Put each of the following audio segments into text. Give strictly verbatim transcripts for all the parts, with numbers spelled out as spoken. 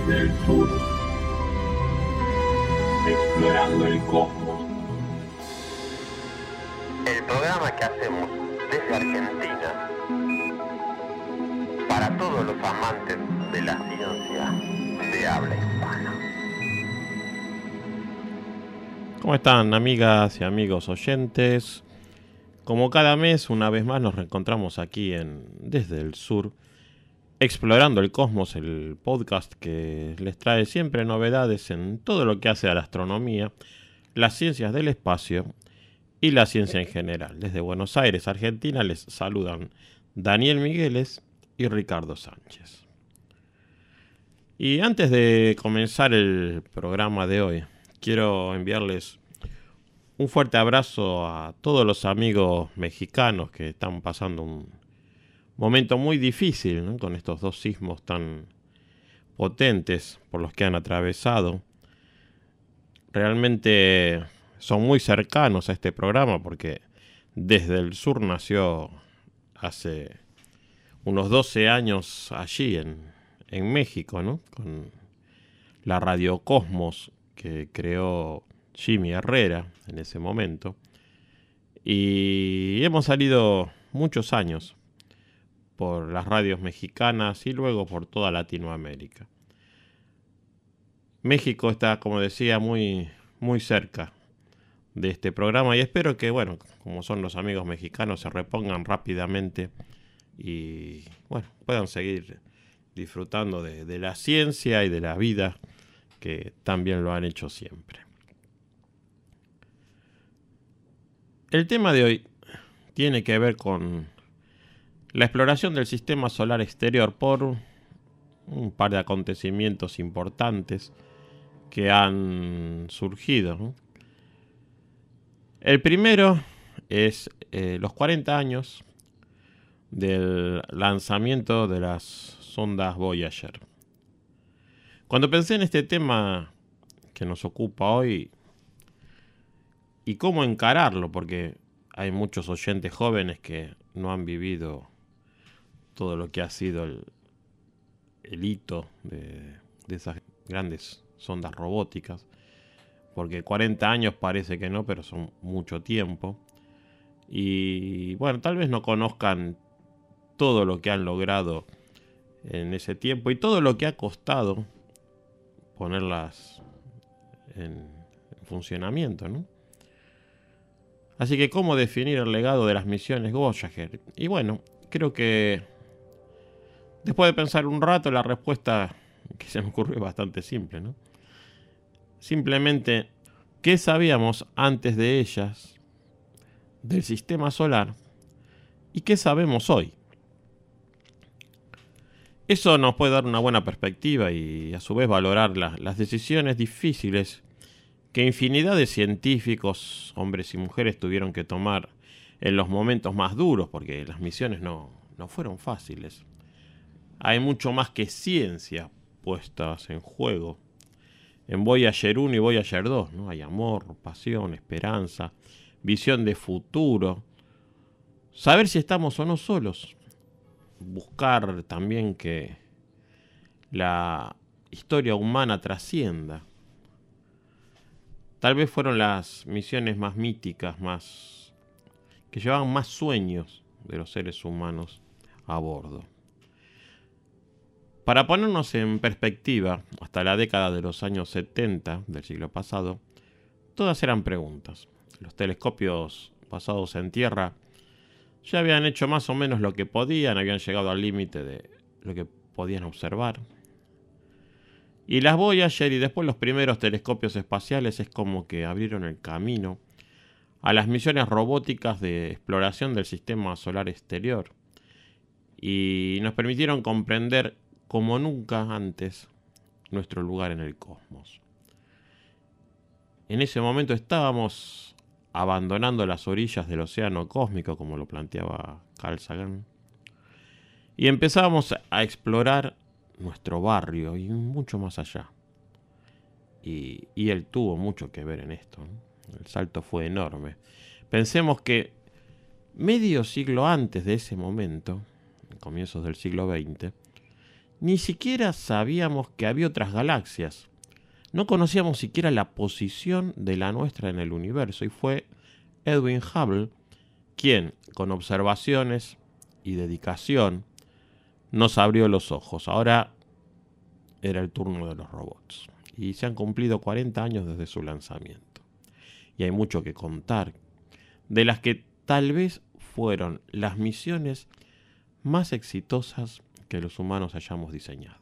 desde el sur, explorando el cosmos. El programa que hacemos desde Argentina para todos los amantes de la ciencia de habla hispana. ¿Cómo están, amigas y amigos oyentes? Como cada mes, una vez más nos reencontramos aquí en Desde el Sur, Explorando el Cosmos, el podcast que les trae siempre novedades en todo lo que hace a la astronomía, las ciencias del espacio y la ciencia en general. Desde Buenos Aires, Argentina, les saludan Daniel Migueles y Ricardo Sánchez. Y antes de comenzar el programa de hoy, quiero enviarles un fuerte abrazo a todos los amigos mexicanos que están pasando un momento muy difícil, ¿no? Con estos dos sismos tan potentes por los que han atravesado. Realmente son muy cercanos a este programa porque Desde el Sur nació hace unos doce años allí en, en México, ¿no? Con la Radio Cosmos que creó Jimmy Herrera en ese momento. Y hemos salido muchos años por las radios mexicanas y luego por toda Latinoamérica. México está, como decía, muy, muy cerca de este programa y espero que, bueno, como son los amigos mexicanos, se repongan rápidamente y, bueno, puedan seguir disfrutando de, de la ciencia y de la vida que también lo han hecho siempre. El tema de hoy tiene que ver con la exploración del sistema solar exterior por un par de acontecimientos importantes que han surgido, ¿no? El primero es eh, los cuarenta años del lanzamiento de las sondas Voyager. Cuando pensé en este tema que nos ocupa hoy y cómo encararlo, porque hay muchos oyentes jóvenes que no han vivido todo lo que ha sido el, el hito de, de esas grandes sondas robóticas, porque cuarenta años parece que no, pero son mucho tiempo. Y bueno, tal vez no conozcan todo lo que han logrado en ese tiempo y todo lo que ha costado ponerlas en, en funcionamiento, ¿no? Así que, ¿cómo definir el legado de las misiones Voyager? Y bueno, creo que después de pensar un rato, la respuesta que se me ocurrió es bastante simple, ¿no? Simplemente, ¿qué sabíamos antes de ellas del sistema solar y qué sabemos hoy? Eso nos puede dar una buena perspectiva y a su vez valorar la, las decisiones difíciles que infinidad de científicos, hombres y mujeres, tuvieron que tomar en los momentos más duros, porque las misiones no, no fueron fáciles. Hay mucho más que ciencia puestas en juego. En Voyager uno y Voyager dos, ¿no? Hay amor, pasión, esperanza, visión de futuro. Saber si estamos o no solos. Buscar también que la historia humana trascienda. Tal vez fueron las misiones más míticas, más que llevaban más sueños de los seres humanos a bordo. Para ponernos en perspectiva, hasta la década de los años setenta del siglo pasado, todas eran preguntas. Los telescopios basados en tierra ya habían hecho más o menos lo que podían, habían llegado al límite de lo que podían observar. Y las Voyager y después los primeros telescopios espaciales es como que abrieron el camino a las misiones robóticas de exploración del sistema solar exterior y nos permitieron comprender como nunca antes nuestro lugar en el cosmos. En ese momento estábamos abandonando las orillas del océano cósmico, como lo planteaba Carl Sagan, y empezábamos a explorar nuestro barrio y mucho más allá. Y, y él tuvo mucho que ver en esto, ¿no? El salto fue enorme. Pensemos que medio siglo antes de ese momento, comienzos del siglo veinte, ni siquiera sabíamos que había otras galaxias. No conocíamos siquiera la posición de la nuestra en el universo, y fue Edwin Hubble quien, con observaciones y dedicación, nos abrió los ojos. Ahora era el turno de los robots. Y se han cumplido cuarenta años desde su lanzamiento. Y hay mucho que contar, de las que tal vez fueron las misiones más exitosas que los humanos hayamos diseñado.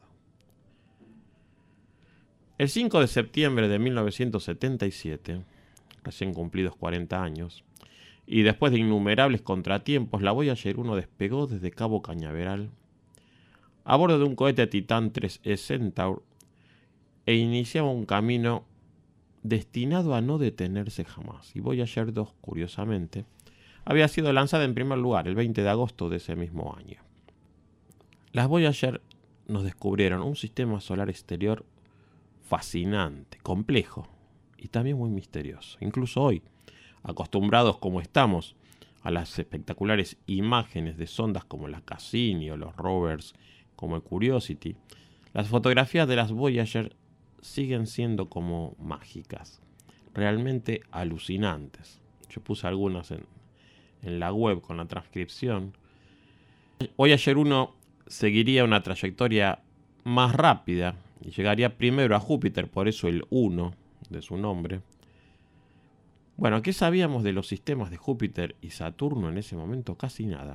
El cinco de septiembre de mil novecientos setenta y siete, recién cumplidos cuarenta años, y después de innumerables contratiempos, la Voyager uno despegó desde Cabo Cañaveral a bordo de un cohete Titan tres E Centaur e iniciaba un camino destinado a no detenerse jamás. Y Voyager dos, curiosamente, había sido lanzada en primer lugar el veinte de agosto de ese mismo año. Las Voyager nos descubrieron un sistema solar exterior fascinante, complejo y también muy misterioso. Incluso hoy, acostumbrados como estamos a las espectaculares imágenes de sondas como la Cassini o los rovers como el Curiosity, las fotografías de las Voyager siguen siendo como mágicas, realmente alucinantes. Yo puse algunas en, en la web con la transcripción. Voyager uno seguiría una trayectoria más rápida y llegaría primero a Júpiter, por eso el uno de su nombre. Bueno, ¿qué sabíamos de los sistemas de Júpiter y Saturno en ese momento? Casi nada.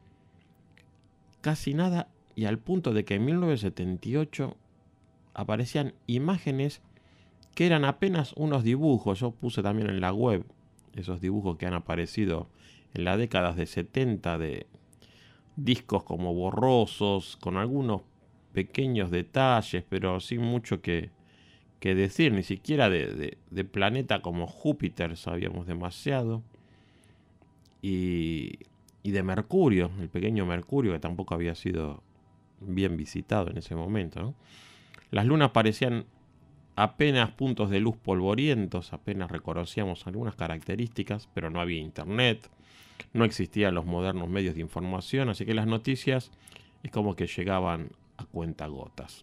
Casi nada, y al punto de que en mil novecientos setenta y ocho aparecían imágenes que eran apenas unos dibujos. Yo puse también en la web esos dibujos que han aparecido en las décadas de setenta de discos como borrosos, con algunos pequeños detalles, pero sin mucho que, que decir. Ni siquiera de, de, de planeta como Júpiter sabíamos demasiado. Y, y de Mercurio, el pequeño Mercurio, que tampoco había sido bien visitado en ese momento, ¿no? Las lunas parecían apenas puntos de luz polvorientos, apenas reconocíamos algunas características, pero no había internet, no existían los modernos medios de información, así que las noticias es como que llegaban a cuentagotas.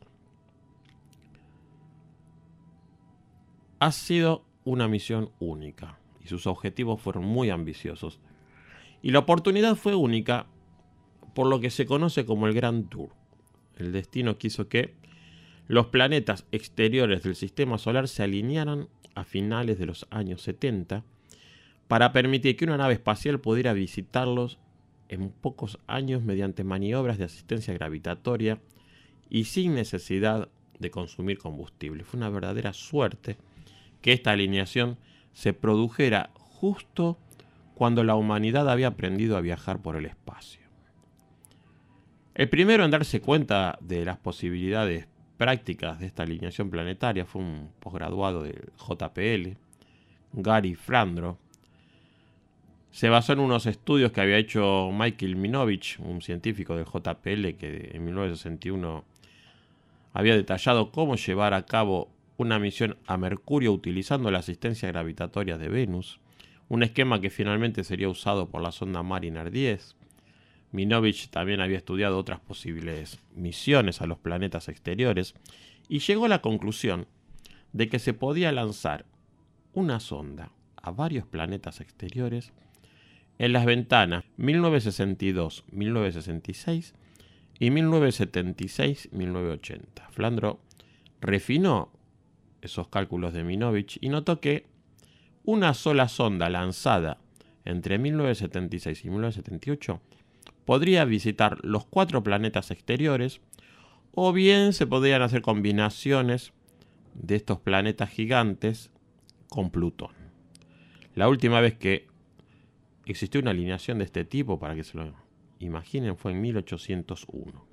Ha sido una misión única y sus objetivos fueron muy ambiciosos. Y la oportunidad fue única por lo que se conoce como el Grand Tour. El destino quiso que los planetas exteriores del sistema solar se alinearan a finales de los años setenta para permitir que una nave espacial pudiera visitarlos en pocos años mediante maniobras de asistencia gravitatoria y sin necesidad de consumir combustible. Fue una verdadera suerte que esta alineación se produjera justo cuando la humanidad había aprendido a viajar por el espacio. El primero en darse cuenta de las posibilidades prácticas de esta alineación planetaria fue un posgraduado del J P L, Gary Flandro. Se basó en unos estudios que había hecho Michael Minovich, un científico del J P L que en mil novecientos sesenta y uno había detallado cómo llevar a cabo una misión a Mercurio utilizando la asistencia gravitatoria de Venus, un esquema que finalmente sería usado por la sonda Mariner diez. Minovich también había estudiado otras posibles misiones a los planetas exteriores y llegó a la conclusión de que se podía lanzar una sonda a varios planetas exteriores en las ventanas mil novecientos sesenta y dos a mil novecientos sesenta y seis y mil novecientos setenta y seis a mil novecientos ochenta. Flandro refinó esos cálculos de Minovich y notó que una sola sonda lanzada entre mil novecientos setenta y seis y mil novecientos setenta y ocho podría visitar los cuatro planetas exteriores, o bien se podrían hacer combinaciones de estos planetas gigantes con Plutón. La última vez que existió una alineación de este tipo, para que se lo imaginen, fue en mil ochocientos uno.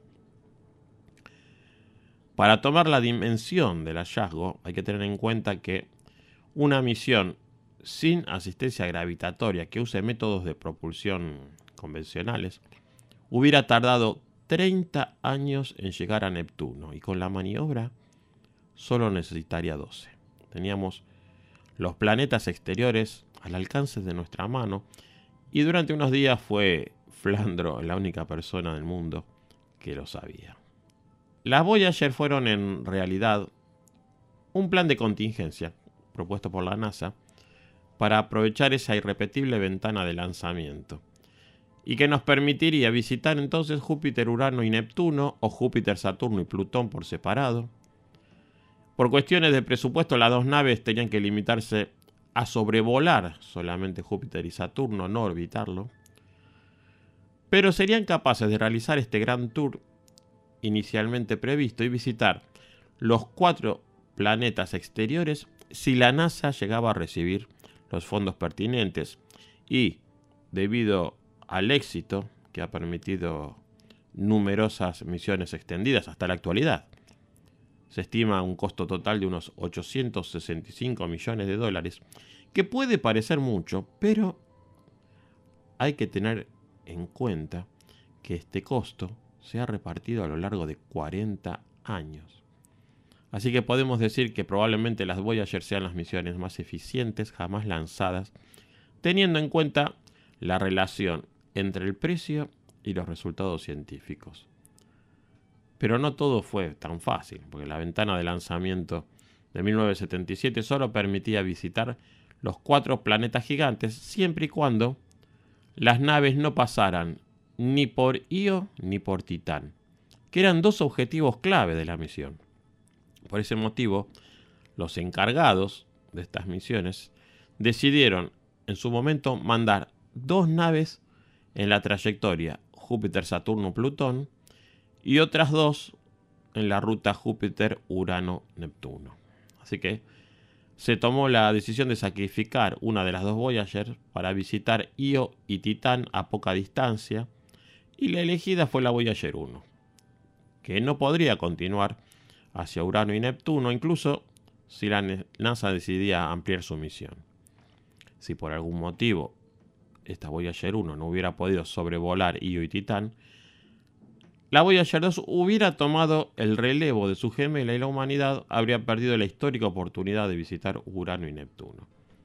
Para tomar la dimensión del hallazgo, hay que tener en cuenta que una misión sin asistencia gravitatoria que use métodos de propulsión convencionales hubiera tardado treinta años en llegar a Neptuno, y con la maniobra solo necesitaría doce. Teníamos los planetas exteriores al alcance de nuestra mano, y durante unos días fue Flandro la única persona del mundo que lo sabía. Las Voyager fueron en realidad un plan de contingencia propuesto por la NASA para aprovechar esa irrepetible ventana de lanzamiento y que nos permitiría visitar entonces Júpiter, Urano y Neptuno, o Júpiter, Saturno y Plutón por separado. Por cuestiones de presupuesto, las dos naves tenían que limitarse a sobrevolar solamente Júpiter y Saturno, no orbitarlo. Pero serían capaces de realizar este gran tour inicialmente previsto y visitar los cuatro planetas exteriores si la NASA llegaba a recibir los fondos pertinentes y, debido al éxito que ha permitido numerosas misiones extendidas hasta la actualidad, se estima un costo total de unos ochocientos sesenta y cinco millones de dólares, que puede parecer mucho, pero hay que tener en cuenta que este costo se ha repartido a lo largo de cuarenta años. Así que podemos decir que probablemente las Voyager sean las misiones más eficientes jamás lanzadas, teniendo en cuenta la relación entre el precio y los resultados científicos. Pero no todo fue tan fácil, porque la ventana de lanzamiento de mil novecientos setenta y siete solo permitía visitar los cuatro planetas gigantes, siempre y cuando las naves no pasaran ni por Io ni por Titán, que eran dos objetivos clave de la misión. Por ese motivo, los encargados de estas misiones decidieron en su momento mandar dos naves en la trayectoria Júpiter, Saturno, Plutón, y otras dos en la ruta Júpiter, Urano, Neptuno. Así que se tomó la decisión de sacrificar una de las dos Voyager para visitar Io y Titán a poca distancia, y la elegida fue la Voyager uno, que no podría continuar hacia Urano y Neptuno, incluso si la NASA decidía ampliar su misión. Si por algún motivo esta Voyager uno no hubiera podido sobrevolar Io y Titán, la Voyager dos hubiera tomado el relevo de su gemela y la humanidad habría perdido la histórica oportunidad de visitar Urano y Neptuno.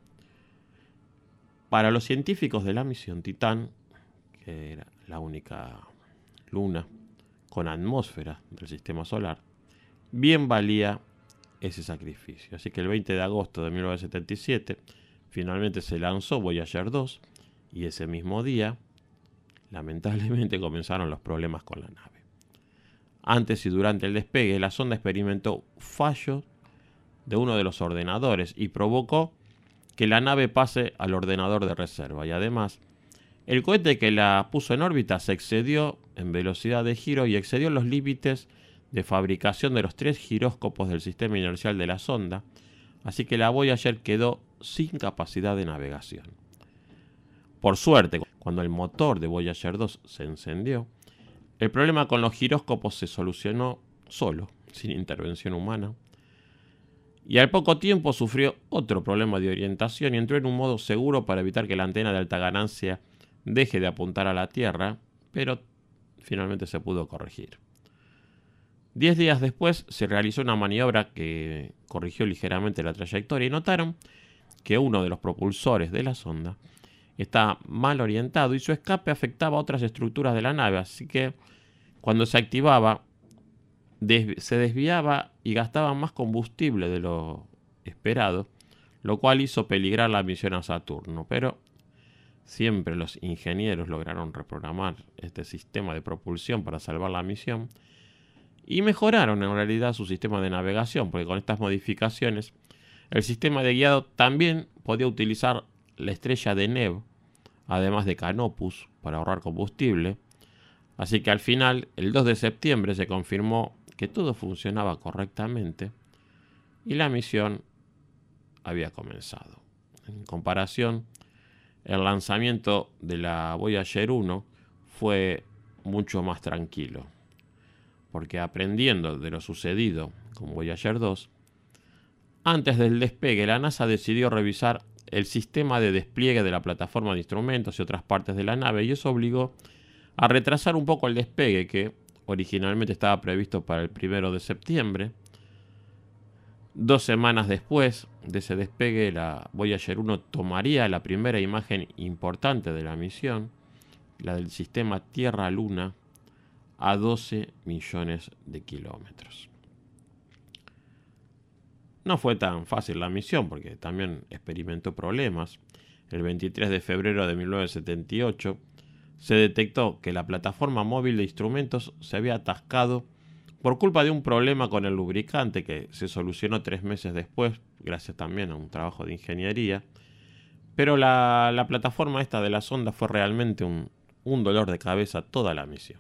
Para los científicos de la misión Titán, que era la única luna con atmósfera del sistema solar, bien valía ese sacrificio. Así que el veinte de agosto de mil novecientos setenta y siete finalmente se lanzó Voyager dos, y ese mismo día, lamentablemente, comenzaron los problemas con la nave. Antes y durante el despegue, la sonda experimentó fallos de uno de los ordenadores y provocó que la nave pase al ordenador de reserva. Y además, el cohete que la puso en órbita se excedió en velocidad de giro y excedió los límites de fabricación de los tres giróscopos del sistema inercial de la sonda, así que la Voyager quedó sin capacidad de navegación. Por suerte, cuando el motor de Voyager dos se encendió, el problema con los giróscopos se solucionó solo, sin intervención humana, y al poco tiempo sufrió otro problema de orientación y entró en un modo seguro para evitar que la antena de alta ganancia deje de apuntar a la Tierra, pero finalmente se pudo corregir. Diez días después se realizó una maniobra que corrigió ligeramente la trayectoria y notaron que uno de los propulsores de la sonda está mal orientado y su escape afectaba a otras estructuras de la nave, así que cuando se activaba des- se desviaba y gastaba más combustible de lo esperado, lo cual hizo peligrar la misión a Saturno. Pero siempre los ingenieros lograron reprogramar este sistema de propulsión para salvar la misión y mejoraron en realidad su sistema de navegación, porque con estas modificaciones el sistema de guiado también podía utilizar la estrella de Neve, además de Canopus, para ahorrar combustible. Así que al final, el dos de septiembre, se confirmó que todo funcionaba correctamente y la misión había comenzado. En comparación, el lanzamiento de la Voyager uno fue mucho más tranquilo, porque aprendiendo de lo sucedido con Voyager dos, antes del despegue la NASA decidió revisar el sistema de despliegue de la plataforma de instrumentos y otras partes de la nave, y eso obligó a retrasar un poco el despegue, que originalmente estaba previsto para el primero de septiembre. Dos semanas después de ese despegue, la Voyager uno tomaría la primera imagen importante de la misión, la del sistema Tierra-Luna, a doce millones de kilómetros. No fue tan fácil la misión porque también experimentó problemas. El veintitrés de febrero de mil novecientos setenta y ocho se detectó que la plataforma móvil de instrumentos se había atascado por culpa de un problema con el lubricante que se solucionó tres meses después, gracias también a un trabajo de ingeniería. Pero la, la plataforma esta de la sonda fue realmente un, un dolor de cabeza toda la misión.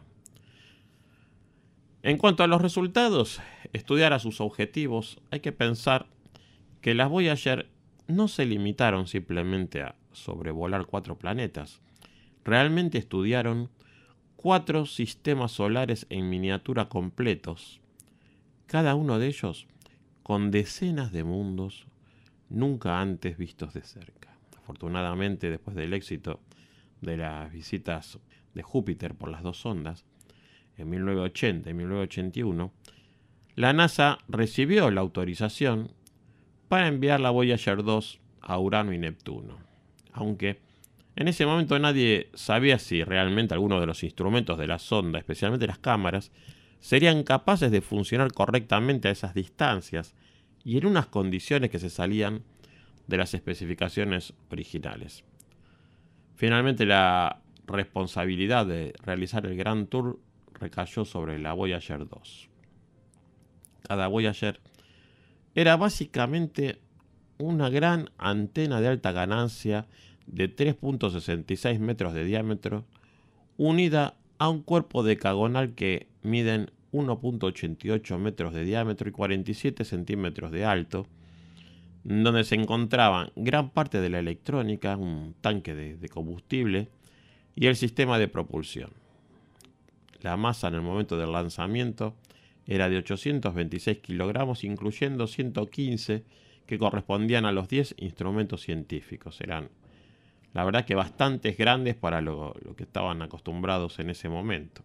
En cuanto a los resultados, estudiar a sus objetivos, hay que pensar que las Voyager no se limitaron simplemente a sobrevolar cuatro planetas. Realmente estudiaron cuatro sistemas solares en miniatura completos, cada uno de ellos con decenas de mundos nunca antes vistos de cerca. Afortunadamente, después del éxito de las visitas de Júpiter por las dos sondas, en mil novecientos ochenta y mil novecientos ochenta y uno, la NASA recibió la autorización para enviar la Voyager dos a Urano y Neptuno, aunque en ese momento nadie sabía si realmente algunos de los instrumentos de la sonda, especialmente las cámaras, serían capaces de funcionar correctamente a esas distancias y en unas condiciones que se salían de las especificaciones originales. Finalmente, la responsabilidad de realizar el Grand Tour recayó sobre la Voyager dos. Cada Voyager era básicamente una gran antena de alta ganancia de tres punto sesenta y seis metros de diámetro, unida a un cuerpo decagonal que miden uno punto ochenta y ocho metros de diámetro y cuarenta y siete centímetros de alto, donde se encontraban gran parte de la electrónica, un tanque de, de combustible y el sistema de propulsión. La masa en el momento del lanzamiento era de ochocientos veintiséis kilogramos, incluyendo ciento quince que correspondían a los diez instrumentos científicos. Eran, la verdad, que bastantes grandes para lo, lo que estaban acostumbrados en ese momento.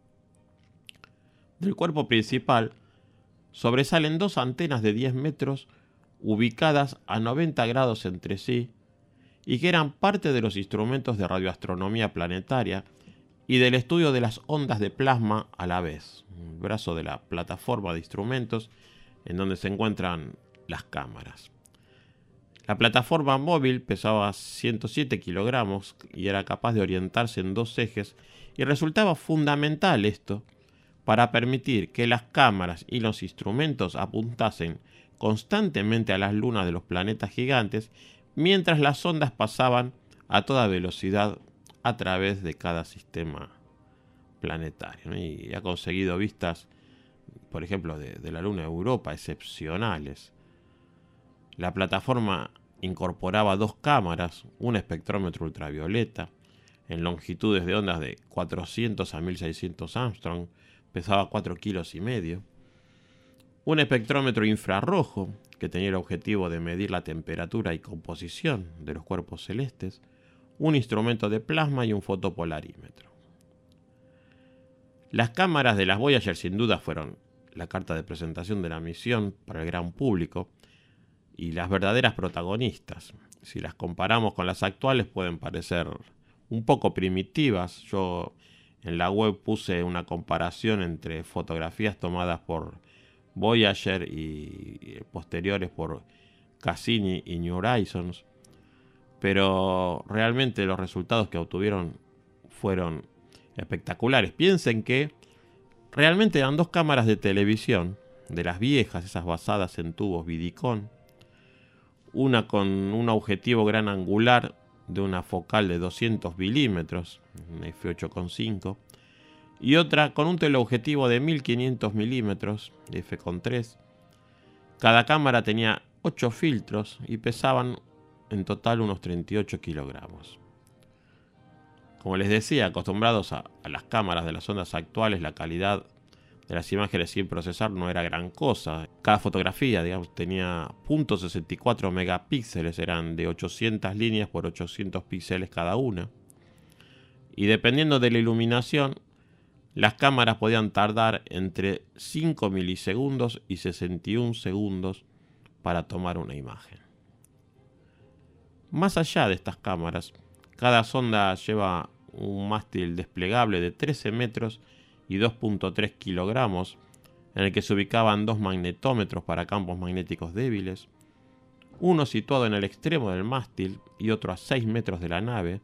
Del cuerpo principal sobresalen dos antenas de diez metros ubicadas a noventa grados entre sí y que eran parte de los instrumentos de radioastronomía planetaria y del estudio de las ondas de plasma a la vez, un brazo de la plataforma de instrumentos en donde se encuentran las cámaras. La plataforma móvil pesaba ciento siete kilogramos y era capaz de orientarse en dos ejes, y resultaba fundamental esto para permitir que las cámaras y los instrumentos apuntasen constantemente a las lunas de los planetas gigantes mientras las sondas pasaban a toda velocidad a través de cada sistema planetario, ¿no? Y ha conseguido vistas, por ejemplo, de, de la luna de Europa excepcionales. La plataforma incorporaba dos cámaras, un espectrómetro ultravioleta en longitudes de ondas de cuatrocientos a mil seiscientos Armstrong, pesaba cuatro kilos y medio, un espectrómetro infrarrojo que tenía el objetivo de medir la temperatura y composición de los cuerpos celestes, un instrumento de plasma y un fotopolarímetro. Las cámaras de las Voyager sin duda fueron la carta de presentación de la misión para el gran público y las verdaderas protagonistas. Si las comparamos con las actuales pueden parecer un poco primitivas. Yo en la web puse una comparación entre fotografías tomadas por Voyager y posteriores por Cassini y New Horizons, pero realmente los resultados que obtuvieron fueron espectaculares. Piensen que realmente eran dos cámaras de televisión, de las viejas, esas basadas en tubos Vidicon, una con un objetivo gran angular de una focal de doscientos milímetros, un efe ocho coma cinco, y otra con un teleobjetivo de mil quinientos milímetros, efe tres. Cada cámara tenía ocho filtros y pesaban en total unos treinta y ocho kilogramos. Como les decía, acostumbrados a, a las cámaras de las ondas actuales, la calidad de las imágenes sin procesar no era gran cosa. Cada fotografía, digamos, tenía punto sesenta y cuatro megapíxeles, eran de ochocientas líneas por ochocientos píxeles cada una. Y dependiendo de la iluminación, las cámaras podían tardar entre cinco milisegundos y sesenta y un segundos para tomar una imagen. Más allá de estas cámaras, cada sonda lleva un mástil desplegable de trece metros y dos punto tres kilogramos, en el que se ubicaban dos magnetómetros para campos magnéticos débiles, uno situado en el extremo del mástil y otro a seis metros de la nave.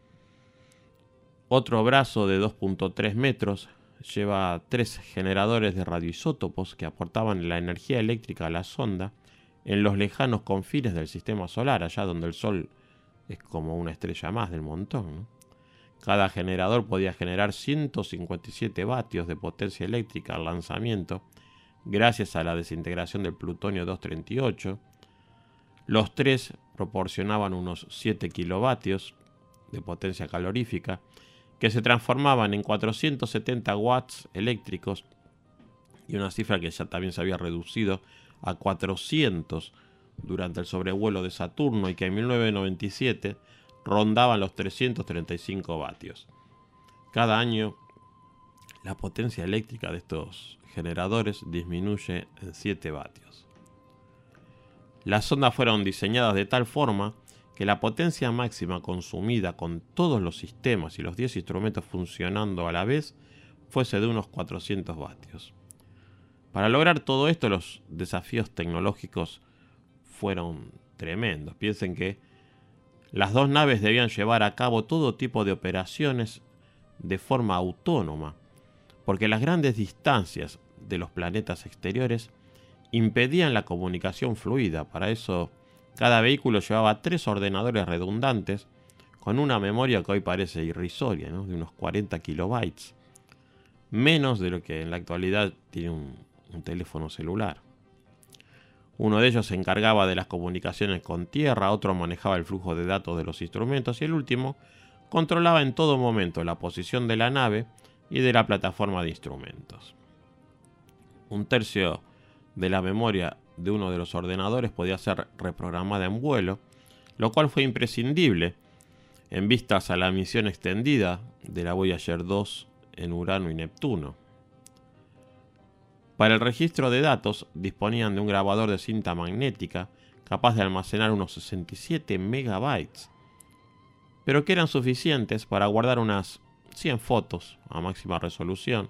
Otro brazo de dos punto tres metros lleva tres generadores de radioisótopos que aportaban la energía eléctrica a la sonda en los lejanos confines del sistema solar, allá donde el Sol es como una estrella más del montón, ¿no? Cada generador podía generar ciento cincuenta y siete vatios de potencia eléctrica al lanzamiento, gracias a la desintegración del plutonio doscientos treinta y ocho. Los tres proporcionaban unos siete kilovatios de potencia calorífica, que se transformaban en cuatrocientos setenta watts eléctricos, y una cifra que ya también se había reducido a cuatrocientos durante el sobrevuelo de Saturno, y que en mil novecientos noventa y siete rondaban los trescientos treinta y cinco vatios. Cada año la potencia eléctrica de estos generadores disminuye en siete vatios. Las sondas fueron diseñadas de tal forma que la potencia máxima consumida con todos los sistemas y los diez instrumentos funcionando a la vez fuese de unos cuatrocientos vatios. Para lograr todo esto, los desafíos tecnológicos fueron tremendos. Piensen que las dos naves debían llevar a cabo todo tipo de operaciones de forma autónoma, porque las grandes distancias de los planetas exteriores impedían la comunicación fluida. Para eso, cada vehículo llevaba tres ordenadores redundantes con una memoria que hoy parece irrisoria, ¿no?, de unos cuarenta kilobytes, menos de lo que en la actualidad tiene un, un teléfono celular. Uno de ellos se encargaba de las comunicaciones con tierra, otro manejaba el flujo de datos de los instrumentos y el último controlaba en todo momento la posición de la nave y de la plataforma de instrumentos. Un tercio de la memoria de uno de los ordenadores podía ser reprogramada en vuelo, lo cual fue imprescindible en vistas a la misión extendida de la Voyager dos en Urano y Neptuno. Para el registro de datos disponían de un grabador de cinta magnética capaz de almacenar unos sesenta y siete megabytes, pero que eran suficientes para guardar unas cien fotos a máxima resolución.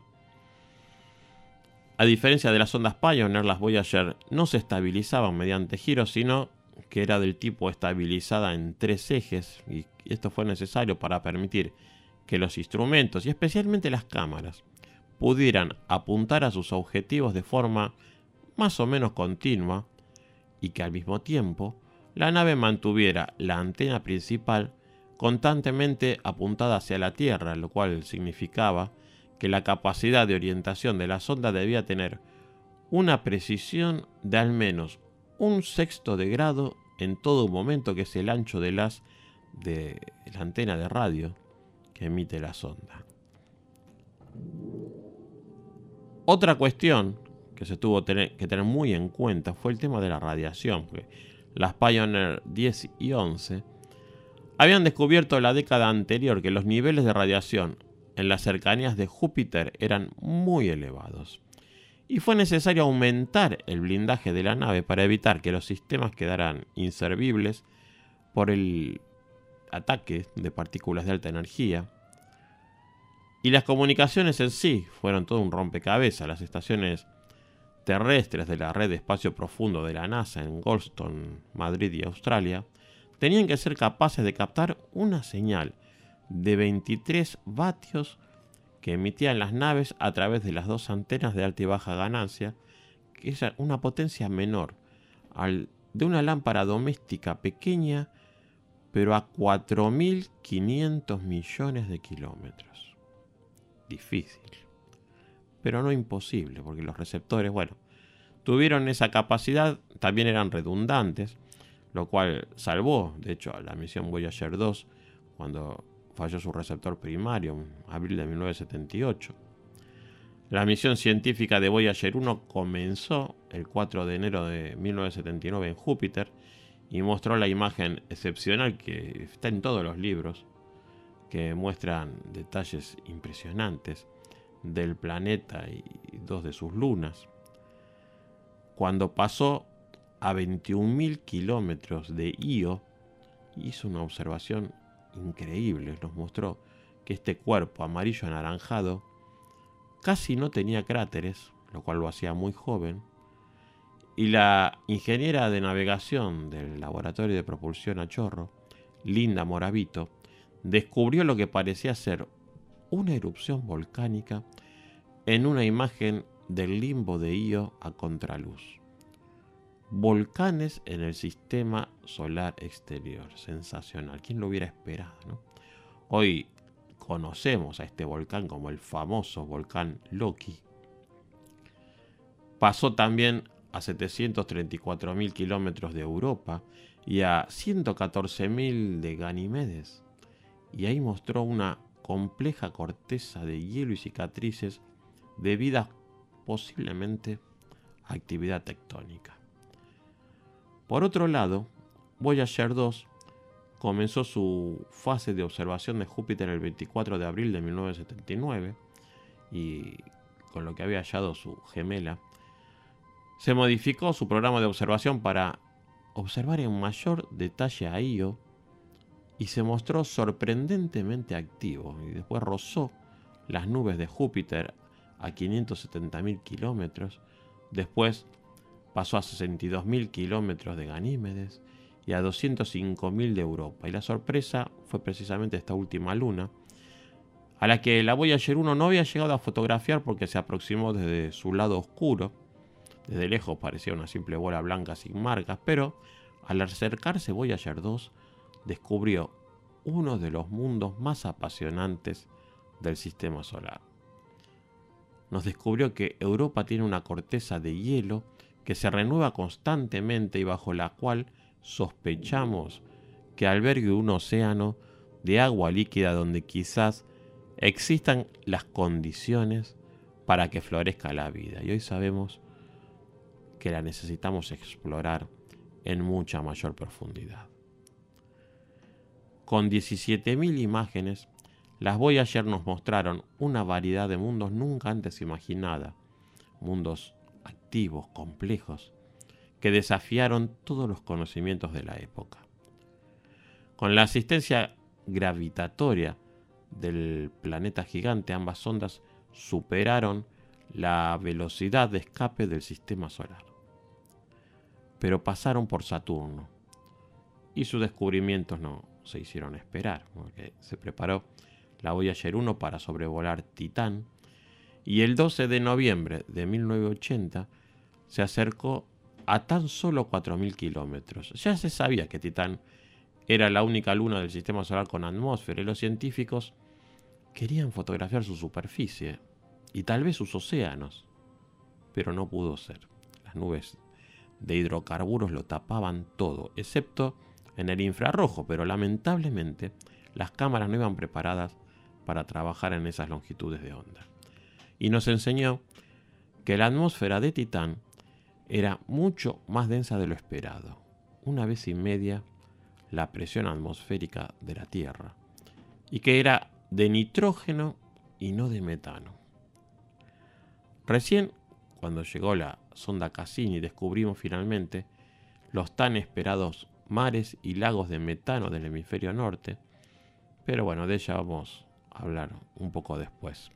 A diferencia de las sondas Pioneer, las Voyager no se estabilizaban mediante giros, sino que era del tipo estabilizada en tres ejes, y esto fue necesario para permitir que los instrumentos y especialmente las cámaras pudieran apuntar a sus objetivos de forma más o menos continua, y que al mismo tiempo la nave mantuviera la antena principal constantemente apuntada hacia la Tierra, lo cual significaba que la capacidad de orientación de la sonda debía tener una precisión de al menos un sexto de grado en todo momento, que es el ancho del haz de la antena de radio que emite la sonda. Otra cuestión que se tuvo tener, que tener muy en cuenta fue el tema de la radiación, porque las Pioneer diez y once habían descubierto la década anterior que los niveles de radiación en las cercanías de Júpiter eran muy elevados, y fue necesario aumentar el blindaje de la nave para evitar que los sistemas quedaran inservibles por el ataque de partículas de alta energía. Y las comunicaciones en sí fueron todo un rompecabezas. Las estaciones terrestres de la red de espacio profundo de la NASA en Goldstone, Madrid y Australia tenían que ser capaces de captar una señal de veintitrés vatios que emitían las naves a través de las dos antenas de alta y baja ganancia, que es una potencia menor al de una lámpara doméstica pequeña, pero a cuatro mil quinientos millones de kilómetros. Difícil, pero no imposible, porque los receptores, bueno, tuvieron esa capacidad, también eran redundantes, lo cual salvó, de hecho, a la misión Voyager dos cuando falló su receptor primario en abril de mil novecientos setenta y ocho. La misión científica de Voyager uno comenzó el cuatro de enero de mil novecientos setenta y nueve en Júpiter y mostró la imagen excepcional que está en todos los libros, que muestran detalles impresionantes del planeta y dos de sus lunas. Cuando pasó a veintiún mil kilómetros de Io, hizo una observación increíble. Nos mostró que este cuerpo amarillo anaranjado casi no tenía cráteres, lo cual lo hacía muy joven, y la ingeniera de navegación del Laboratorio de Propulsión a Chorro, Linda Moravito, descubrió lo que parecía ser una erupción volcánica en una imagen del limbo de Io a contraluz. Volcanes en el sistema solar exterior. Sensacional. ¿Quién lo hubiera esperado, no? Hoy conocemos a este volcán como el famoso volcán Loki. Pasó también a setecientos treinta y cuatro mil kilómetros de Europa y a ciento catorce mil de Ganímedes. Y ahí mostró una compleja corteza de hielo y cicatrices debidas posiblemente a actividad tectónica. Por otro lado, Voyager dos comenzó su fase de observación de Júpiter el veinticuatro de abril de mil novecientos setenta y nueve y con lo que había hallado su gemela, se modificó su programa de observación para observar en mayor detalle a Io y se mostró sorprendentemente activo y después rozó las nubes de Júpiter a quinientos setenta mil kilómetros, después pasó a sesenta y dos mil kilómetros de Ganímedes y a doscientos cinco mil de Europa. Y la sorpresa fue precisamente esta última luna, a la que la Voyager uno no había llegado a fotografiar porque se aproximó desde su lado oscuro. Desde lejos parecía una simple bola blanca sin marcas, pero al acercarse Voyager dos descubrió uno de los mundos más apasionantes del sistema solar. Nos descubrió que Europa tiene una corteza de hielo que se renueva constantemente y bajo la cual sospechamos que albergue un océano de agua líquida donde quizás existan las condiciones para que florezca la vida. Y hoy sabemos que la necesitamos explorar en mucha mayor profundidad. Con diecisiete mil imágenes, las Voyager nos mostraron una variedad de mundos nunca antes imaginada, mundos activos, complejos, que desafiaron todos los conocimientos de la época. Con la asistencia gravitatoria del planeta gigante, ambas sondas superaron la velocidad de escape del sistema solar. Pero pasaron por Saturno y sus descubrimientos no se hicieron esperar, porque se preparó la Voyager uno para sobrevolar Titán y el doce de noviembre de mil novecientos ochenta se acercó a tan solo cuatro mil kilómetros. Ya se sabía que Titán era la única luna del sistema solar con atmósfera y los científicos querían fotografiar su superficie y tal vez sus océanos, pero no pudo ser. Las nubes de hidrocarburos lo tapaban todo, excepto en el infrarrojo, pero lamentablemente las cámaras no iban preparadas para trabajar en esas longitudes de onda. Y nos enseñó que la atmósfera de Titán era mucho más densa de lo esperado, una vez y media la presión atmosférica de la Tierra, y que era de nitrógeno y no de metano. Recién, cuando llegó la sonda Cassini, descubrimos finalmente los tan esperados mares y lagos de metano del hemisferio norte, pero bueno, de ella vamos a hablar un poco después.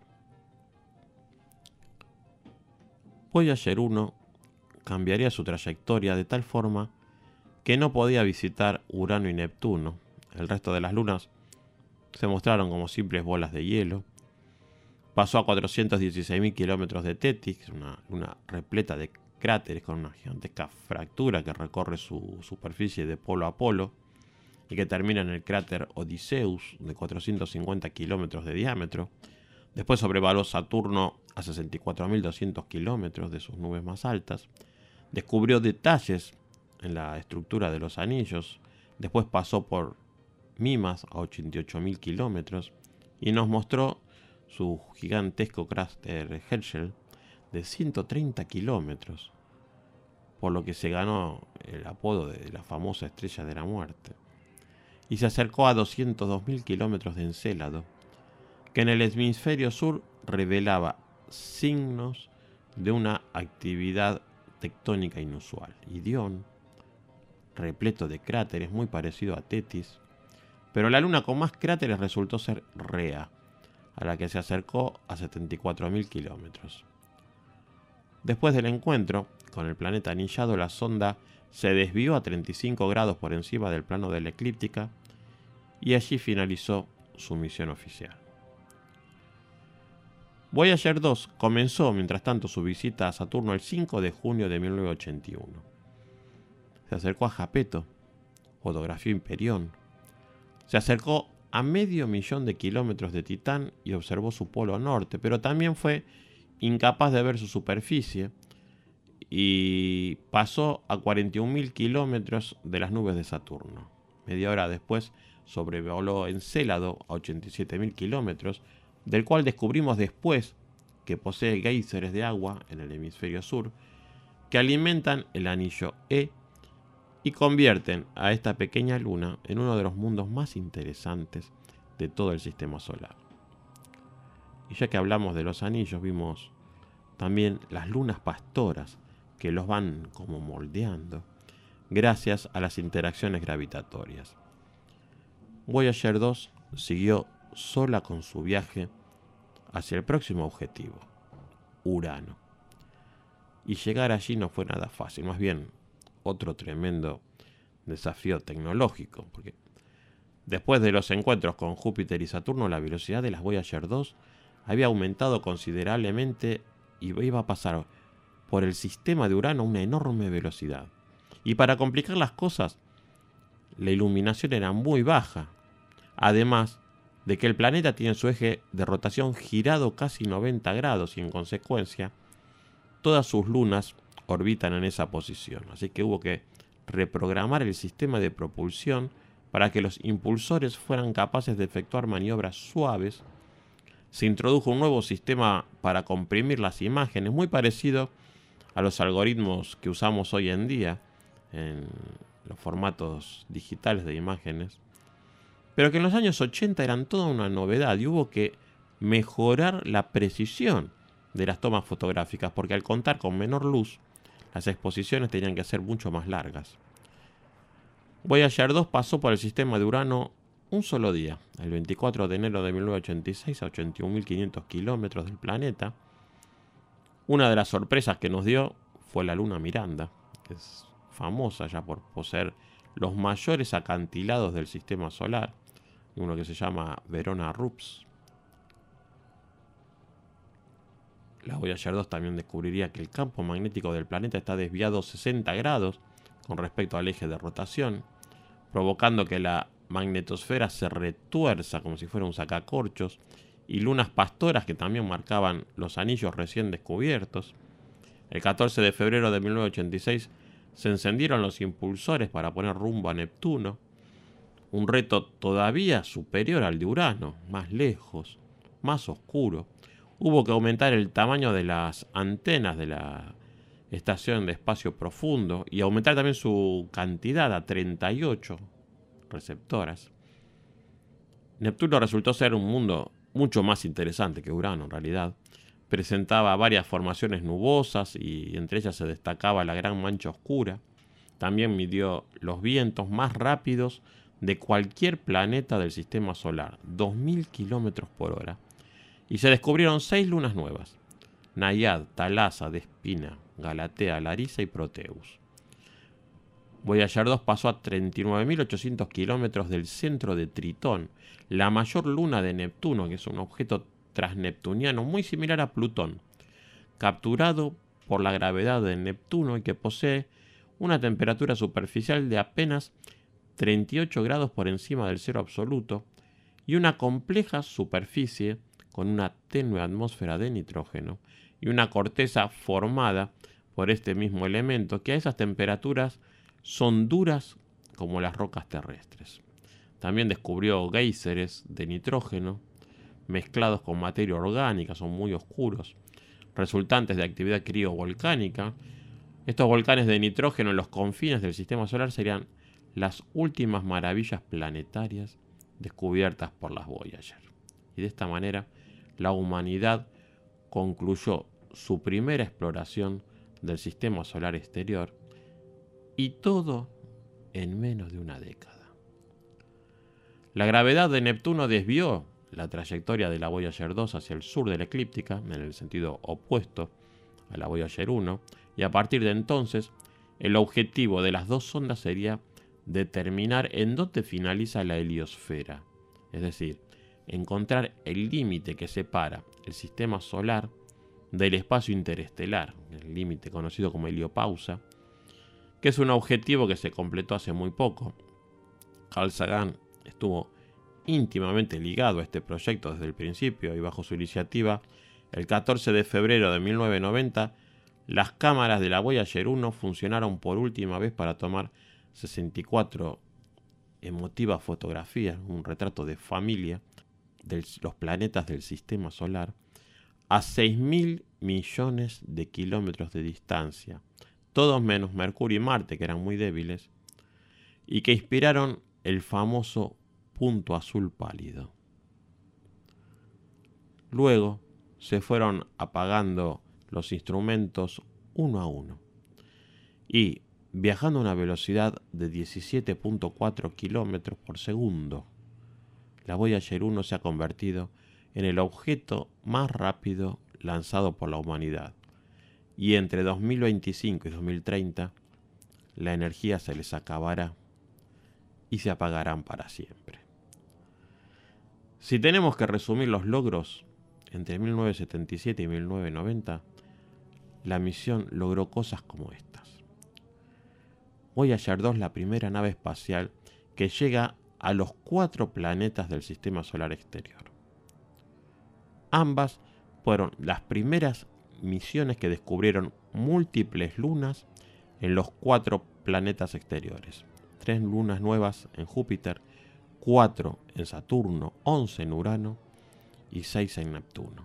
Voyager uno cambiaría su trayectoria de tal forma que no podía visitar Urano y Neptuno. El resto de las lunas se mostraron como simples bolas de hielo. Pasó a cuatrocientos dieciséis mil kilómetros de Tetis, una luna repleta de cráteres con una gigantesca fractura que recorre su superficie de polo a polo y que termina en el cráter Odysseus de cuatrocientos cincuenta kilómetros de diámetro. Después sobrevoló Saturno a sesenta y cuatro mil doscientos kilómetros de sus nubes más altas. Descubrió detalles en la estructura de los anillos. Después pasó por Mimas a ochenta y ocho mil kilómetros y nos mostró su gigantesco cráter Herschel de ciento treinta kilómetros, por lo que se ganó el apodo de la famosa estrella de la muerte. Y se acercó a doscientos dos mil kilómetros de Encélado, que en el hemisferio sur revelaba signos de una actividad tectónica inusual. Y Dión, repleto de cráteres, muy parecido a Tetis, pero la luna con más cráteres resultó ser Rea, a la que se acercó a setenta y cuatro mil kilómetros. Después del encuentro con el planeta anillado, la sonda se desvió a treinta y cinco grados por encima del plano de la eclíptica y allí finalizó su misión oficial. Voyager dos comenzó, mientras tanto, su visita a Saturno el cinco de junio de mil novecientos ochenta y uno. Se acercó a Japeto, fotografió Imperión, se acercó a medio millón de kilómetros de Titán y observó su polo norte, pero también fue incapaz de ver su superficie y pasó a cuarenta y un mil kilómetros de las nubes de Saturno. Media hora después sobrevoló Encélado a ochenta y siete mil kilómetros, del cual descubrimos después que posee géiseres de agua en el hemisferio sur que alimentan el anillo E y convierten a esta pequeña luna en uno de los mundos más interesantes de todo el sistema solar. Y ya que hablamos de los anillos, vimos también las lunas pastoras que los van como moldeando gracias a las interacciones gravitatorias. Voyager dos siguió sola con su viaje hacia el próximo objetivo, Urano. Y llegar allí no fue nada fácil, más bien otro tremendo desafío tecnológico, porque después de los encuentros con Júpiter y Saturno, la velocidad de las Voyager dos había aumentado considerablemente y iba a pasar por el sistema de Urano a una enorme velocidad. Y para complicar las cosas, la iluminación era muy baja, además de que el planeta tiene su eje de rotación girado casi noventa grados y en consecuencia todas sus lunas orbitan en esa posición. Así que hubo que reprogramar el sistema de propulsión para que los impulsores fueran capaces de efectuar maniobras suaves. Se introdujo un nuevo sistema para comprimir las imágenes, muy parecido a los algoritmos que usamos hoy en día en los formatos digitales de imágenes, pero que en los años ochenta eran toda una novedad y hubo que mejorar la precisión de las tomas fotográficas, porque al contar con menor luz, las exposiciones tenían que ser mucho más largas. Voyager dos pasó por el sistema de Urano un solo día, el veinticuatro de enero de mil novecientos ochenta y seis, a ochenta y un mil quinientos kilómetros del planeta. Una de las sorpresas que nos dio fue la luna Miranda, que es famosa ya por poseer los mayores acantilados del sistema solar, uno que se llama Verona Rups. La Voyager dos también descubriría que el campo magnético del planeta está desviado sesenta grados con respecto al eje de rotación, provocando que la magnetosfera se retuerza como si fuera un sacacorchos, y lunas pastoras que también marcaban los anillos recién descubiertos. El catorce de febrero de mil novecientos ochenta y seis se encendieron los impulsores para poner rumbo a Neptuno, un reto todavía superior al de Urano, más lejos, más oscuro. Hubo que aumentar el tamaño de las antenas de la estación de espacio profundo y aumentar también su cantidad a treinta y ocho receptoras. Neptuno resultó ser un mundo mucho más interesante que Urano en realidad. Presentaba varias formaciones nubosas y entre ellas se destacaba la gran mancha oscura. También midió los vientos más rápidos de cualquier planeta del sistema solar, dos mil kilómetros por hora. Y se descubrieron seis lunas nuevas: Naiad, Thalassa, Despina, Galatea, Larissa y Proteus. Voyager dos pasó a treinta y nueve mil ochocientos kilómetros del centro de Tritón, la mayor luna de Neptuno, que es un objeto transneptuniano muy similar a Plutón, capturado por la gravedad de Neptuno y que posee una temperatura superficial de apenas treinta y ocho grados por encima del cero absoluto y una compleja superficie con una tenue atmósfera de nitrógeno y una corteza formada por este mismo elemento que a esas temperaturas son duras como las rocas terrestres. También descubrió géiseres de nitrógeno mezclados con materia orgánica, son muy oscuros, resultantes de actividad criovolcánica. Estos volcanes de nitrógeno en los confines del sistema solar serían las últimas maravillas planetarias descubiertas por las Voyager. Y de esta manera, la humanidad concluyó su primera exploración del sistema solar exterior, y todo en menos de una década. La gravedad de Neptuno desvió la trayectoria de la Voyager dos hacia el sur de la eclíptica, en el sentido opuesto a la Voyager uno, y a partir de entonces el objetivo de las dos sondas sería determinar en dónde finaliza la heliosfera, es decir, encontrar el límite que separa el sistema solar del espacio interestelar, el límite conocido como heliopausa, que es un objetivo que se completó hace muy poco. Carl Sagan estuvo íntimamente ligado a este proyecto desde el principio y bajo su iniciativa, el catorce de febrero de mil novecientos noventa, las cámaras de la Voyager uno funcionaron por última vez para tomar sesenta y cuatro emotivas fotografías, un retrato de familia de los planetas del sistema solar, a seis mil millones de kilómetros de distancia, todos menos Mercurio y Marte, que eran muy débiles, y que inspiraron el famoso punto azul pálido. Luego se fueron apagando los instrumentos uno a uno, y viajando a una velocidad de diecisiete punto cuatro kilómetros por segundo, la Voyager uno se ha convertido en el objeto más rápido lanzado por la humanidad, y entre dos mil veinticinco y dos mil treinta la energía se les acabará y se apagarán para siempre. Si tenemos que resumir los logros, entre mil novecientos setenta y siete y mil novecientos noventa, la misión logró cosas como estas. Voyager dos, la primera nave espacial que llega a los cuatro planetas del sistema solar exterior. Ambas fueron las primeras misiones que descubrieron múltiples lunas en los cuatro planetas exteriores. Tres lunas nuevas en Júpiter, cuatro en Saturno, once en Urano y seis en Neptuno.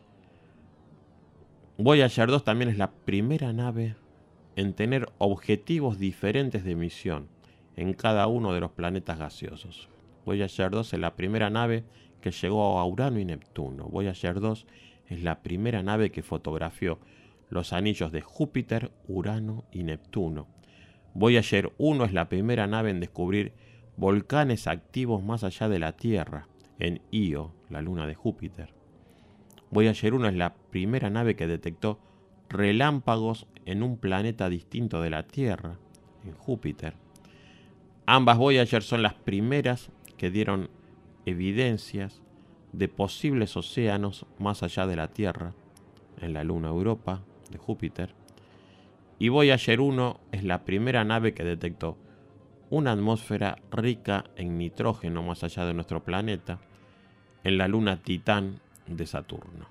Voyager dos también es la primera nave en tener objetivos diferentes de misión en cada uno de los planetas gaseosos. Voyager dos es la primera nave que llegó a Urano y Neptuno. Voyager dos es la primera nave que fotografió los anillos de Júpiter, Urano y Neptuno. Voyager uno es la primera nave en descubrir volcanes activos más allá de la Tierra, en Io, la luna de Júpiter. Voyager uno es la primera nave que detectó relámpagos en un planeta distinto de la Tierra, en Júpiter. Ambas Voyager son las primeras que dieron evidencias de posibles océanos más allá de la Tierra, en la luna Europa de Júpiter. Y Voyager uno es la primera nave que detectó una atmósfera rica en nitrógeno más allá de nuestro planeta, en la luna Titán de Saturno.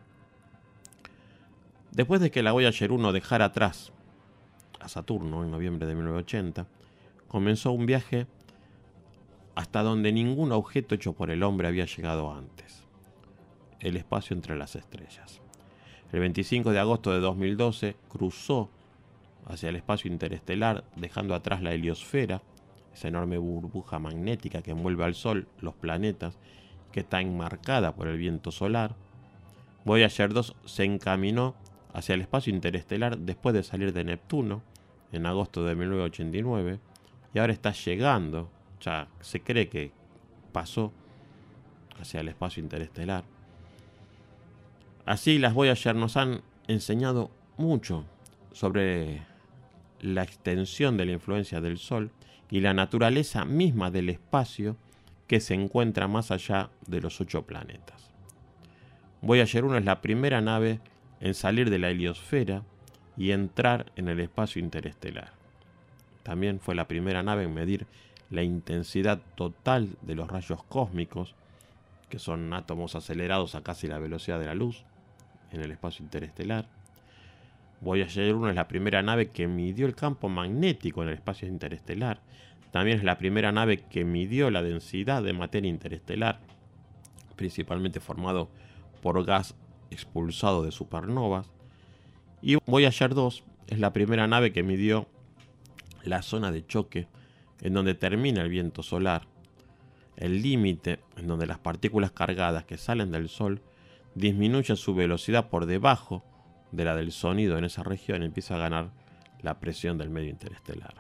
Después de que la Voyager uno dejara atrás a Saturno en noviembre de mil novecientos ochenta, comenzó un viaje hasta donde ningún objeto hecho por el hombre había llegado antes: el espacio entre las estrellas. El veinticinco de agosto de dos mil doce cruzó hacia el espacio interestelar, dejando atrás la heliosfera, esa enorme burbuja magnética que envuelve al Sol, los planetas, que está enmarcada por el viento solar. Voyager dos se encaminó hacia el espacio interestelar después de salir de Neptuno en agosto de mil novecientos ochenta y nueve, y ahora está llegando, ya se cree que pasó hacia el espacio interestelar. Así, las Voyager nos han enseñado mucho sobre la extensión de la influencia del Sol y la naturaleza misma del espacio que se encuentra más allá de los ocho planetas. Voyager uno es la primera nave en salir de la heliosfera y entrar en el espacio interestelar. También fue la primera nave en medir la intensidad total de los rayos cósmicos, que son átomos acelerados a casi la velocidad de la luz, en el espacio interestelar. Voyager uno es la primera nave que midió el campo magnético en el espacio interestelar. También es la primera nave que midió la densidad de materia interestelar, principalmente formado por gas expulsado de supernovas. Y Voyager dos es la primera nave que midió la zona de choque en donde termina el viento solar, el límite en donde las partículas cargadas que salen del Sol disminuyen su velocidad por debajo de la del sonido en esa región y empieza a ganar la presión del medio interestelar.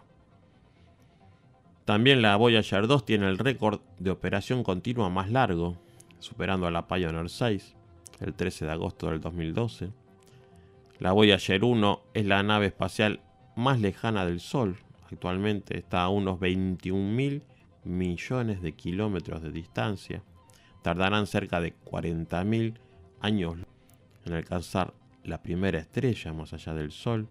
También la Voyager dos tiene el récord de operación continua más largo. superando a la Pioneer seis el trece de agosto del dos mil doce. La Voyager uno es la nave espacial más lejana del Sol. Actualmente está a unos veintiún mil millones de kilómetros de distancia. Tardarán cerca de cuarenta mil años en alcanzar la primera estrella más allá del Sol.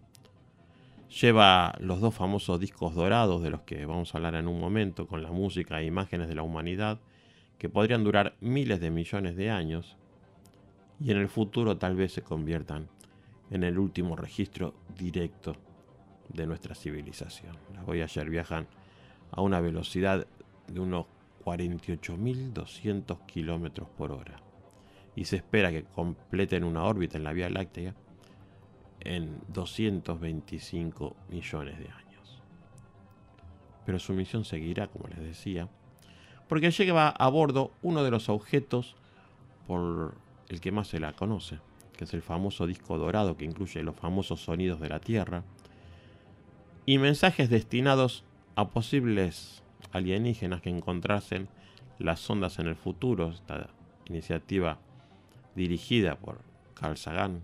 Lleva los dos famosos discos dorados de los que vamos a hablar en un momento, con la música e imágenes de la humanidad, que podrían durar miles de millones de años y en el futuro tal vez se conviertan en el último registro directo de nuestra civilización. Las Voyager viajan a una velocidad de unos cuarenta y ocho mil doscientos kilómetros por hora y se espera que completen una órbita en la Vía Láctea en doscientos veinticinco millones de años. Pero su misión seguirá, como les decía, porque lleva a bordo uno de los objetos por el que más se la conoce, que es el famoso disco dorado que incluye los famosos sonidos de la Tierra y mensajes destinados a posibles alienígenas que encontrasen las sondas en el futuro. Esta iniciativa dirigida por Carl Sagan.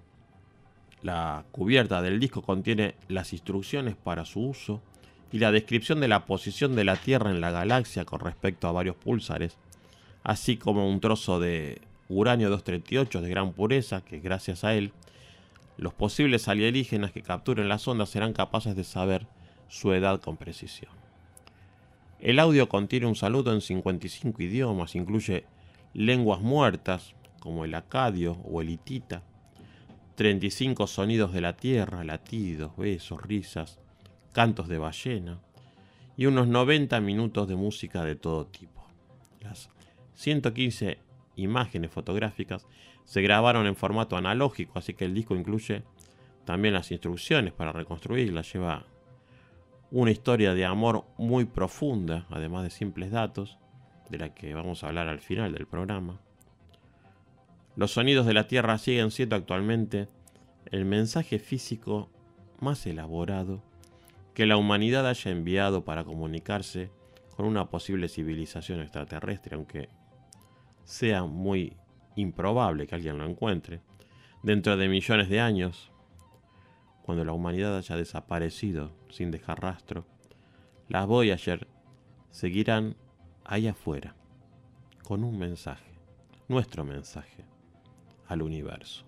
La cubierta del disco contiene las instrucciones para su uso y la descripción de la posición de la Tierra en la galaxia con respecto a varios púlsares, así como un trozo de uranio doscientos treinta y ocho de gran pureza que, gracias a él, los posibles alienígenas que capturen las ondas serán capaces de saber su edad con precisión. El audio contiene un saludo en cincuenta y cinco idiomas, incluye lenguas muertas como el acadio o el hitita, treinta y cinco sonidos de la tierra, latidos, besos, risas, cantos de ballena y unos noventa minutos de música de todo tipo. Las ciento quince imágenes fotográficas se grabaron en formato analógico, así que el disco incluye también las instrucciones para reconstruirla. Lleva una historia de amor muy profunda, además de simples datos, de la que vamos a hablar al final del programa. Los sonidos de la Tierra siguen siendo actualmente el mensaje físico más elaborado que la humanidad haya enviado para comunicarse con una posible civilización extraterrestre, aunque sea muy improbable que alguien lo encuentre. Dentro de millones de años, cuando la humanidad haya desaparecido sin dejar rastro, las Voyager seguirán ahí afuera, con un mensaje, nuestro mensaje, al universo.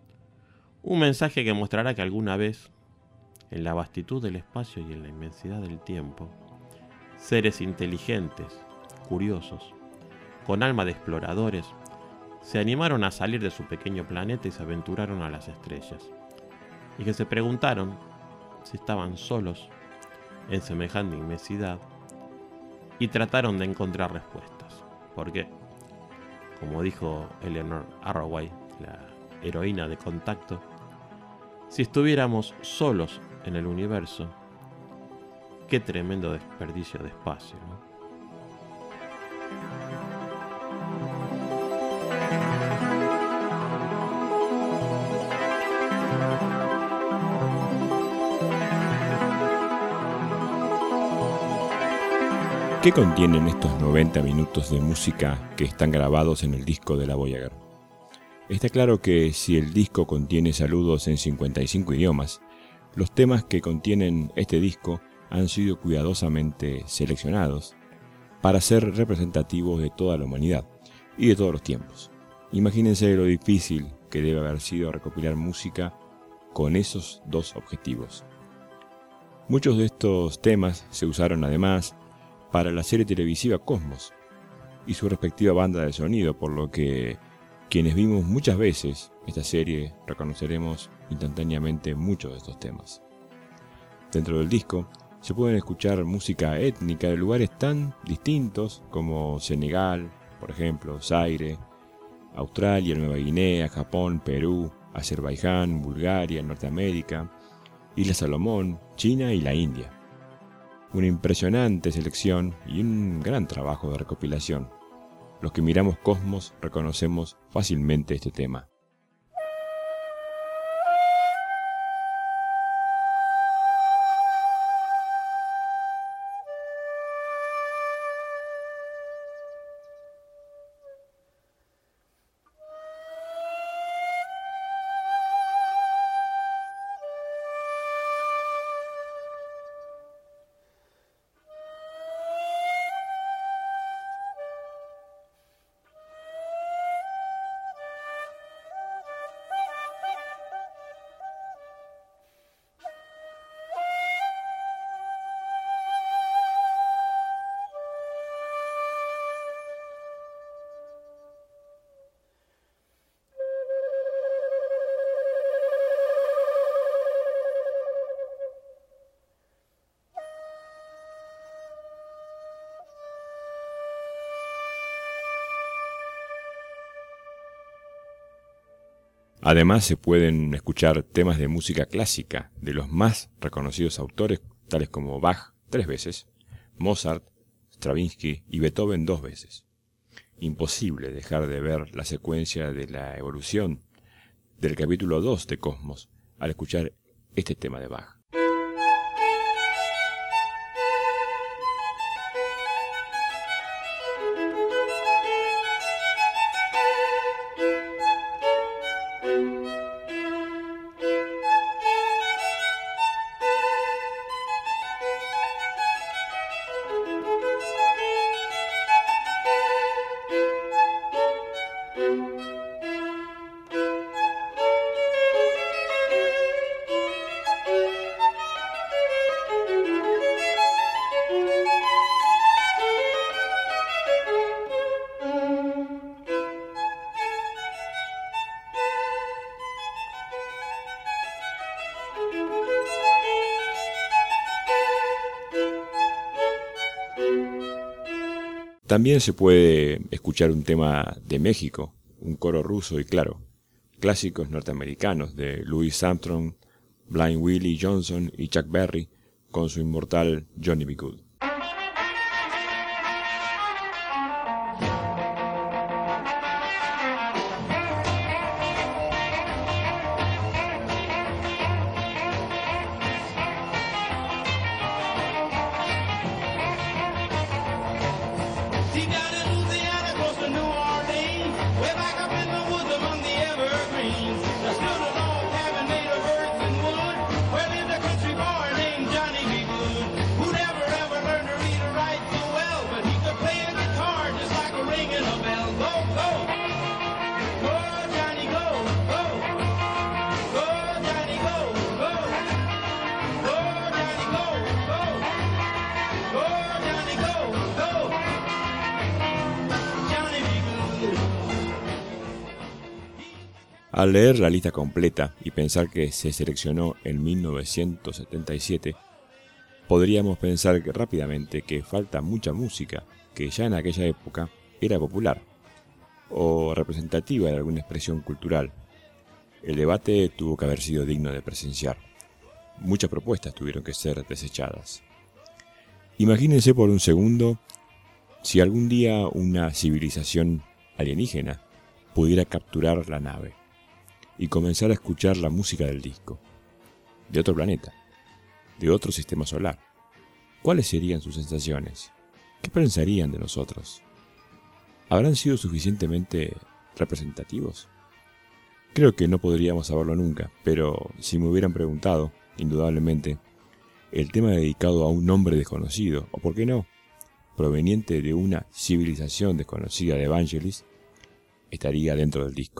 Un mensaje que mostrará que alguna vez, en la vastitud del espacio y en la inmensidad del tiempo, seres inteligentes, curiosos, con alma de exploradores, se animaron a salir de su pequeño planeta y se aventuraron a las estrellas, y que se preguntaron si estaban solos en semejante inmensidad y trataron de encontrar respuestas, porque, como dijo Eleanor Arroway, la heroína de Contacto, si estuviéramos solos en el universo, qué tremendo desperdicio de espacio, ¿no? ¿Qué contienen estos noventa minutos de música que están grabados en el disco de la Voyager? Está claro que si el disco contiene saludos en cincuenta y cinco idiomas, los temas que contienen este disco han sido cuidadosamente seleccionados para ser representativos de toda la humanidad y de todos los tiempos. Imagínense lo difícil que debe haber sido recopilar música con esos dos objetivos. Muchos de estos temas se usaron además para la serie televisiva Cosmos y su respectiva banda de sonido, por lo que quienes vimos muchas veces esta serie reconoceremos instantáneamente muchos de estos temas. Dentro del disco se pueden escuchar música étnica de lugares tan distintos como Senegal, por ejemplo, Zaire, Australia, Nueva Guinea, Japón, Perú, Azerbaiyán, Bulgaria, Norteamérica, Islas Salomón, China y la India. Una impresionante selección y un gran trabajo de recopilación. Los que miramos Cosmos reconocemos fácilmente este tema. Además se pueden escuchar temas de música clásica de los más reconocidos autores, tales como Bach tres veces, Mozart, Stravinsky y Beethoven dos veces. Imposible dejar de ver la secuencia de la evolución del capítulo dos de Cosmos al escuchar este tema de Bach. También se puede escuchar un tema de México, un coro ruso y claro, clásicos norteamericanos de Louis Armstrong, Blind Willie Johnson y Chuck Berry con su inmortal Johnny B. Good. Al leer la lista completa y pensar que se seleccionó en mil novecientos setenta y siete, podríamos pensar que rápidamente que falta mucha música que ya en aquella época era popular o representativa de alguna expresión cultural. El debate tuvo que haber sido digno de presenciar. Muchas propuestas tuvieron que ser desechadas. Imagínense por un segundo si algún día una civilización alienígena pudiera capturar la nave y comenzar a escuchar la música del disco, de otro planeta, de otro sistema solar. ¿Cuáles serían sus sensaciones? ¿Qué pensarían de nosotros? ¿Habrán sido suficientemente representativos? Creo que no podríamos saberlo nunca, pero si me hubieran preguntado, indudablemente, el tema dedicado a un hombre desconocido, o por qué no, proveniente de una civilización desconocida de Vangelis, estaría dentro del disco.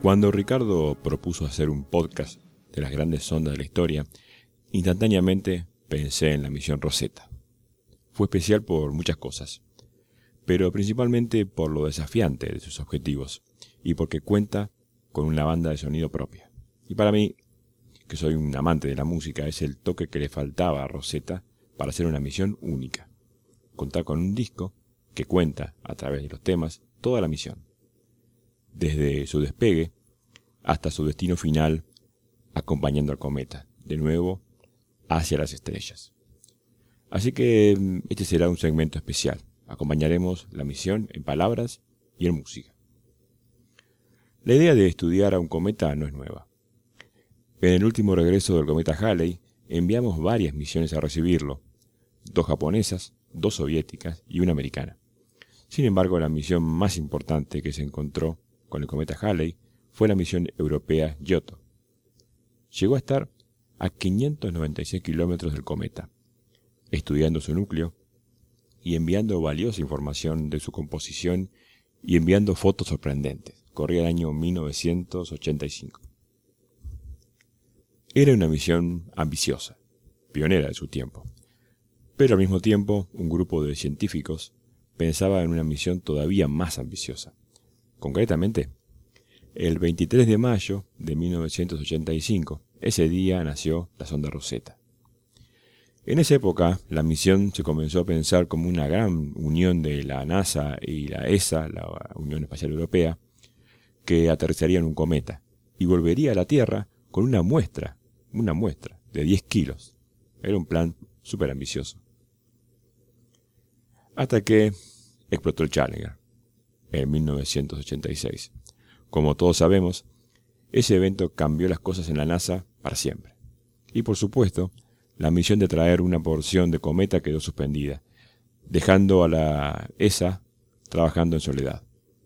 Cuando Ricardo propuso hacer un podcast de las grandes sondas de la historia, instantáneamente pensé en la misión Rosetta. Fue especial por muchas cosas, pero principalmente por lo desafiante de sus objetivos y porque cuenta con una banda de sonido propia. Y para mí, que soy un amante de la música, es el toque que le faltaba a Rosetta para hacer una misión única. Contar con un disco que cuenta, a través de los temas, toda la misión. Desde su despegue hasta su destino final, acompañando al cometa, de nuevo, hacia las estrellas. Así que este será un segmento especial. Acompañaremos la misión en palabras y en música. La idea de estudiar a un cometa no es nueva. En el último regreso del cometa Halley, enviamos varias misiones a recibirlo, dos japonesas, dos soviéticas y una americana. Sin embargo, la misión más importante que se encontró con el cometa Halley fue la misión europea Giotto. Llegó a estar a quinientos noventa y seis kilómetros del cometa, estudiando su núcleo y enviando valiosa información de su composición y enviando fotos sorprendentes. Corría el año mil novecientos ochenta y cinco. Era una misión ambiciosa, pionera de su tiempo, pero al mismo tiempo un grupo de científicos pensaba en una misión todavía más ambiciosa. Concretamente, el veintitrés de mayo de mil novecientos ochenta y cinco, ese día nació la sonda Rosetta. En esa época, la misión se comenzó a pensar como una gran unión de la NASA y la E S A, la Unión Espacial Europea, que aterrizaría en un cometa y volvería a la Tierra con una muestra, una muestra de diez kilos. Era un plan súper ambicioso. Hasta que explotó el Challenger en mil novecientos ochenta y seis. Como todos sabemos, ese evento cambió las cosas en la NASA para siempre. Y por supuesto, la misión de traer una porción de cometa quedó suspendida, dejando a la E S A trabajando en soledad.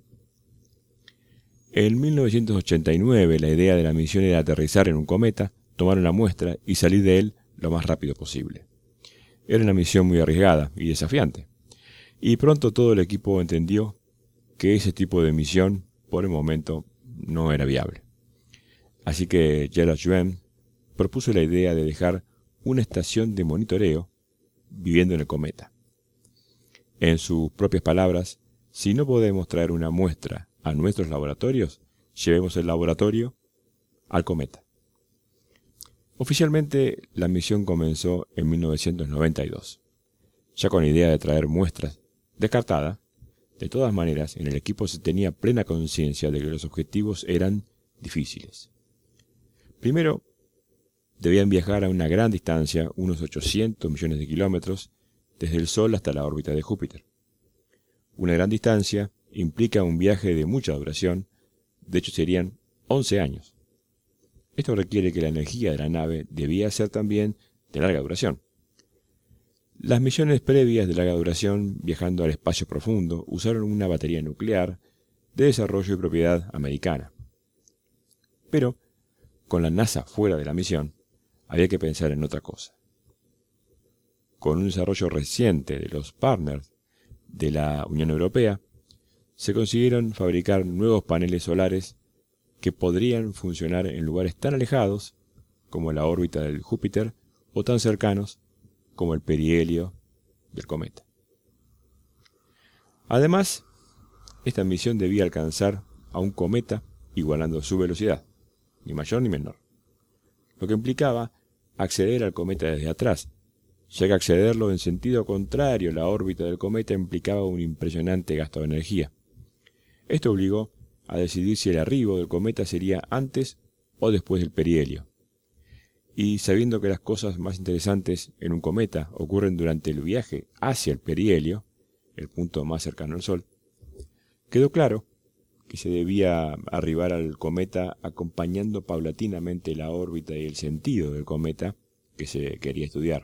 En mil novecientos ochenta y nueve, la idea de la misión era aterrizar en un cometa, tomar una muestra y salir de él lo más rápido posible. Era una misión muy arriesgada y desafiante, y pronto todo el equipo entendió que ese tipo de misión, por el momento, no era viable. Así que Gerald Schwem propuso la idea de dejar una estación de monitoreo viviendo en el cometa. En sus propias palabras, si no podemos traer una muestra a nuestros laboratorios, llevemos el laboratorio al cometa. Oficialmente, la misión comenzó en mil novecientos noventa y dos, ya con la idea de traer muestras descartada. De todas maneras, en el equipo se tenía plena conciencia de que los objetivos eran difíciles. Primero, debían viajar a una gran distancia, unos ochocientos millones de kilómetros, desde el Sol hasta la órbita de Júpiter. Una gran distancia implica un viaje de mucha duración, de hecho serían once años. Esto requiere que la energía de la nave debía ser también de larga duración. Las misiones previas de larga duración, viajando al espacio profundo, usaron una batería nuclear de desarrollo y propiedad americana. Pero, con la NASA fuera de la misión, había que pensar en otra cosa. Con un desarrollo reciente de los partners de la Unión Europea, se consiguieron fabricar nuevos paneles solares que podrían funcionar en lugares tan alejados como la órbita del Júpiter o tan cercanos como el perihelio del cometa. Además, esta misión debía alcanzar a un cometa igualando su velocidad, ni mayor ni menor, lo que implicaba acceder al cometa desde atrás, ya que accederlo en sentido contrario a la órbita del cometa implicaba un impresionante gasto de energía. Esto obligó a decidir si el arribo del cometa sería antes o después del perihelio. Y sabiendo que las cosas más interesantes en un cometa ocurren durante el viaje hacia el perihelio, el punto más cercano al Sol, quedó claro que se debía arribar al cometa acompañando paulatinamente la órbita y el sentido del cometa que se quería estudiar.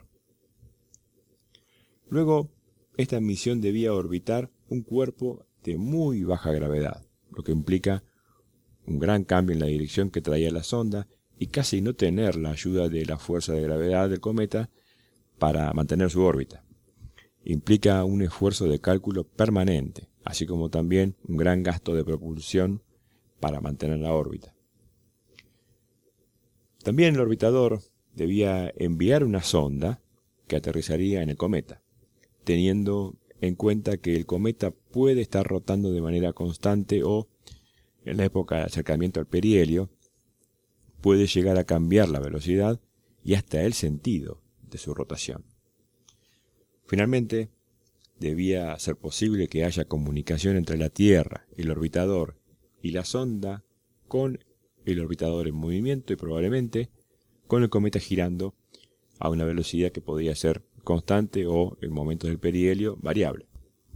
Luego, esta misión debía orbitar un cuerpo de muy baja gravedad, lo que implica un gran cambio en la dirección que traía la sonda y casi no tener la ayuda de la fuerza de gravedad del cometa para mantener su órbita. Implica un esfuerzo de cálculo permanente, así como también un gran gasto de propulsión para mantener la órbita. También el orbitador debía enviar una sonda que aterrizaría en el cometa, teniendo en cuenta que el cometa puede estar rotando de manera constante o, en la época de acercamiento al perihelio, puede llegar a cambiar la velocidad y hasta el sentido de su rotación. Finalmente, debía ser posible que haya comunicación entre la Tierra, el orbitador y la sonda con el orbitador en movimiento y probablemente con el cometa girando a una velocidad que podía ser constante o en momentos del perihelio variable.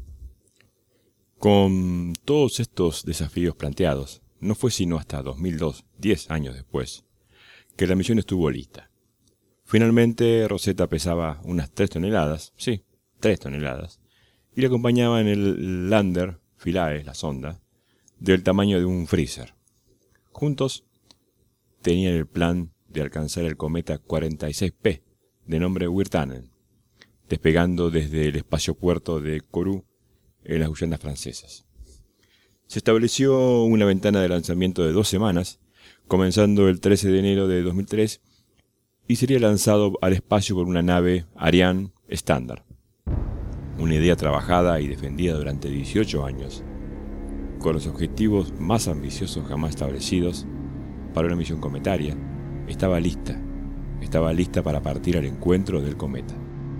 Con todos estos desafíos planteados, no fue sino hasta dos mil dos, diez años después, que la misión estuvo lista. Finalmente, Rosetta pesaba unas tres toneladas, sí, tres toneladas, y le acompañaba en el lander Philae, la sonda, del tamaño de un freezer. Juntos tenían el plan de alcanzar el cometa cuarenta y seis P, de nombre Wirtanen, despegando desde el espaciopuerto de Kourou, en las Guyanas francesas. Se estableció una ventana de lanzamiento de dos semanas, comenzando el trece de enero de dos mil tres, y sería lanzado al espacio por una nave Ariane estándar. Una idea trabajada y defendida durante dieciocho años, con los objetivos más ambiciosos jamás establecidos para una misión cometaria, estaba lista, estaba lista para partir al encuentro del cometa.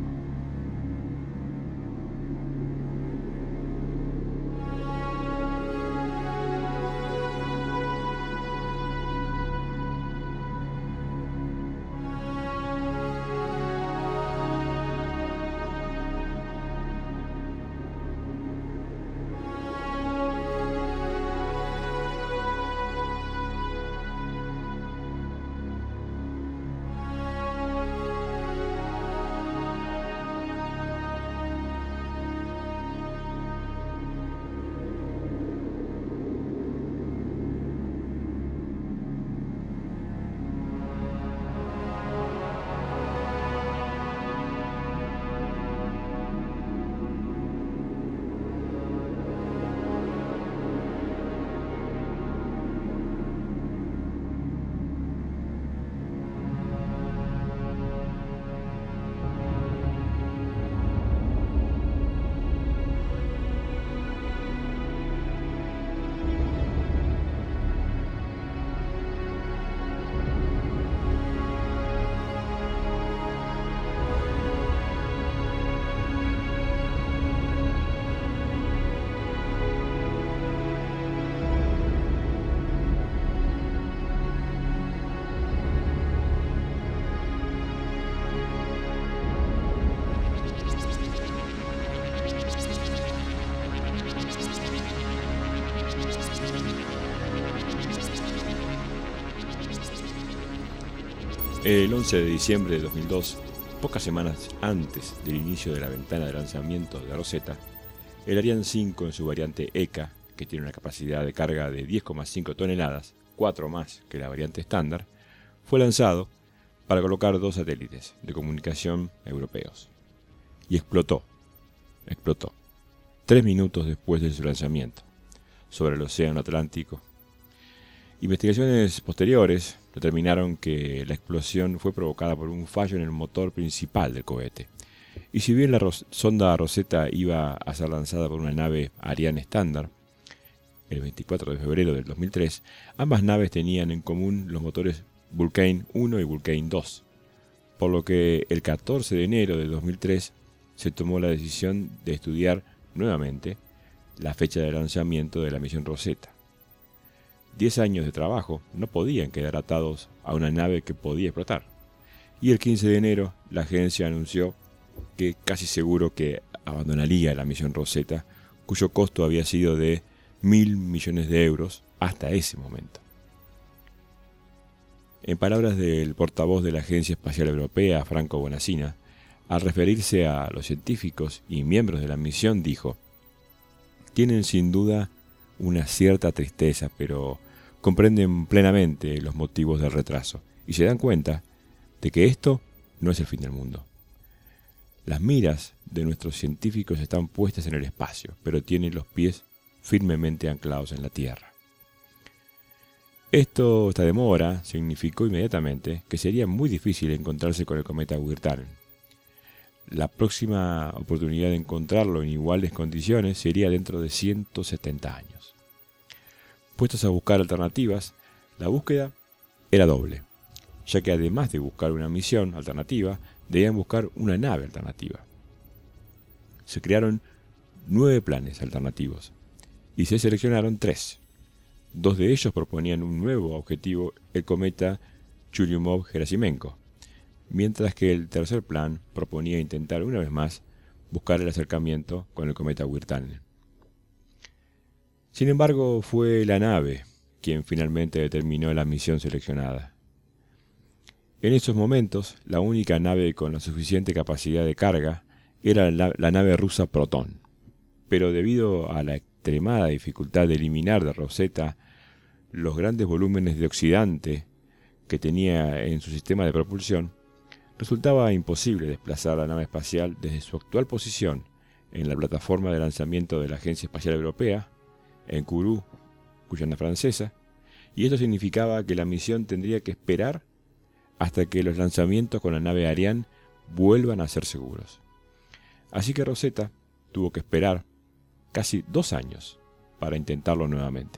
El once de diciembre de dos mil dos, pocas semanas antes del inicio de la ventana de lanzamiento de Rosetta, el Ariane cinco en su variante E C A, que tiene una capacidad de carga de diez coma cinco toneladas, cuatro más que la variante estándar, fue lanzado para colocar dos satélites de comunicación europeos. Y explotó, explotó, tres minutos después de su lanzamiento, sobre el Océano Atlántico. Investigaciones posteriores determinaron que la explosión fue provocada por un fallo en el motor principal del cohete. Y si bien la ros- sonda Rosetta iba a ser lanzada por una nave Ariane estándar, el veinticuatro de febrero del dos mil tres, ambas naves tenían en común los motores Vulcain uno y Vulcain dos, por lo que el catorce de enero de dos mil tres se tomó la decisión de estudiar nuevamente la fecha de lanzamiento de la misión Rosetta. Diez años de trabajo no podían quedar atados a una nave que podía explotar. Y el quince de enero la agencia anunció que casi seguro que abandonaría la misión Rosetta, cuyo costo había sido de mil millones de euros hasta ese momento. En palabras del portavoz de la Agencia Espacial Europea, Franco Bonaccina, al referirse a los científicos y miembros de la misión, dijo: «Tienen sin duda una cierta tristeza, pero comprenden plenamente los motivos del retraso y se dan cuenta de que esto no es el fin del mundo. Las miras de nuestros científicos están puestas en el espacio, pero tienen los pies firmemente anclados en la Tierra». Esto, esta demora significó inmediatamente que sería muy difícil encontrarse con el cometa Wirtanen. La próxima oportunidad de encontrarlo en iguales condiciones sería dentro de ciento setenta años. Puestos a buscar alternativas, la búsqueda era doble, ya que además de buscar una misión alternativa, debían buscar una nave alternativa. Se crearon nueve planes alternativos y se seleccionaron tres. Dos de ellos proponían un nuevo objetivo, el cometa Churyumov-Gerasimenko, mientras que el tercer plan proponía intentar una vez más buscar el acercamiento con el cometa Wirtanen. Sin embargo, fue la nave quien finalmente determinó la misión seleccionada. En esos momentos, la única nave con la suficiente capacidad de carga era la, la nave rusa Proton, pero debido a la extremada dificultad de eliminar de Rosetta los grandes volúmenes de oxidante que tenía en su sistema de propulsión, resultaba imposible desplazar la nave espacial desde su actual posición en la plataforma de lanzamiento de la Agencia Espacial Europea, en Kourou, Guyana Francesa, y esto significaba que la misión tendría que esperar hasta que los lanzamientos con la nave Ariane vuelvan a ser seguros. Así que Rosetta tuvo que esperar casi dos años para intentarlo nuevamente.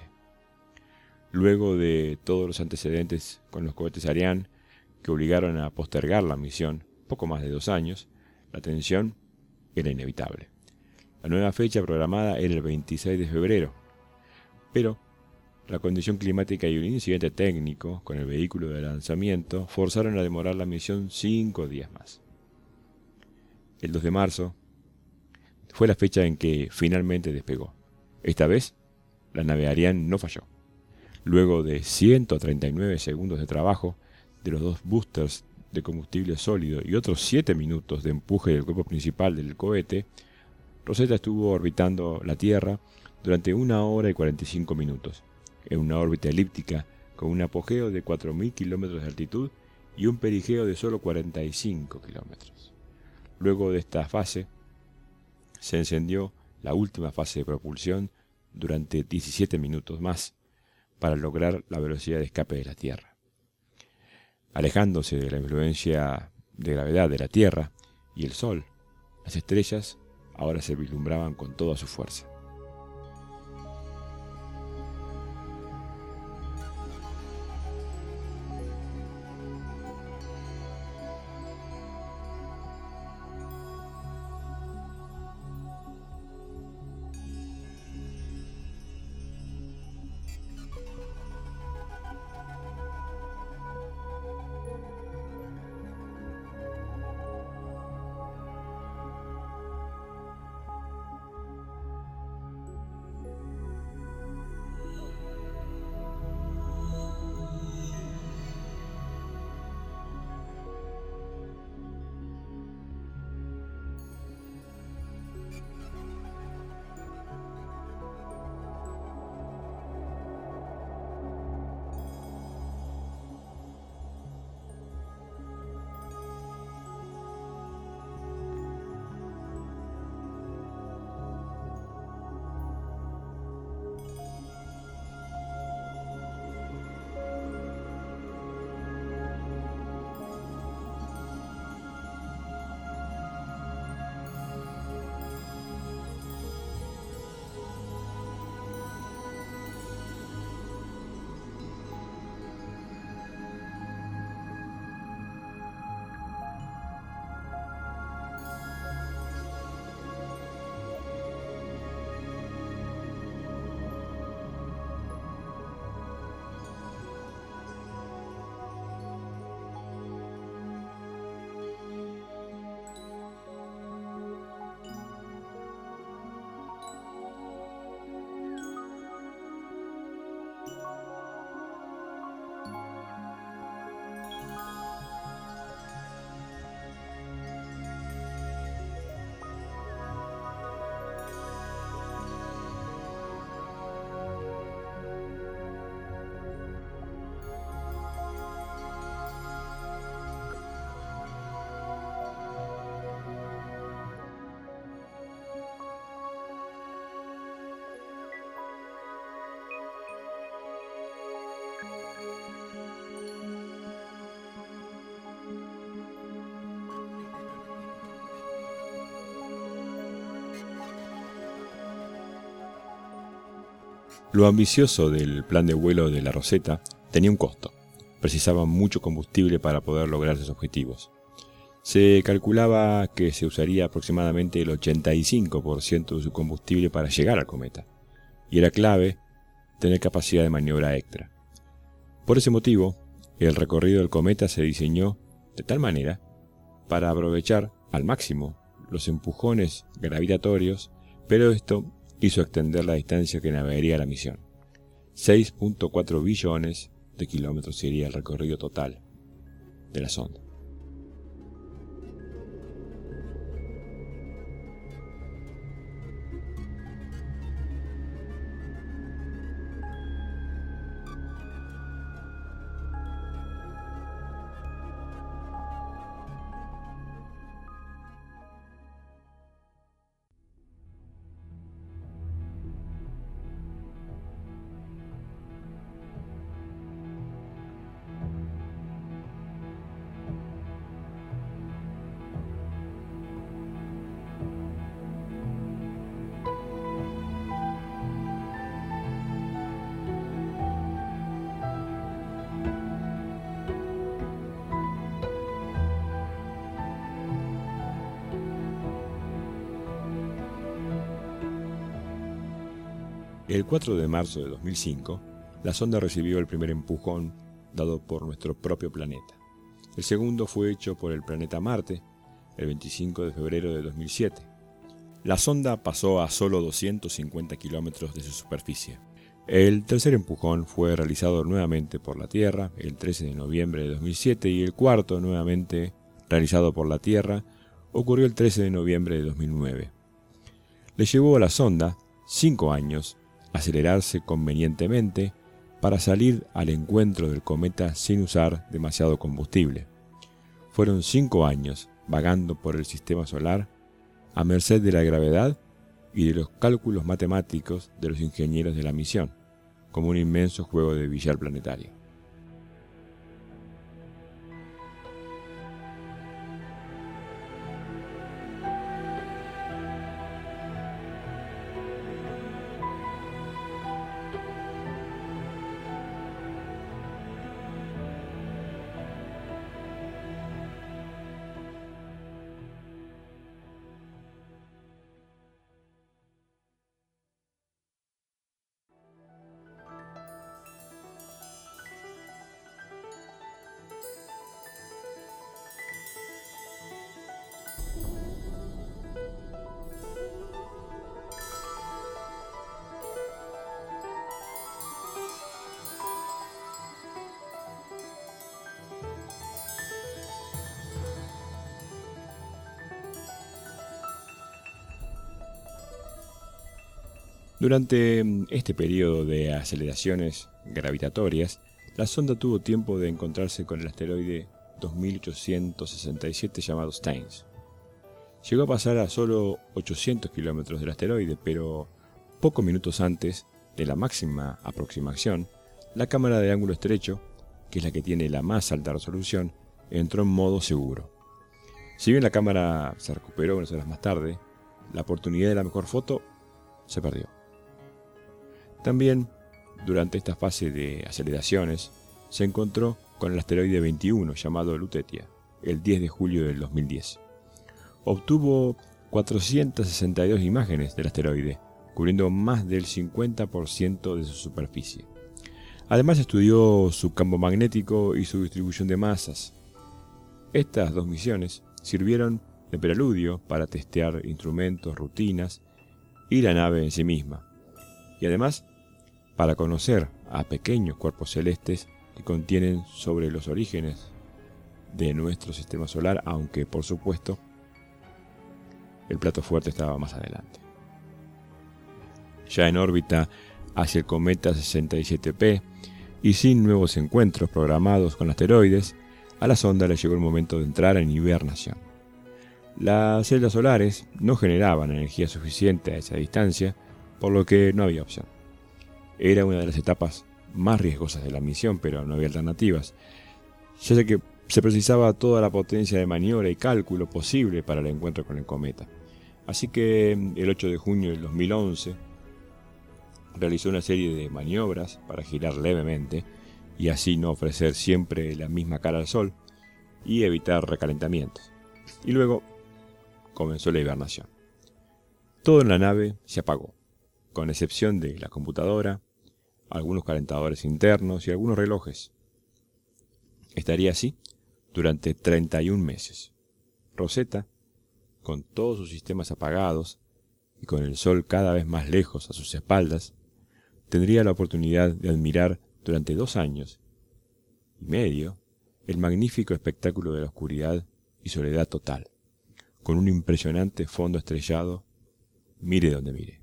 Luego de todos los antecedentes con los cohetes Ariane que obligaron a postergar la misión poco más de dos años, la tensión era inevitable. La nueva fecha programada era el veintiséis de febrero, pero la condición climática y un incidente técnico con el vehículo de lanzamiento forzaron a demorar la misión cinco días más. El dos de marzo fue la fecha en que finalmente despegó. Esta vez, la nave Ariane no falló. Luego de ciento treinta y nueve segundos de trabajo de los dos boosters de combustible sólido y otros siete minutos de empuje del cuerpo principal del cohete, Rosetta estuvo orbitando la Tierra durante una hora y cuarenta y cinco minutos, en una órbita elíptica con un apogeo de cuatro mil kilómetros de altitud y un perigeo de solo cuarenta y cinco kilómetros. Luego de esta fase, se encendió la última fase de propulsión durante diecisiete minutos más para lograr la velocidad de escape de la Tierra. Alejándose de la influencia de gravedad de la Tierra y el Sol, las estrellas ahora se vislumbraban con toda su fuerza. Lo ambicioso del plan de vuelo de la Rosetta tenía un costo. Precisaba mucho combustible para poder lograr sus objetivos. Se calculaba que se usaría aproximadamente el ochenta y cinco por ciento de su combustible para llegar al cometa, y era clave tener capacidad de maniobra extra. Por ese motivo, el recorrido del cometa se diseñó de tal manera para aprovechar al máximo los empujones gravitatorios, pero esto hizo extender la distancia que navegaría la misión. seis punto cuatro billones de kilómetros sería el recorrido total de la sonda. El cuatro de marzo de dos mil cinco, la sonda recibió el primer empujón dado por nuestro propio planeta. El segundo fue hecho por el planeta Marte el veinticinco de febrero de dos mil siete. La sonda pasó a solo doscientos cincuenta kilómetros de su superficie. El tercer empujón fue realizado nuevamente por la Tierra el trece de noviembre de dos mil siete y el cuarto, nuevamente realizado por la Tierra, ocurrió el trece de noviembre de dos mil nueve. Le llevó a la sonda cinco años acelerarse convenientemente para salir al encuentro del cometa sin usar demasiado combustible. Fueron cinco años vagando por el sistema solar a merced de la gravedad y de los cálculos matemáticos de los ingenieros de la misión, como un inmenso juego de billar planetario. Durante este periodo de aceleraciones gravitatorias, la sonda tuvo tiempo de encontrarse con el asteroide dos mil ochocientos sesenta y siete llamado Steins. Llegó a pasar a solo ochocientos kilómetros del asteroide, pero pocos minutos antes de la máxima aproximación, la cámara de ángulo estrecho, que es la que tiene la más alta resolución, entró en modo seguro. Si bien la cámara se recuperó unas horas más tarde, la oportunidad de la mejor foto se perdió. También, durante esta fase de aceleraciones, se encontró con el asteroide veintiuno llamado Lutetia, el diez de julio del dos mil diez. Obtuvo cuatrocientas sesenta y dos imágenes del asteroide, cubriendo más del cincuenta por ciento de su superficie. Además estudió su campo magnético y su distribución de masas. Estas dos misiones sirvieron de preludio para testear instrumentos, rutinas y la nave en sí misma, y además para conocer a pequeños cuerpos celestes que contienen sobre los orígenes de nuestro sistema solar, aunque por supuesto el plato fuerte estaba más adelante. Ya en órbita hacia el cometa sesenta y siete P y sin nuevos encuentros programados con asteroides, a la sonda le llegó el momento de entrar en hibernación. Las celdas solares no generaban energía suficiente a esa distancia, por lo que no había opción. Era una de las etapas más riesgosas de la misión, pero no había alternativas, ya que se precisaba toda la potencia de maniobra y cálculo posible para el encuentro con el cometa. Así que el ocho de junio del dos mil once, realizó una serie de maniobras para girar levemente y así no ofrecer siempre la misma cara al sol y evitar recalentamientos. Y luego comenzó la hibernación. Todo en la nave se apagó, con excepción de la computadora, algunos calentadores internos y algunos relojes. Estaría así durante treinta y un meses. Rosetta, con todos sus sistemas apagados y con el sol cada vez más lejos a sus espaldas, tendría la oportunidad de admirar durante dos años y medio el magnífico espectáculo de la oscuridad y soledad total, con un impresionante fondo estrellado, mire donde mire.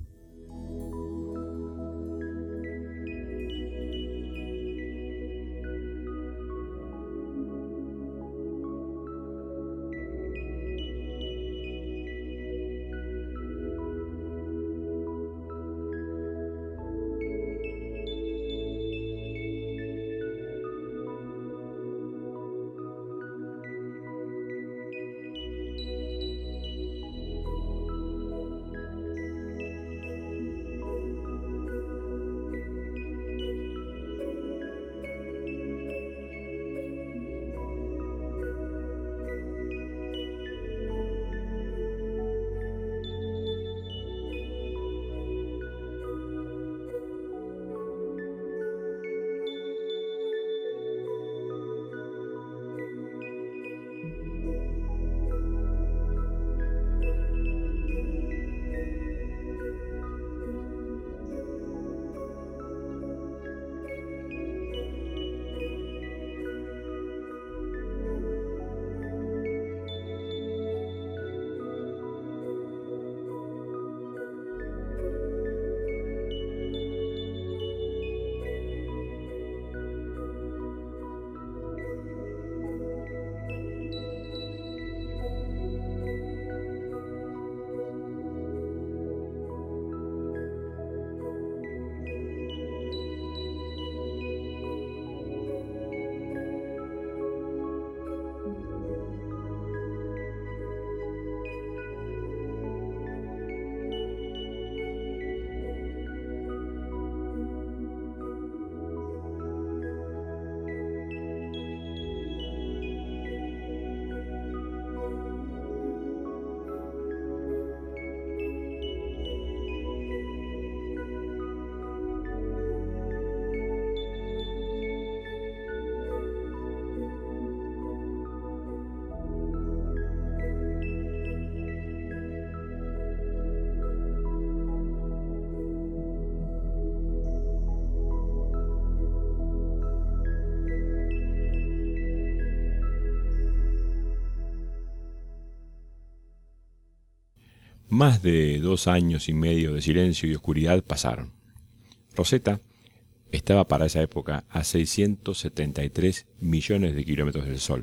Más de dos años y medio de silencio y oscuridad pasaron. Rosetta estaba para esa época a seiscientos setenta y tres millones de kilómetros del Sol.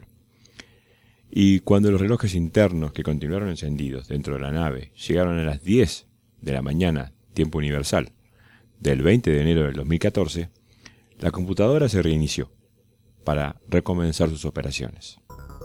Y cuando los relojes internos que continuaron encendidos dentro de la nave llegaron a las diez de la mañana, tiempo universal, del veinte de enero del dos mil catorce, la computadora se reinició para recomenzar sus operaciones.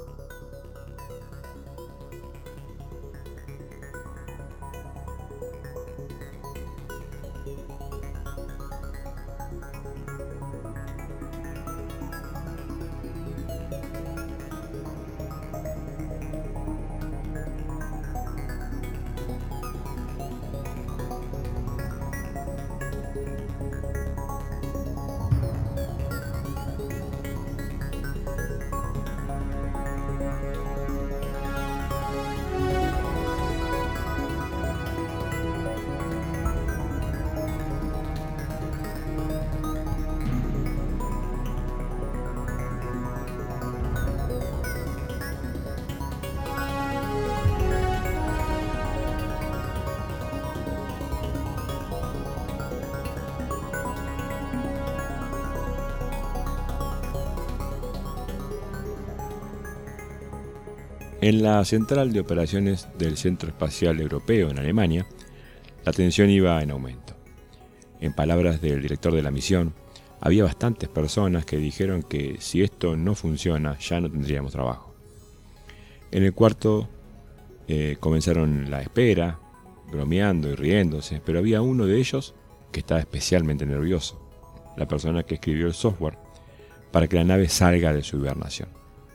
En la central de operaciones del Centro Espacial Europeo en Alemania, la tensión iba en aumento. En palabras del director de la misión, había bastantes personas que dijeron que si esto no funciona ya no tendríamos trabajo. En el cuarto eh, comenzaron la espera, bromeando y riéndose, pero había uno de ellos que estaba especialmente nervioso, la persona que escribió el software para que la nave salga de su hibernación.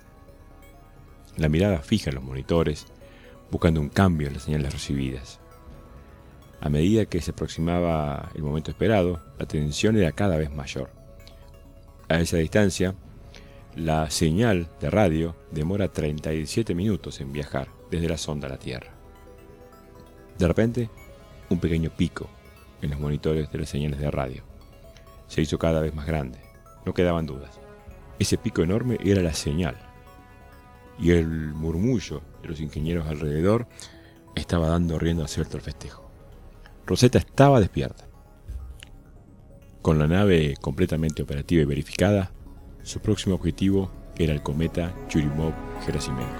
La mirada fija en los monitores, buscando un cambio en las señales recibidas. A medida que se aproximaba el momento esperado, la tensión era cada vez mayor. A esa distancia, la señal de radio demora treinta y siete minutos en viajar desde la sonda a la Tierra. De repente, un pequeño pico en los monitores de las señales de radio. Se hizo cada vez más grande, no quedaban dudas. Ese pico enorme era la señal, y el murmullo de los ingenieros alrededor estaba dando rienda suelta al festejo. Rosetta estaba despierta. Con la nave completamente operativa y verificada, su próximo objetivo era el cometa Churyumov-Gerasimenko.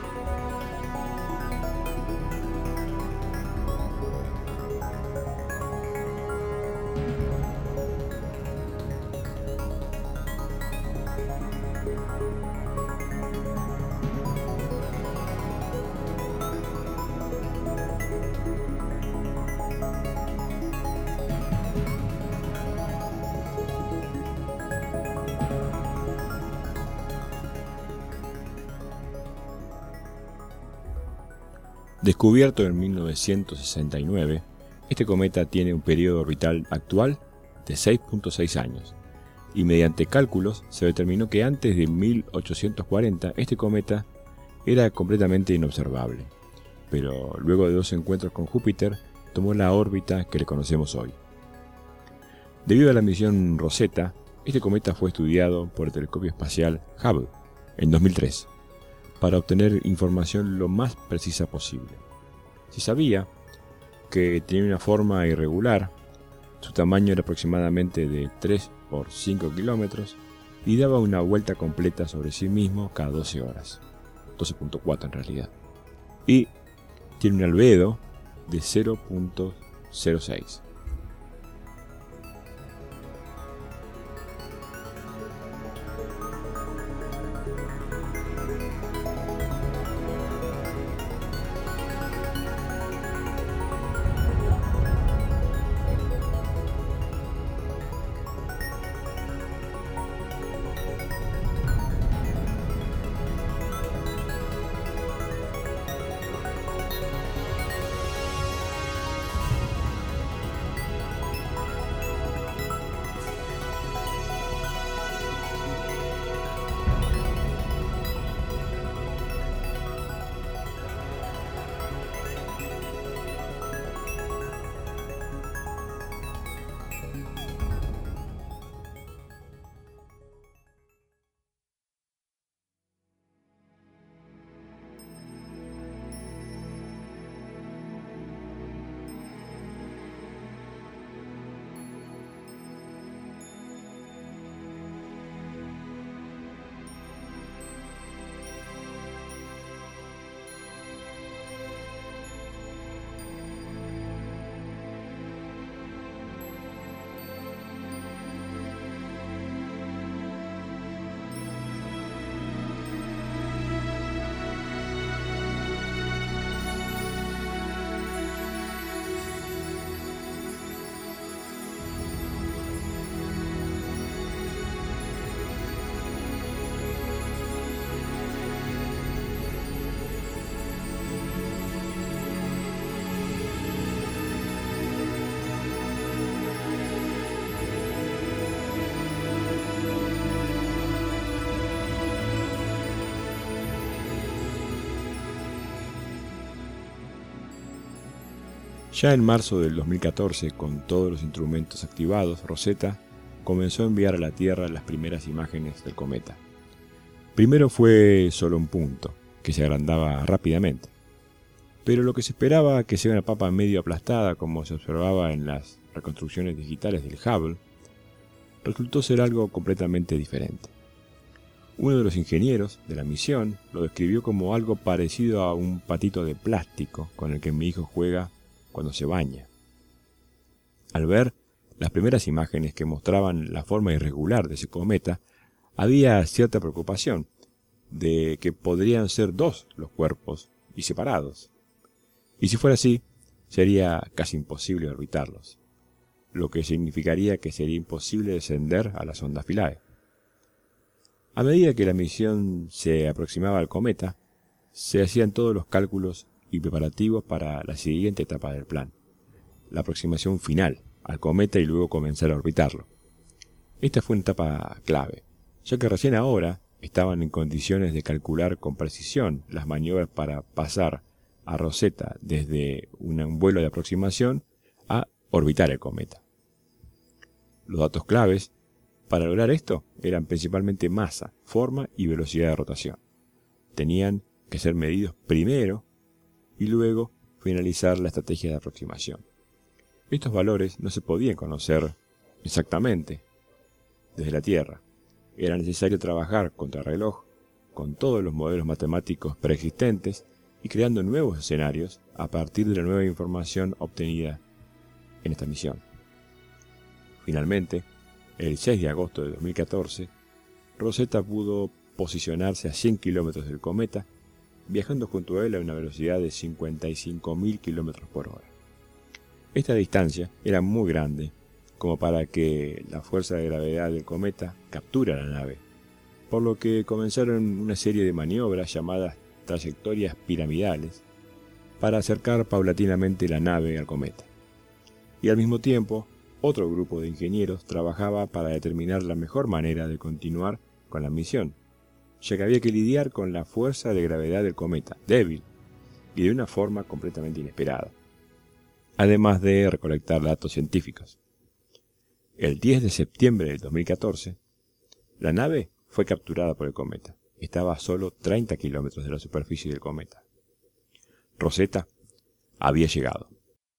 Descubierto en mil novecientos sesenta y nueve, este cometa tiene un periodo orbital actual de seis punto seis años, y mediante cálculos se determinó que antes de mil ochocientos cuarenta este cometa era completamente inobservable, pero luego de dos encuentros con Júpiter tomó la órbita que le conocemos hoy. Debido a la misión Rosetta, este cometa fue estudiado por el telescopio espacial Hubble en dos mil tres. Para obtener información lo más precisa posible. Se sabía que tenía una forma irregular, su tamaño era aproximadamente de tres por cinco kilómetros y daba una vuelta completa sobre sí mismo cada doce horas, doce punto cuatro en realidad, y tiene un albedo de cero punto cero seis. Ya en marzo del dos mil catorce, con todos los instrumentos activados, Rosetta comenzó a enviar a la Tierra las primeras imágenes del cometa. Primero fue solo un punto, que se agrandaba rápidamente, pero lo que se esperaba que sea una papa medio aplastada, como se observaba en las reconstrucciones digitales del Hubble, resultó ser algo completamente diferente. Uno de los ingenieros de la misión lo describió como algo parecido a un patito de plástico con el que mi hijo juega cuando se baña. Al ver las primeras imágenes que mostraban la forma irregular de ese cometa, había cierta preocupación de que podrían ser dos los cuerpos y separados. Y si fuera así, sería casi imposible orbitarlos. lo que significaría que sería imposible descender a la sonda Philae. A medida que la misión se aproximaba al cometa, se hacían todos los cálculos y preparativos para la siguiente etapa del plan, la aproximación final al cometa y luego comenzar a orbitarlo. Esta fue una etapa clave, ya que recién ahora estaban en condiciones de calcular con precisión las maniobras para pasar a Rosetta desde un vuelo de aproximación a orbitar el cometa. Los datos claves para lograr esto eran principalmente masa, forma y velocidad de rotación. Tenían que ser medidos primero y luego finalizar la estrategia de aproximación. Estos valores no se podían conocer exactamente desde la Tierra. Era necesario trabajar contrarreloj con todos los modelos matemáticos preexistentes y creando nuevos escenarios a partir de la nueva información obtenida en esta misión. Finalmente, el seis de agosto de dos mil catorce, Rosetta pudo posicionarse a cien kilómetros del cometa, viajando junto a él a una velocidad de cincuenta y cinco mil kilómetros por hora. Esta distancia era muy grande como para que la fuerza de gravedad del cometa capture la nave, por lo que comenzaron una serie de maniobras llamadas trayectorias piramidales para acercar paulatinamente la nave al cometa. Y al mismo tiempo, otro grupo de ingenieros trabajaba para determinar la mejor manera de continuar con la misión, ya que había que lidiar con la fuerza de gravedad del cometa, débil y de una forma completamente inesperada, además de recolectar datos científicos. El diez de septiembre del dos mil catorce, la nave fue capturada por el cometa. Estaba a solo treinta kilómetros de la superficie del cometa. Rosetta había llegado.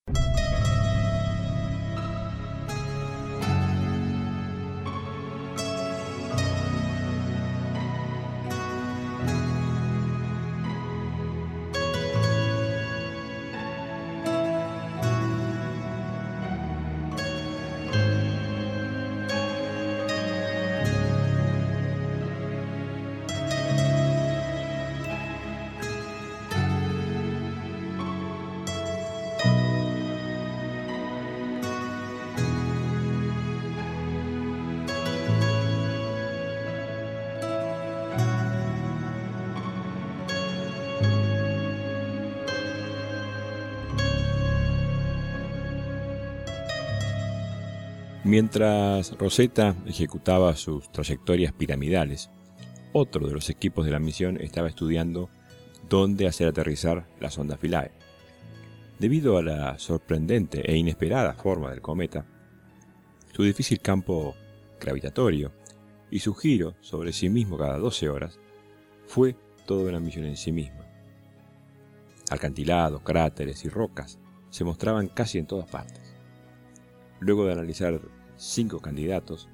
Mientras Rosetta ejecutaba sus trayectorias piramidales, otro de los equipos de la misión estaba estudiando dónde hacer aterrizar la sonda Philae. Debido a la sorprendente e inesperada forma del cometa, su difícil campo gravitatorio y su giro sobre sí mismo cada doce horas, fue toda una misión en sí misma. Acantilados, cráteres y rocas se mostraban casi en todas partes. Luego de analizar cinco candidatos,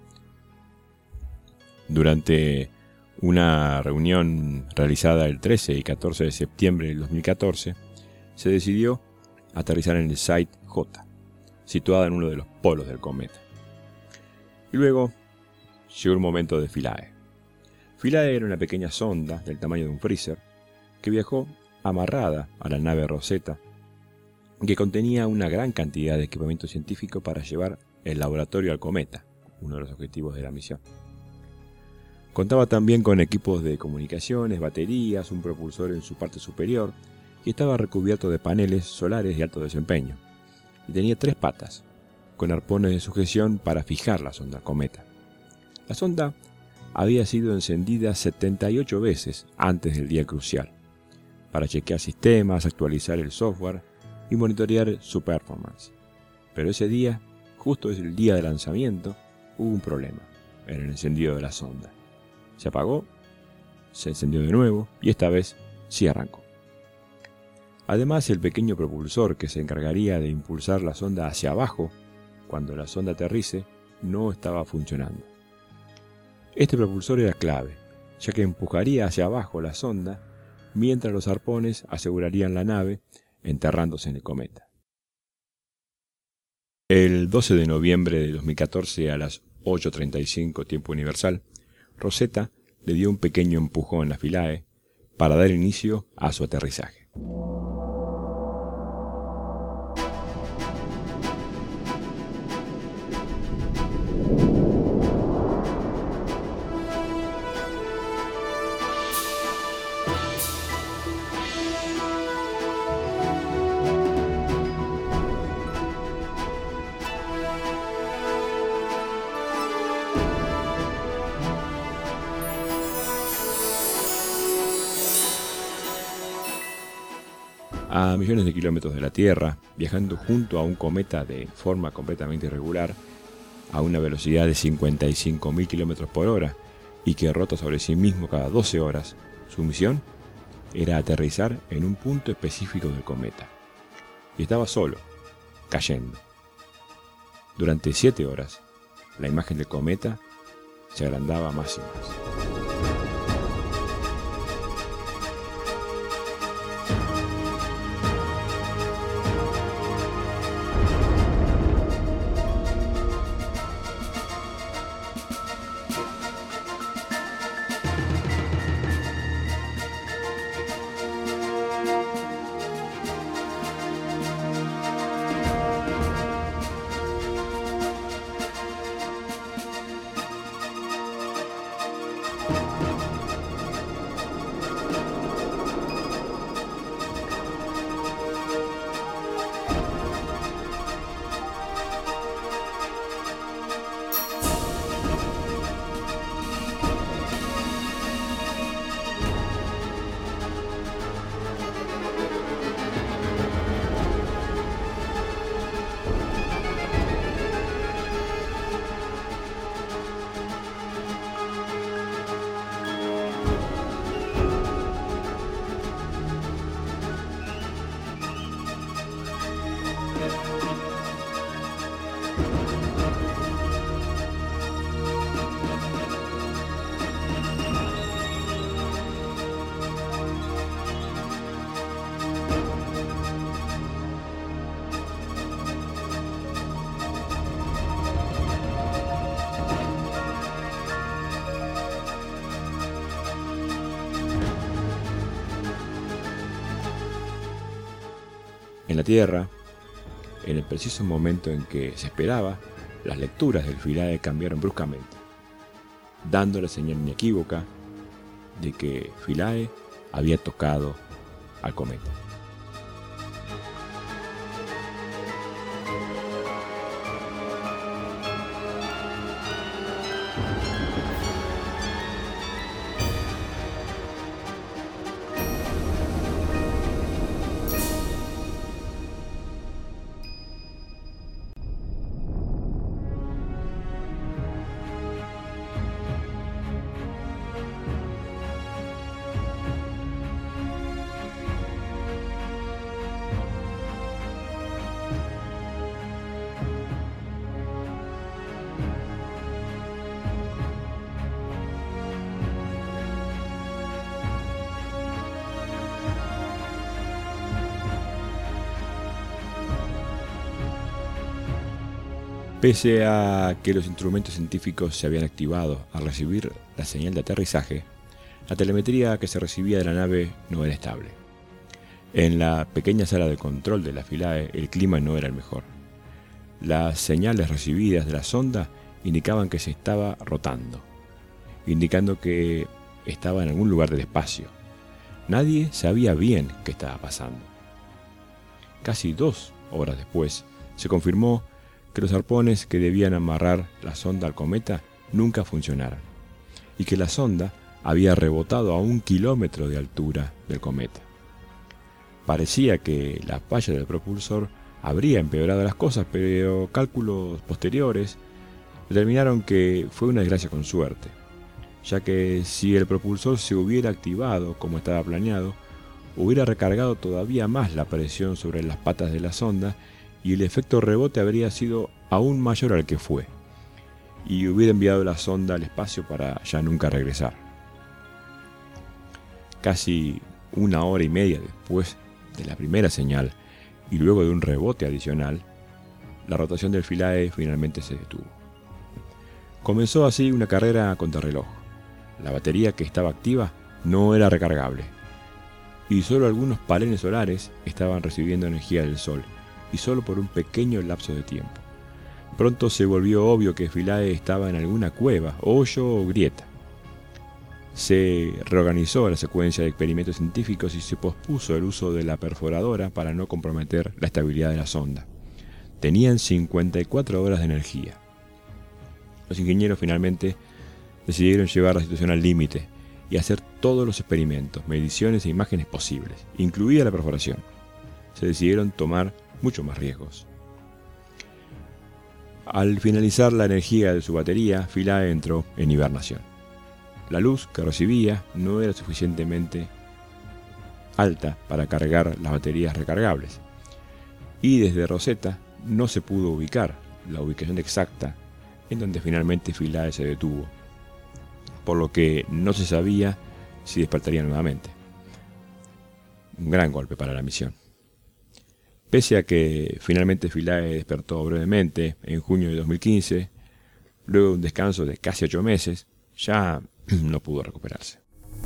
durante una reunión realizada el trece y catorce de septiembre del dos mil catorce, se decidió aterrizar en el Site J, situada en uno de los polos del cometa. Y luego llegó el momento de Philae. Philae era una pequeña sonda del tamaño de un freezer que viajó amarrada a la nave Rosetta, que contenía una gran cantidad de equipamiento científico para llevar el laboratorio al cometa, uno de los objetivos de la misión. Contaba también con equipos de comunicaciones, baterías, un propulsor en su parte superior y estaba recubierto de paneles solares de alto desempeño. Y tenía tres patas, con arpones de sujeción para fijar la sonda al cometa. La sonda había sido encendida setenta y ocho veces antes del día crucial, para chequear sistemas, actualizar el software y monitorear su performance. Pero ese día, justo desde el día de lanzamiento, hubo un problema en el encendido de la sonda. Se apagó, se encendió de nuevo y esta vez sí arrancó. Además, el pequeño propulsor que se encargaría de impulsar la sonda hacia abajo cuando la sonda aterrice no estaba funcionando. Este propulsor era clave, ya que empujaría hacia abajo la sonda mientras los arpones asegurarían la nave enterrándose en el cometa. El doce de noviembre de dos mil catorce a las ocho treinta y cinco tiempo universal, Rosetta le dio un pequeño empujón a Philae para dar inicio a su aterrizaje. Muy a millones de kilómetros de la Tierra, viajando junto a un cometa de forma completamente irregular, a una velocidad de cincuenta y cinco mil kilómetros por hora y que rota sobre sí mismo cada doce horas, su misión era aterrizar en un punto específico del cometa. Y estaba solo, cayendo. Durante siete horas, la imagen del cometa se agrandaba más y más. En la Tierra, en el preciso momento en que se esperaba, las lecturas del Philae cambiaron bruscamente, dando la señal inequívoca de que Philae había tocado al cometa. Pese a que los instrumentos científicos se habían activado al recibir la señal de aterrizaje, la telemetría que se recibía de la nave no era estable. En la pequeña sala de control de la Philae el clima no era el mejor. Las señales recibidas de la sonda indicaban que se estaba rotando, indicando que estaba en algún lugar del espacio. Nadie sabía bien qué estaba pasando. Casi dos horas después, se confirmó que los arpones que debían amarrar la sonda al cometa nunca funcionaron, y que la sonda había rebotado a un kilómetro de altura del cometa. Parecía que la falla del propulsor habría empeorado las cosas, pero cálculos posteriores determinaron que fue una desgracia con suerte, ya que si el propulsor se hubiera activado como estaba planeado, hubiera recargado todavía más la presión sobre las patas de la sonda y el efecto rebote habría sido aún mayor al que fue, y hubiera enviado la sonda al espacio para ya nunca regresar. Casi una hora y media después de la primera señal, y luego de un rebote adicional, la rotación del Philae finalmente se detuvo. Comenzó así una carrera a contrarreloj. La batería que estaba activa no era recargable, y solo algunos paneles solares estaban recibiendo energía del sol, y solo por un pequeño lapso de tiempo. Pronto se volvió obvio que Philae estaba en alguna cueva, hoyo o grieta. Se reorganizó la secuencia de experimentos científicos y se pospuso el uso de la perforadora para no comprometer la estabilidad de la sonda. Tenían cincuenta y cuatro horas de energía. Los ingenieros finalmente decidieron llevar la situación al límite y hacer todos los experimentos, mediciones e imágenes posibles, incluida la perforación. se decidieron tomar mucho más riesgos. Al finalizar la energía de su batería, Philae entró en hibernación. La luz que recibía no era suficientemente alta para cargar las baterías recargables, y desde Rosetta no se pudo ubicar la ubicación exacta en donde finalmente Philae se detuvo, por lo que no se sabía si despertaría nuevamente. Un gran golpe para la misión. Pese a que finalmente Philae despertó brevemente en junio de dos mil quince, luego de un descanso de casi ocho meses, ya no pudo recuperarse.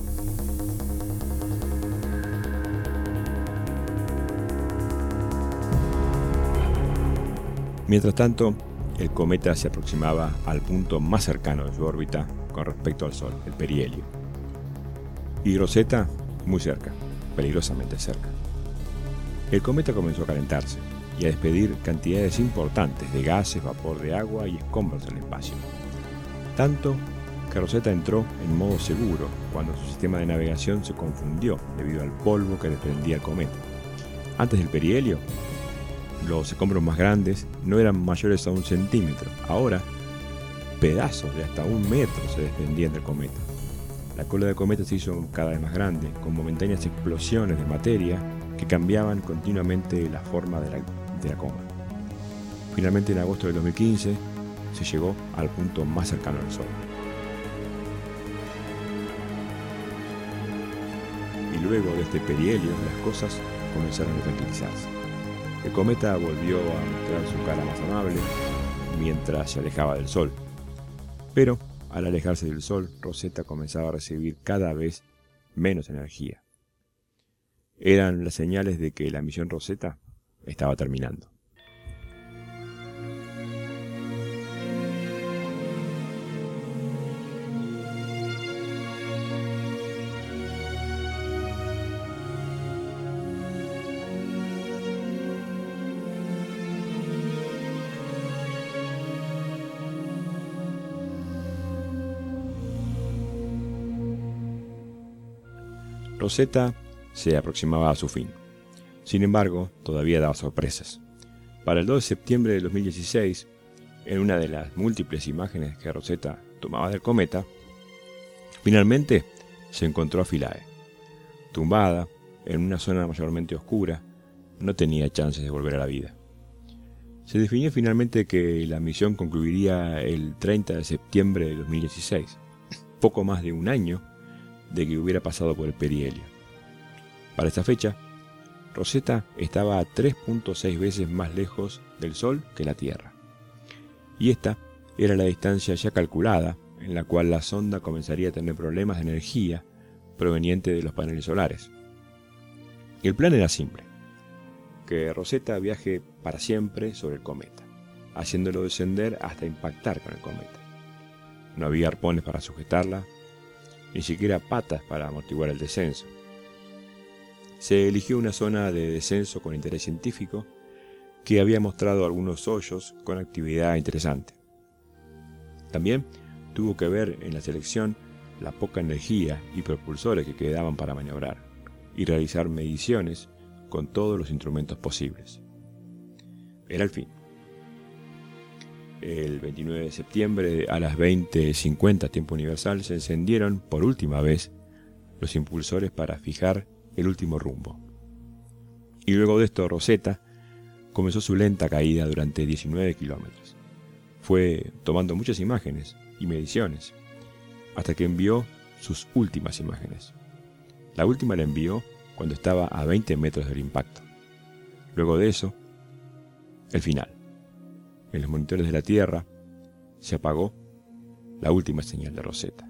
Mientras tanto, el cometa se aproximaba al punto más cercano de su órbita con respecto al Sol, el perihelio. Y Rosetta, muy cerca, peligrosamente cerca. El cometa comenzó a calentarse y a despedir cantidades importantes de gases, vapor de agua y escombros en el espacio. Tanto que Rosetta entró en modo seguro cuando su sistema de navegación se confundió debido al polvo que desprendía el cometa. Antes del perihelio, los escombros más grandes no eran mayores a un centímetro. Ahora, pedazos de hasta un metro se desprendían del cometa. La cola del cometa se hizo cada vez más grande, con momentáneas explosiones de materia que cambiaban continuamente la forma de la, de la coma. Finalmente, en agosto del dos mil quince, se llegó al punto más cercano al Sol. Y luego de este perihelio, las cosas comenzaron a tranquilizarse. El cometa volvió a mostrar su cara más amable mientras se alejaba del Sol. Pero, al alejarse del Sol, Rosetta comenzaba a recibir cada vez menos energía. Eran las señales de que la misión Rosetta estaba terminando. Rosetta se aproximaba a su fin. Sin embargo, todavía daba sorpresas. Para el dos de septiembre de dos mil dieciséis, en una de las múltiples imágenes que Rosetta tomaba del cometa, finalmente se encontró a Philae. Tumbada en una zona mayormente oscura, no tenía chances de volver a la vida. Se definió finalmente que la misión concluiría el treinta de septiembre de dos mil dieciséis, poco más de un año de que hubiera pasado por el perihelio. Para esta fecha, Rosetta estaba a tres punto seis veces más lejos del Sol que la Tierra. Y esta era la distancia ya calculada en la cual la sonda comenzaría a tener problemas de energía proveniente de los paneles solares. El plan era simple: que Rosetta viaje para siempre sobre el cometa, haciéndolo descender hasta impactar con el cometa. No había arpones para sujetarla, ni siquiera patas para amortiguar el descenso. Se eligió una zona de descenso con interés científico que había mostrado algunos hoyos con actividad interesante. También tuvo que ver en la selección la poca energía y propulsores que quedaban para maniobrar y realizar mediciones con todos los instrumentos posibles. Era el fin. El veintinueve de septiembre a las veinte cincuenta tiempo universal se encendieron por última vez los impulsores para fijar el último rumbo. Y luego de esto Rosetta comenzó su lenta caída durante diecinueve kilómetros. Fue tomando muchas imágenes y mediciones hasta que envió sus últimas imágenes. La última la envió cuando estaba a veinte metros del impacto. Luego de eso, el final. En los monitores de la Tierra se apagó la última señal de Rosetta.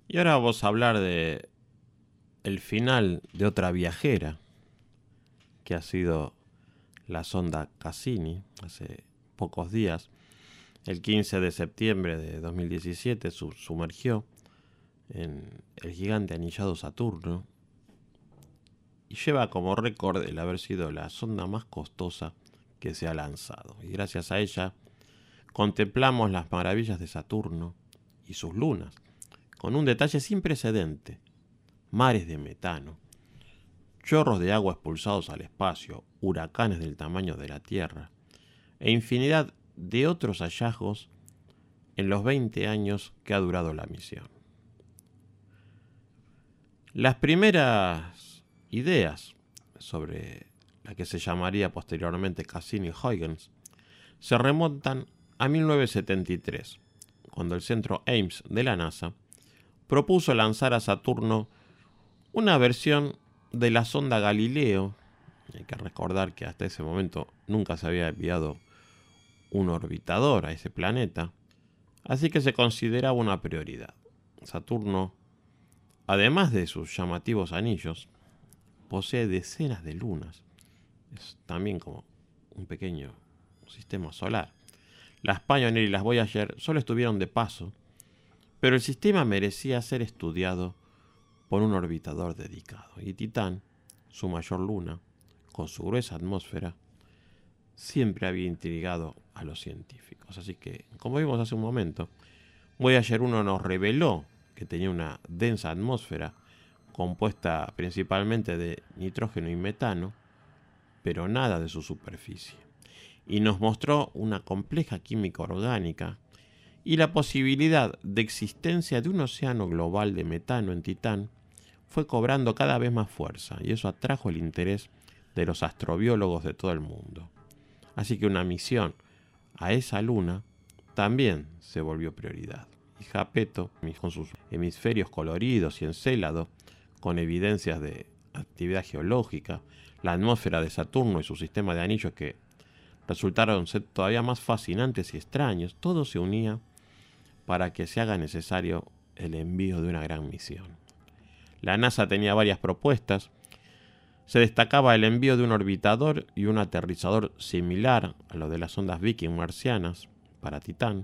Y ahora vamos a hablar de el final de otra viajera, que ha sido la sonda Cassini. Hace pocos días, el quince de septiembre de dos mil diecisiete, se sumergió en el gigante anillado Saturno y lleva como récord el haber sido la sonda más costosa que se ha lanzado. Y gracias a ella contemplamos las maravillas de Saturno y sus lunas, con un detalle sin precedente: mares de metano, chorros de agua expulsados al espacio, huracanes del tamaño de la Tierra e infinidad de otros hallazgos en los veinte años que ha durado la misión. Las primeras ideas sobre la que se llamaría posteriormente Cassini-Huygens se remontan a mil novecientos setenta y tres, cuando el centro Ames de la NASA propuso lanzar a Saturno una versión de la sonda Galileo. Hay que recordar que hasta ese momento nunca se había enviado un orbitador a ese planeta, así que se consideraba una prioridad. Saturno, además de sus llamativos anillos, posee decenas de lunas. Es también como un pequeño sistema solar. Las Pioneer y las Voyager solo estuvieron de paso, pero el sistema merecía ser estudiado por un orbitador dedicado. Y Titán, su mayor luna, con su gruesa atmósfera, siempre había intrigado a los científicos. Así que, como vimos hace un momento, Voyager uno nos reveló que tenía una densa atmósfera compuesta principalmente de nitrógeno y metano, pero nada de su superficie. Y nos mostró una compleja química orgánica y la posibilidad de existencia de un océano global de metano en Titán fue cobrando cada vez más fuerza, y eso atrajo el interés de los astrobiólogos de todo el mundo. Así que una misión a esa luna también se volvió prioridad. Y Japetto, con sus hemisferios coloridos y Encélado, con evidencias de actividad geológica, la atmósfera de Saturno y su sistema de anillos que resultaron ser todavía más fascinantes y extraños, todo se unía para que se haga necesario el envío de una gran misión. La NASA tenía varias propuestas. Se destacaba el envío de un orbitador y un aterrizador similar a lo de las sondas Viking marcianas para Titán.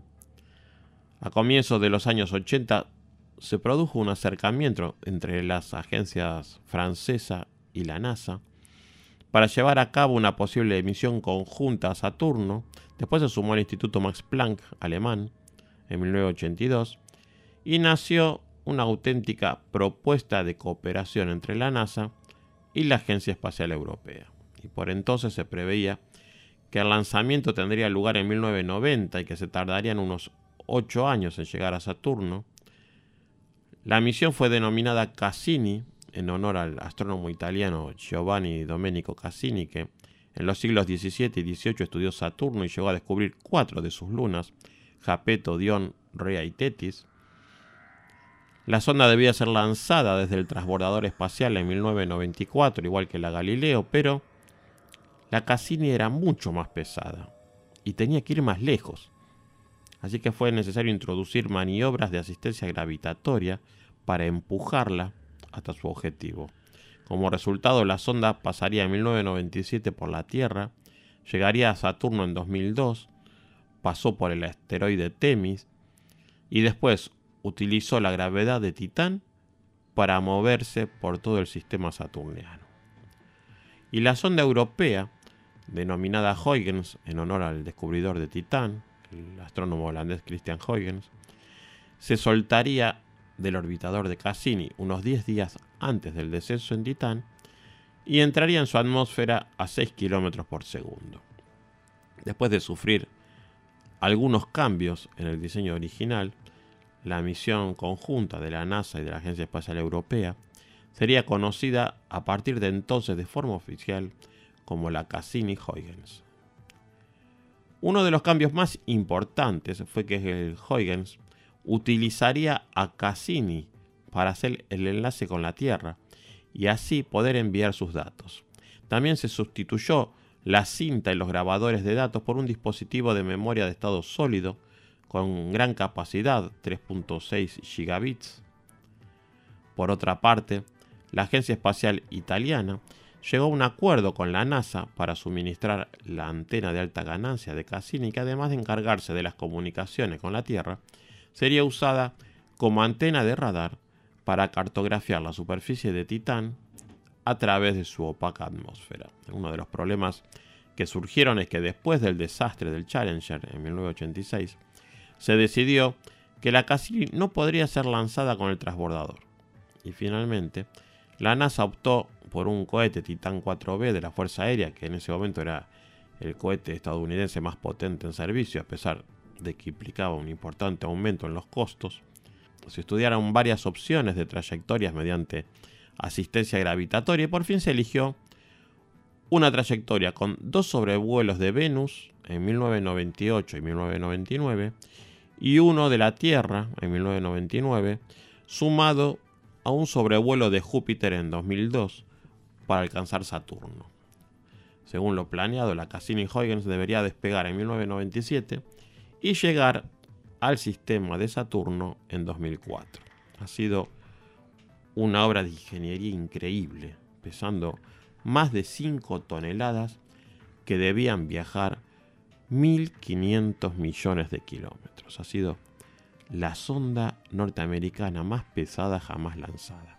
A comienzos de los años ochenta se produjo un acercamiento entre las agencias francesa y la NASA para llevar a cabo una posible misión conjunta a Saturno. Después se sumó al Instituto Max Planck alemán en mil novecientos ochenta y dos y nació una auténtica propuesta de cooperación entre la NASA y la Agencia Espacial Europea. Y por entonces se preveía que el lanzamiento tendría lugar en mil novecientos noventa y que se tardarían unos ocho años en llegar a Saturno. La misión fue denominada Cassini en honor al astrónomo italiano Giovanni Domenico Cassini, que en los siglos diecisiete y dieciocho estudió Saturno y llegó a descubrir cuatro de sus lunas: Japetto, Dione, Rhea y Tethys. La sonda debía ser lanzada desde el transbordador espacial en mil novecientos noventa y cuatro, igual que la Galileo, pero la Cassini era mucho más pesada y tenía que ir más lejos. Así que fue necesario introducir maniobras de asistencia gravitatoria para empujarla hasta su objetivo. Como resultado, la sonda pasaría en mil novecientos noventa y siete por la Tierra, llegaría a Saturno en dos mil dos, pasó por el asteroide Temis y después utilizó la gravedad de Titán para moverse por todo el sistema saturniano. Y la sonda europea, denominada Huygens en honor al descubridor de Titán, el astrónomo holandés Christian Huygens, se soltaría del orbitador de Cassini unos diez días antes del descenso en Titán y entraría en su atmósfera a seis kilómetros por segundo. Después de sufrir algunos cambios en el diseño original, la misión conjunta de la NASA y de la Agencia Espacial Europea sería conocida a partir de entonces de forma oficial como la Cassini-Huygens. Uno de los cambios más importantes fue que el Huygens utilizaría a Cassini para hacer el enlace con la Tierra y así poder enviar sus datos. También se sustituyó la cinta y los grabadores de datos por un dispositivo de memoria de estado sólido con gran capacidad, tres punto seis gigabits, Por otra parte, la Agencia Espacial Italiana llegó a un acuerdo con la NASA para suministrar la antena de alta ganancia de Cassini, que además de encargarse de las comunicaciones con la Tierra, sería usada como antena de radar para cartografiar la superficie de Titán a través de su opaca atmósfera. Uno de los problemas que surgieron es que después del desastre del Challenger en mil novecientos ochenta y seis, se decidió que la Cassini no podría ser lanzada con el transbordador. Y finalmente, la NASA optó por un cohete Titán cuatro B de la Fuerza Aérea, que en ese momento era el cohete estadounidense más potente en servicio, a pesar de que implicaba un importante aumento en los costos. Se estudiaron varias opciones de trayectorias mediante asistencia gravitatoria y por fin se eligió una trayectoria con dos sobrevuelos de Venus en mil novecientos noventa y ocho y mil novecientos noventa y nueve y uno de la Tierra en mil novecientos noventa y nueve, sumado a un sobrevuelo de Júpiter en dos mil dos para alcanzar Saturno. Según lo planeado, la Cassini-Huygens debería despegar en mil novecientos noventa y siete y llegar al sistema de Saturno en dos mil cuatro. Ha sido una obra de ingeniería increíble, pesando más de cinco toneladas, que debían viajar mil quinientos millones de kilómetros. Ha sido la sonda norteamericana más pesada jamás lanzada.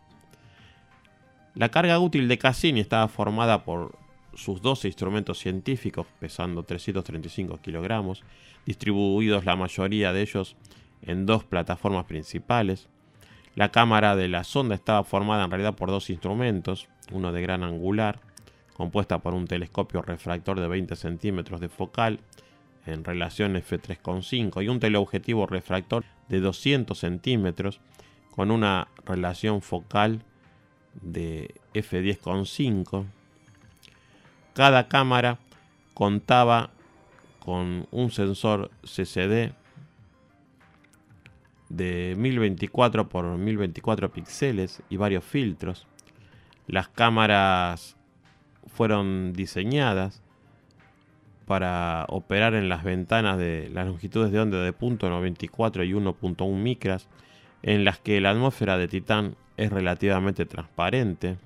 La carga útil de Cassini estaba formada por sus doce instrumentos científicos, pesando trescientos treinta y cinco kilogramos, distribuidos la mayoría de ellos en dos plataformas principales. La cámara de la sonda estaba formada en realidad por dos instrumentos, uno de gran angular, compuesta por un telescopio refractor de veinte centímetros de focal en relación efe tres coma cinco y un teleobjetivo refractor de doscientos centímetros con una relación focal de efe diez coma cinco. Cada cámara contaba con un sensor ce ce de de mil veinticuatro por mil veinticuatro píxeles y varios filtros. Las cámaras fueron diseñadas para operar en las ventanas de las longitudes de onda de punto noventa y cuatro y uno punto uno micras, en las que la atmósfera de Titán es relativamente transparente.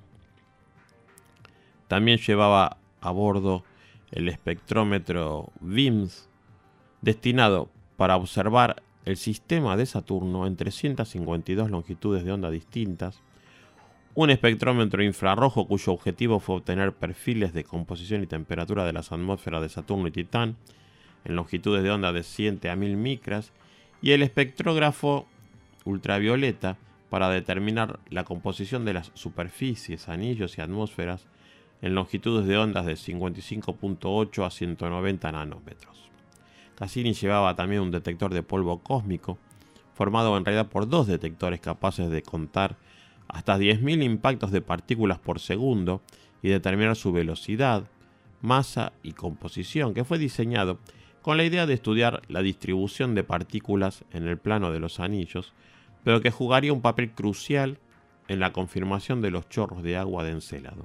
También llevaba a bordo el espectrómetro VIMS, destinado para observar el sistema de Saturno en trescientas cincuenta y dos longitudes de onda distintas, un espectrómetro infrarrojo cuyo objetivo fue obtener perfiles de composición y temperatura de las atmósferas de Saturno y Titán en longitudes de onda de siete a mil micras, y el espectrógrafo ultravioleta para determinar la composición de las superficies, anillos y atmósferas en longitudes de ondas de cincuenta y cinco punto ocho a ciento noventa nanómetros. Cassini llevaba también un detector de polvo cósmico, formado en realidad por dos detectores capaces de contar hasta diez mil impactos de partículas por segundo y determinar su velocidad, masa y composición, que fue diseñado con la idea de estudiar la distribución de partículas en el plano de los anillos, pero que jugaría un papel crucial en la confirmación de los chorros de agua de Encélado.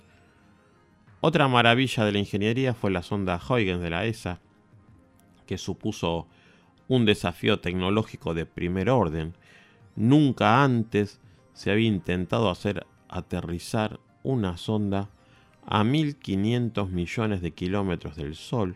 Otra maravilla de la ingeniería fue la sonda Huygens de la E S A, que supuso un desafío tecnológico de primer orden. Nunca antes se había intentado hacer aterrizar una sonda a mil quinientos millones de kilómetros del Sol,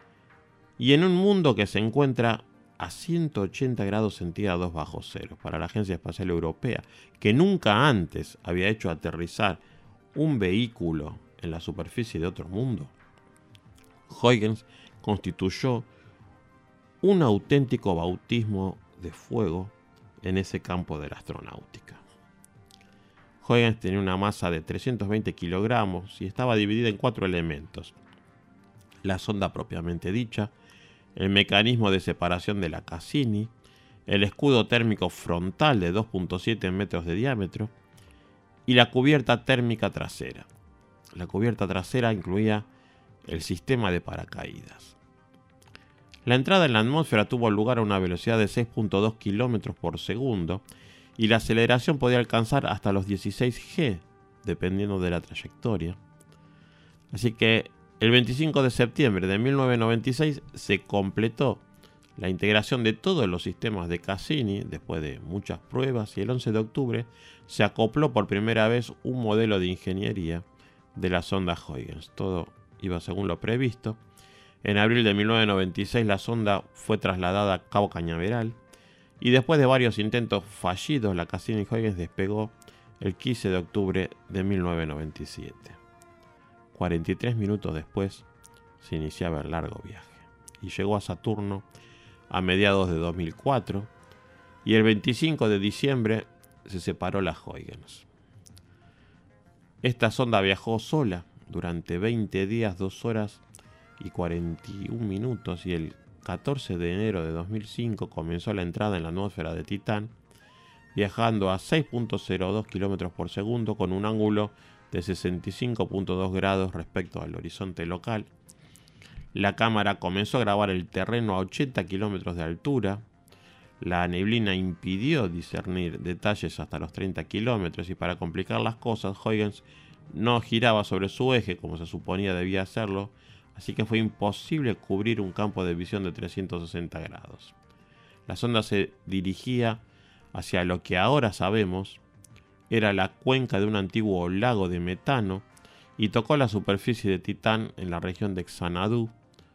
y en un mundo que se encuentra a ciento ochenta grados centígrados bajo cero. Para la Agencia Espacial Europea, que nunca antes había hecho aterrizar un vehículo en la superficie de otro mundo, Huygens constituyó un auténtico bautismo de fuego en ese campo de la astronáutica. Huygens tenía una masa de trescientos veinte kilogramos y estaba dividida en cuatro elementos: la sonda propiamente dicha, el mecanismo de separación de la Cassini, el escudo térmico frontal de dos punto siete metros de diámetro y la cubierta térmica trasera. La cubierta trasera incluía el sistema de paracaídas. La entrada en la atmósfera tuvo lugar a una velocidad de seis punto dos kilómetros por segundo y la aceleración podía alcanzar hasta los dieciséis G, dependiendo de la trayectoria. Así que el veinticinco de septiembre de mil novecientos noventa y seis se completó la integración de todos los sistemas de Cassini después de muchas pruebas, y el once de octubre se acopló por primera vez un modelo de ingeniería de la sonda Huygens. Todo iba según lo previsto. En abril de mil novecientos noventa y seis la sonda fue trasladada a Cabo Cañaveral y después de varios intentos fallidos la Cassini Huygens despegó el quince de octubre de mil novecientos noventa y siete. cuarenta y tres minutos después se iniciaba el largo viaje y llegó a Saturno a mediados de dos mil cuatro, y el veinticinco de diciembre se separó la Huygens. Esta sonda viajó sola durante veinte días, dos horas y cuarenta y un minutos, y el catorce de enero de dos mil cinco comenzó la entrada en la atmósfera de Titán, viajando a seis punto cero dos kilómetros por segundo con un ángulo de sesenta y cinco punto dos grados respecto al horizonte local. La cámara comenzó a grabar el terreno a ochenta kilómetros de altura. La neblina impidió discernir detalles hasta los treinta kilómetros, y para complicar las cosas, Huygens no giraba sobre su eje como se suponía debía hacerlo, así que fue imposible cubrir un campo de visión de trescientos sesenta grados. La sonda se dirigía hacia lo que ahora sabemos era la cuenca de un antiguo lago de metano y tocó la superficie de Titán en la región de Xanadu,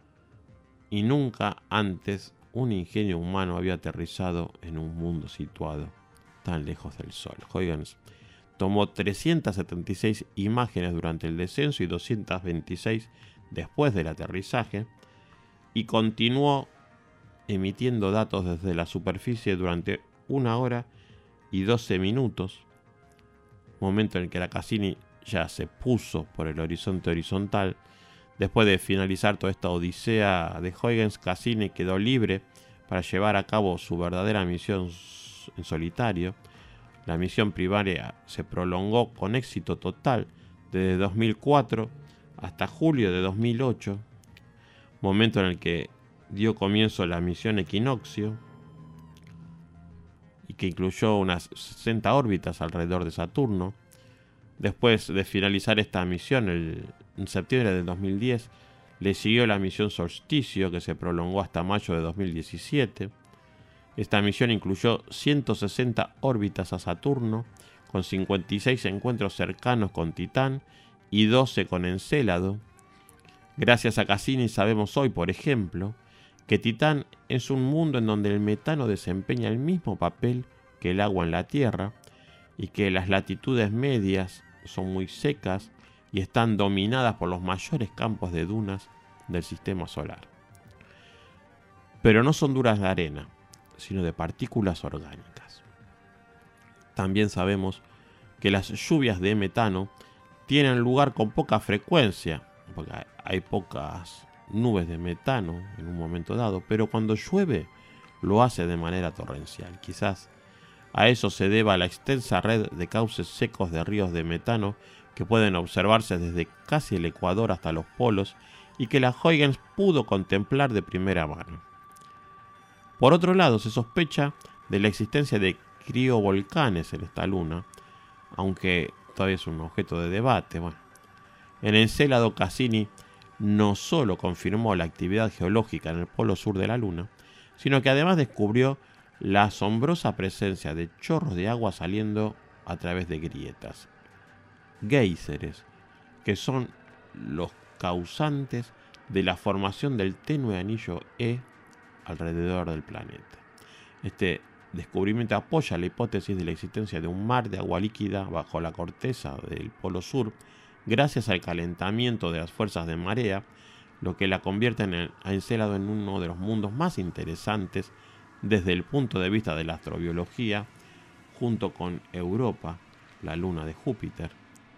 y nunca antes un ingenio humano había aterrizado en un mundo situado tan lejos del Sol. Huygens tomó trescientas setenta y seis imágenes durante el descenso y doscientas veintiséis después del aterrizaje, y continuó emitiendo datos desde la superficie durante una hora y doce minutos, momento en el que la Cassini ya se puso por el horizonte horizontal. Después de finalizar toda esta odisea de Huygens, Cassini quedó libre para llevar a cabo su verdadera misión en solitario. La misión primaria se prolongó con éxito total desde dos mil cuatro hasta julio de dos mil ocho, momento en el que dio comienzo la misión Equinoccio, y que incluyó unas sesenta órbitas alrededor de Saturno. Después de finalizar esta misión, el, en septiembre de dos mil diez, le siguió la misión Solsticio, que se prolongó hasta mayo de dos mil diecisiete. Esta misión incluyó ciento sesenta órbitas a Saturno, con cincuenta y seis encuentros cercanos con Titán y doce con Encélado. Gracias a Cassini sabemos hoy, por ejemplo, que Titán es un mundo en donde el metano desempeña el mismo papel que el agua en la Tierra, y que las latitudes medias son muy secas y están dominadas por los mayores campos de dunas del sistema solar. Pero no son dunas de arena, sino de partículas orgánicas. También sabemos que las lluvias de metano tienen lugar con poca frecuencia, porque hay pocas nubes de metano en un momento dado, pero cuando llueve lo hace de manera torrencial. Quizás a eso se deba la extensa red de cauces secos de ríos de metano que pueden observarse desde casi el Ecuador hasta los polos, y que la Huygens pudo contemplar de primera mano. Por otro lado, se sospecha de la existencia de criovolcanes en esta luna, aunque todavía es un objeto de debate. Bueno, en Encélado, Cassini no solo confirmó la actividad geológica en el polo sur de la luna, sino que además descubrió la asombrosa presencia de chorros de agua saliendo a través de grietas, géiseres, que son los causantes de la formación del tenue anillo E alrededor del planeta. Este descubrimiento apoya la hipótesis de la existencia de un mar de agua líquida bajo la corteza del polo sur, gracias al calentamiento de las fuerzas de marea, lo que la convierte en el, a Encélado en uno de los mundos más interesantes desde el punto de vista de la astrobiología, junto con Europa, la luna de Júpiter.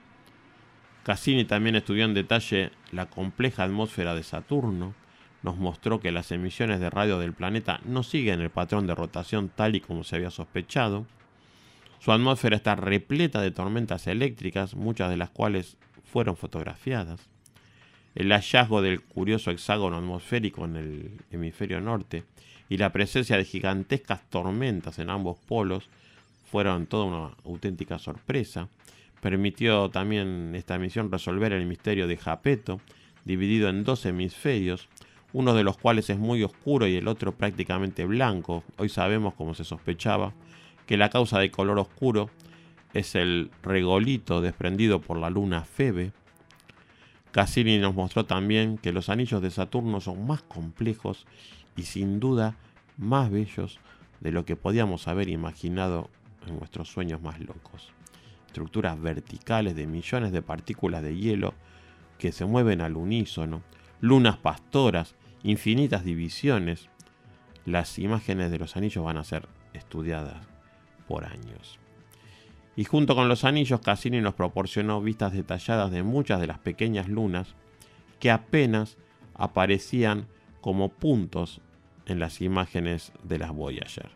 Cassini también estudió en detalle la compleja atmósfera de Saturno. Nos mostró que las emisiones de radio del planeta no siguen el patrón de rotación tal y como se había sospechado. Su atmósfera está repleta de tormentas eléctricas, muchas de las cuales fueron fotografiadas. El hallazgo del curioso hexágono atmosférico en el hemisferio norte y la presencia de gigantescas tormentas en ambos polos fueron toda una auténtica sorpresa. Permitió también esta misión resolver el misterio de Japeto, dividido en dos hemisferios, uno de los cuales es muy oscuro y el otro prácticamente blanco. Hoy sabemos, como se sospechaba, que la causa de color oscuro es el regolito desprendido por la luna Febe. Cassini nos mostró también que los anillos de Saturno son más complejos y sin duda más bellos de lo que podíamos haber imaginado en nuestros sueños más locos. Estructuras verticales de millones de partículas de hielo que se mueven al unísono, lunas pastoras, infinitas divisiones. Las imágenes de los anillos van a ser estudiadas por años. Y junto con los anillos, Cassini nos proporcionó vistas detalladas de muchas de las pequeñas lunas que apenas aparecían como puntos en las imágenes de las Voyager.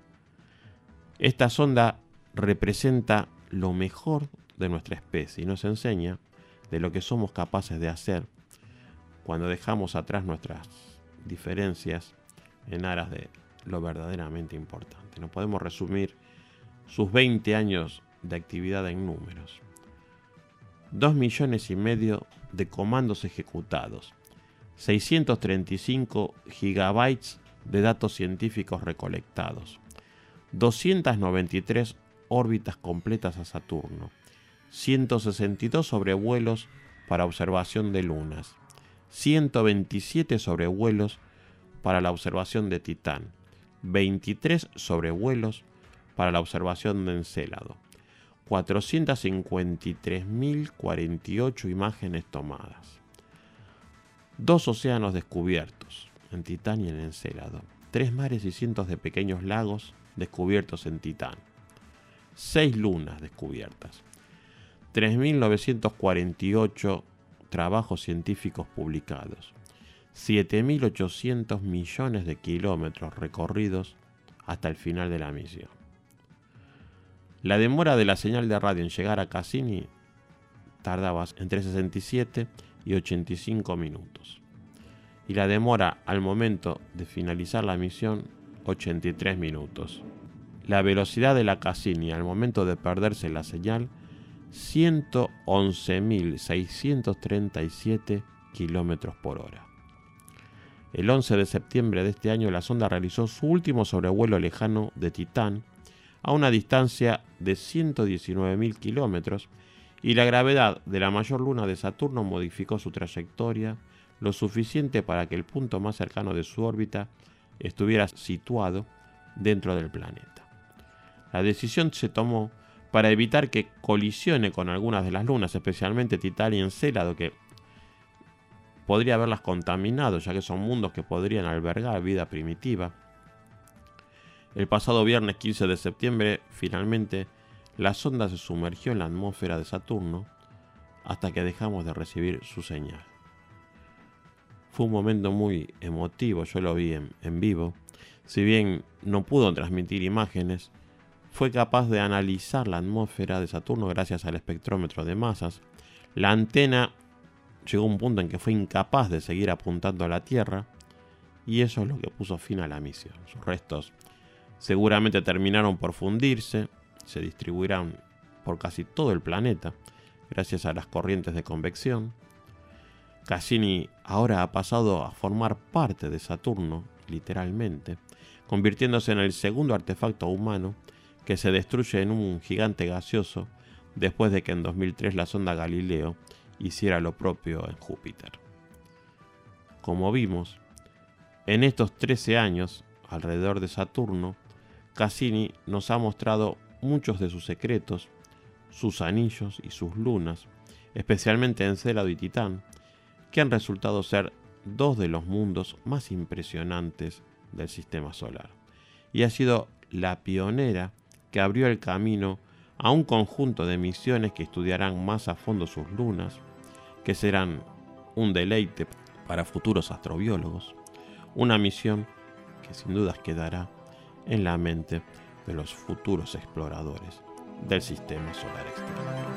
Esta sonda representa lo mejor de nuestra especie y nos enseña de lo que somos capaces de hacer cuando dejamos atrás nuestras diferencias en aras de lo verdaderamente importante. No podemos resumir sus veinte años de actividad en números. Dos millones y medio de comandos ejecutados, seiscientos treinta y cinco gigabytes de datos científicos recolectados, doscientas noventa y tres órbitas completas a Saturno, ciento sesenta y dos sobrevuelos para observación de lunas, ciento veintisiete sobrevuelos para la observación de Titán, veintitrés sobrevuelos para la observación de Encélado, cuatrocientas cincuenta y tres mil cuarenta y ocho imágenes tomadas, dos océanos descubiertos en Titán y en Encélado, tres mares y cientos de pequeños lagos descubiertos en Titán, seis lunas descubiertas, tres mil novecientos cuarenta y ocho trabajos científicos publicados, siete mil ochocientos millones de kilómetros recorridos hasta el final de la misión. La demora de la señal de radio en llegar a Cassini tardaba entre sesenta y siete y ochenta y cinco minutos. Y la demora al momento de finalizar la misión, ochenta y tres minutos. La velocidad de la Cassini al momento de perderse la señal, ciento once mil seiscientos treinta y siete kilómetros por hora. El once de septiembre de este año la sonda realizó su último sobrevuelo lejano de Titán a una distancia de ciento diecinueve mil kilómetros y la gravedad de la mayor luna de Saturno modificó su trayectoria lo suficiente para que el punto más cercano de su órbita estuviera situado dentro del planeta. La decisión se tomó para evitar que colisione con algunas de las lunas, especialmente Titán y Encélado, que podría haberlas contaminado, ya que son mundos que podrían albergar vida primitiva. El pasado viernes quince de septiembre, finalmente, la sonda se sumergió en la atmósfera de Saturno hasta que dejamos de recibir su señal. Fue un momento muy emotivo, yo lo vi en, en vivo. Si bien no pudo transmitir imágenes, fue capaz de analizar la atmósfera de Saturno gracias al espectrómetro de masas. La antena llegó a un punto en que fue incapaz de seguir apuntando a la Tierra y eso es lo que puso fin a la misión. Sus restos seguramente terminaron por fundirse, se distribuirán por casi todo el planeta gracias a las corrientes de convección. Cassini ahora ha pasado a formar parte de Saturno, literalmente, convirtiéndose en el segundo artefacto humano que se destruye en un gigante gaseoso después de que en dos mil tres la sonda Galileo hiciera lo propio en Júpiter. Como vimos, en estos trece años alrededor de Saturno, Cassini nos ha mostrado muchos de sus secretos, sus anillos y sus lunas, especialmente Encélado y Titán, que han resultado ser dos de los mundos más impresionantes del sistema solar. Y ha sido la pionera que abrió el camino a un conjunto de misiones que estudiarán más a fondo sus lunas, que serán un deleite para futuros astrobiólogos, una misión que sin dudas quedará en la mente de los futuros exploradores del sistema solar exterior.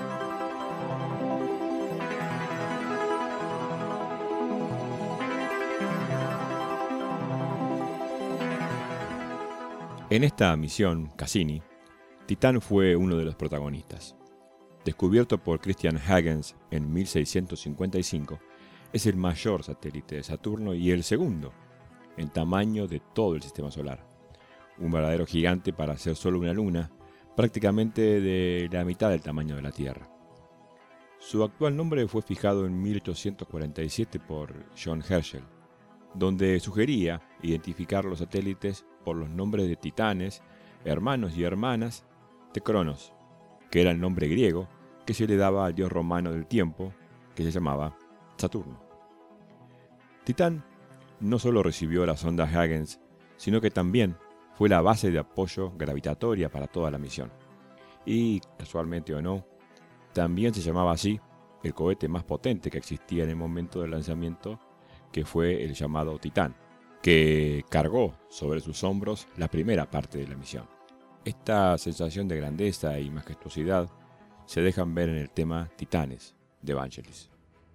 En esta misión, Cassini, Titán fue uno de los protagonistas. Descubierto por Christian Huygens en mil seiscientos cincuenta y cinco, Es el mayor satélite de Saturno y el segundo en tamaño de todo el sistema solar. Un verdadero gigante para ser solo una luna, prácticamente de la mitad del tamaño de la Tierra. Su actual nombre fue fijado en mil ochocientos cuarenta y siete por John Herschel, donde sugería identificar los satélites por los nombres de titanes, hermanos y hermanas de Cronos, que era el nombre griego que se le daba al dios romano del tiempo, que se llamaba Saturno. Titán no solo recibió la sonda Huygens, sino que también fue la base de apoyo gravitatoria para toda la misión. Y, casualmente o no, también se llamaba así el cohete más potente que existía en el momento del lanzamiento, que fue el llamado Titán, que cargó sobre sus hombros la primera parte de la misión. Esta sensación de grandeza y majestuosidad se dejan ver en el tema Titanes de Vangelis.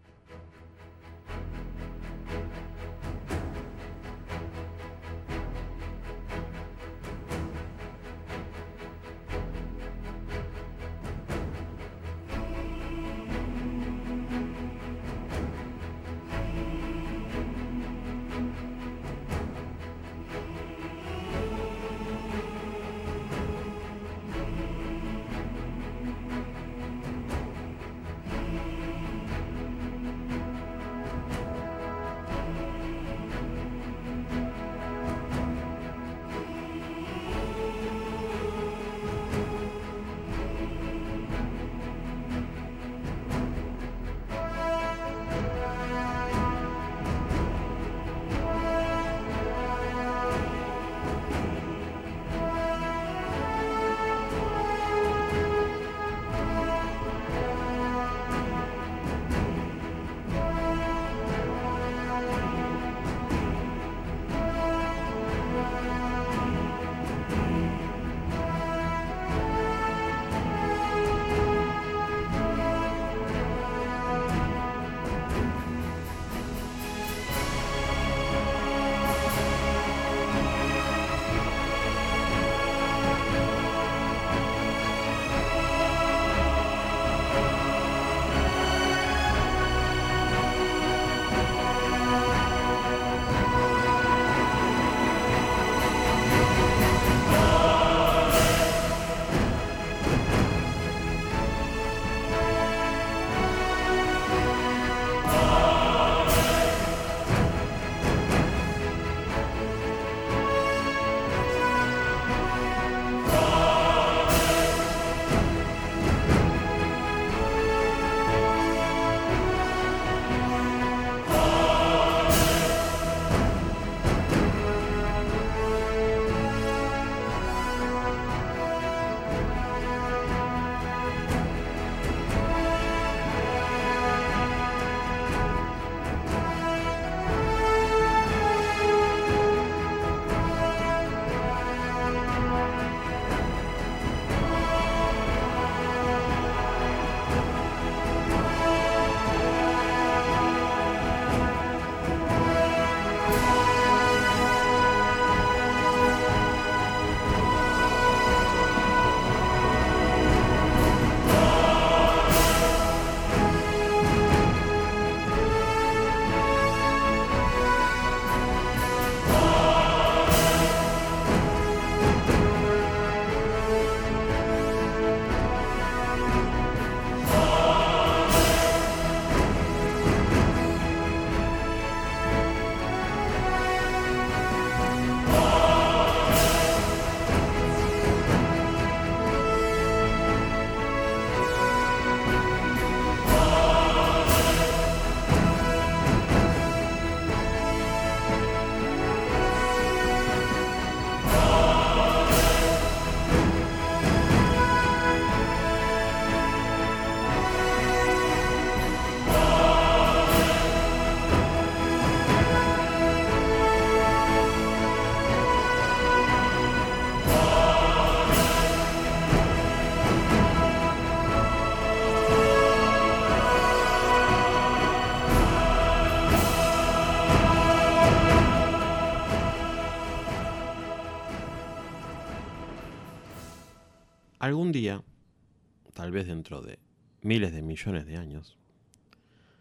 Algún día, tal vez dentro de miles de millones de años,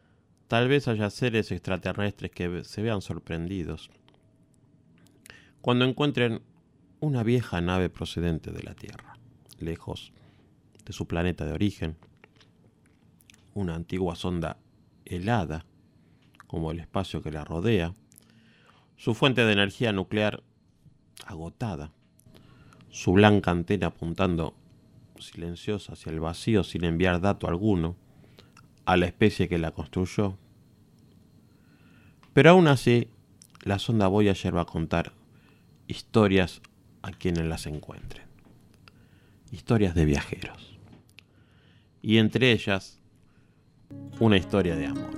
tal vez haya seres extraterrestres que se vean sorprendidos cuando encuentren una vieja nave procedente de la Tierra, lejos de su planeta de origen, una antigua sonda helada, como el espacio que la rodea, su fuente de energía nuclear agotada, su blanca antena apuntando silenciosa hacia el vacío sin enviar dato alguno a la especie que la construyó. Pero aún así, la sonda Voyager va a contar historias a quienes las encuentren. Historias de viajeros. Y entre ellas, una historia de amor.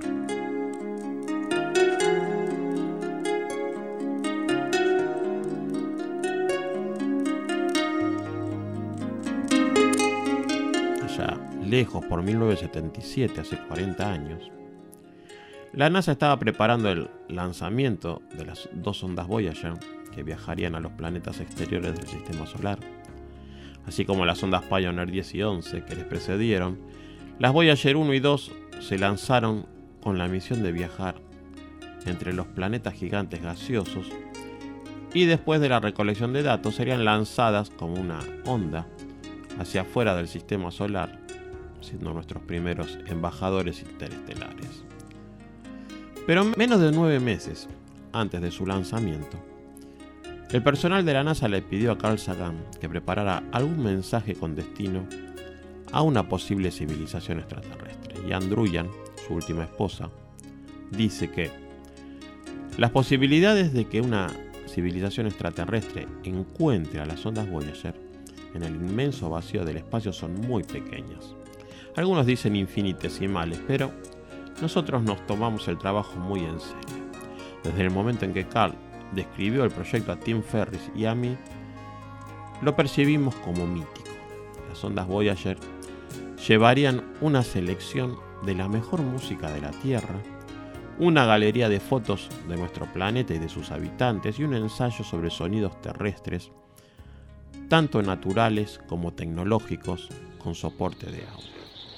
Allá lejos, por mil novecientos setenta y siete, hace cuarenta años, la NASA estaba preparando el lanzamiento de las dos sondas Voyager que viajarían a los planetas exteriores del Sistema Solar, así como las sondas Pioneer diez y once que les precedieron. Las Voyager uno y dos se lanzaron con la misión de viajar entre los planetas gigantes gaseosos y después de la recolección de datos serían lanzadas como una onda hacia afuera del Sistema Solar, siendo nuestros primeros embajadores interestelares. Pero menos de nueve meses antes de su lanzamiento, el personal de la NASA le pidió a Carl Sagan que preparara algún mensaje con destino a una posible civilización extraterrestre. Y Andruyan, su última esposa, dice que las posibilidades de que una civilización extraterrestre encuentre a las ondas Voyager en el inmenso vacío del espacio son muy pequeñas. Algunos dicen infinitesimales, pero nosotros nos tomamos el trabajo muy en serio. Desde el momento en que Carl describió el proyecto a Tim Ferriss y a mí, lo percibimos como mítico. Las ondas Voyager llevarían una selección de la mejor música de la Tierra, una galería de fotos de nuestro planeta y de sus habitantes y un ensayo sobre sonidos terrestres, tanto naturales como tecnológicos, con soporte de audio.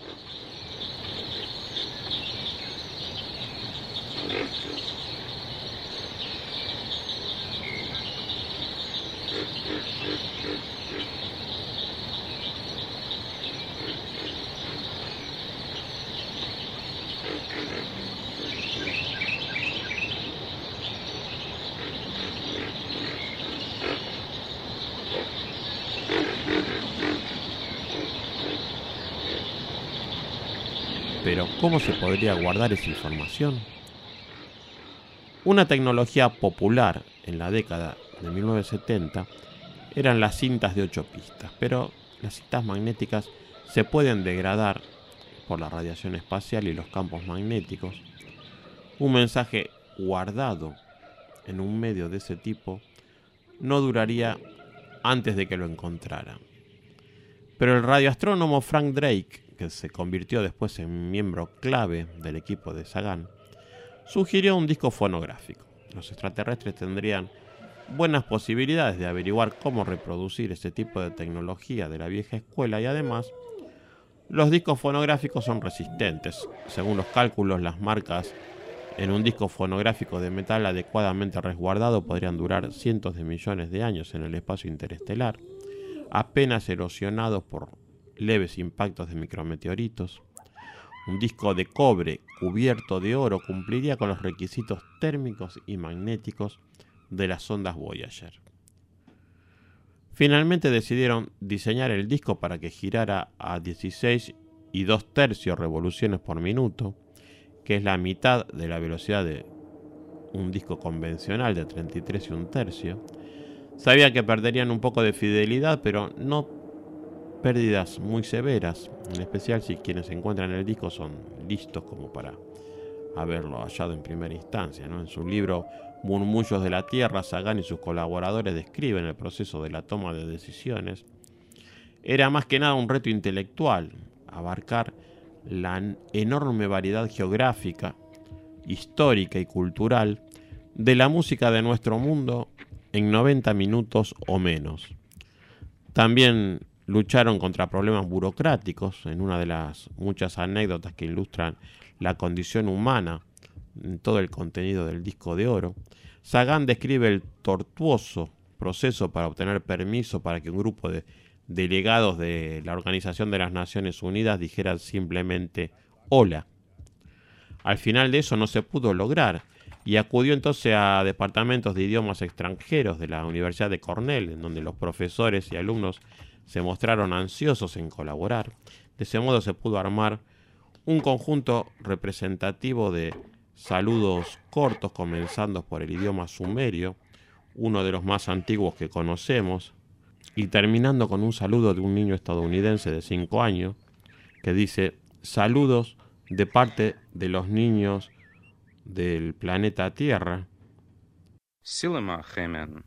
Pero, ¿cómo se podría guardar esa información? Una tecnología popular en la década de mil novecientos setenta eran las cintas de ocho pistas, pero las cintas magnéticas se pueden degradar por la radiación espacial y los campos magnéticos. Un mensaje guardado en un medio de ese tipo no duraría antes de que lo encontraran. Pero el radioastrónomo Frank Drake, que se convirtió después en miembro clave del equipo de Sagan, sugirió un disco fonográfico. Los extraterrestres tendrían buenas posibilidades de averiguar cómo reproducir ese tipo de tecnología de la vieja escuela y además los discos fonográficos son resistentes. Según los cálculos, las marcas en un disco fonográfico de metal adecuadamente resguardado podrían durar cientos de millones de años en el espacio interestelar, apenas erosionados por leves impactos de micrometeoritos. Un disco de cobre cubierto de oro cumpliría con los requisitos térmicos y magnéticos de las ondas Voyager. Finalmente decidieron diseñar el disco para que girara a dieciséis y dos tercios revoluciones por minuto, que es la mitad de la velocidad de un disco convencional de treinta y tres y un tercio. Sabía que perderían un poco de fidelidad, pero no pérdidas muy severas, en especial si quienes encuentran el disco son listos como para haberlo hallado en primera instancia, ¿no? En su libro Murmullos de la Tierra, Sagan y sus colaboradores describen el proceso de la toma de decisiones. Era más que nada un reto intelectual, abarcar la enorme variedad geográfica, histórica y cultural de la música de nuestro mundo en noventa minutos o menos. También lucharon contra problemas burocráticos, en una de las muchas anécdotas que ilustran la condición humana en todo el contenido del disco de oro. Sagan describe el tortuoso proceso para obtener permiso para que un grupo de delegados de la Organización de las Naciones Unidas dijeran simplemente hola. Al final de eso no se pudo lograr y acudió entonces a departamentos de idiomas extranjeros de la Universidad de Cornell, en donde los profesores y alumnos se mostraron ansiosos en colaborar. De ese modo se pudo armar un conjunto representativo de saludos cortos, comenzando por el idioma sumerio, uno de los más antiguos que conocemos, y terminando con un saludo de un niño estadounidense de cinco años que dice: saludos de parte de los niños del planeta Tierra. Silema gemen.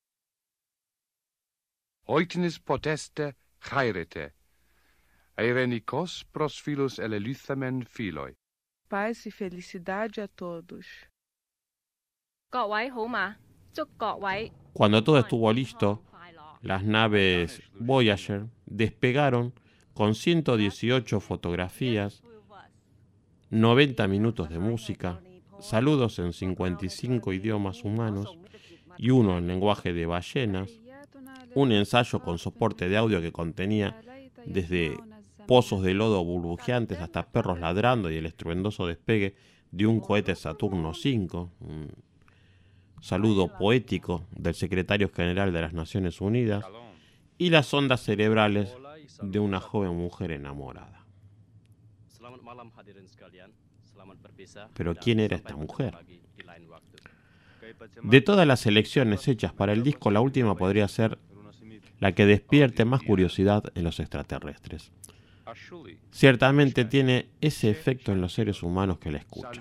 Oiknis poteste chairete. Eirenikos pros filos eleluthamen filoi. Paz e felicidade a todos. Cuando todo estuvo listo, las naves Voyager despegaron con ciento dieciocho fotografías, noventa minutos de música, saludos en cincuenta y cinco idiomas humanos y uno en lenguaje de ballenas, un ensayo con soporte de audio que contenía desde pozos de lodo burbujeantes hasta perros ladrando y el estruendoso despegue de un cohete Saturno cinco, un saludo poético del secretario general de las Naciones Unidas y las ondas cerebrales de una joven mujer enamorada. Pero ¿quién era esta mujer? De todas las selecciones hechas para el disco, la última podría ser la que despierte más curiosidad en los extraterrestres. Ciertamente tiene ese efecto en los seres humanos que la escuchan.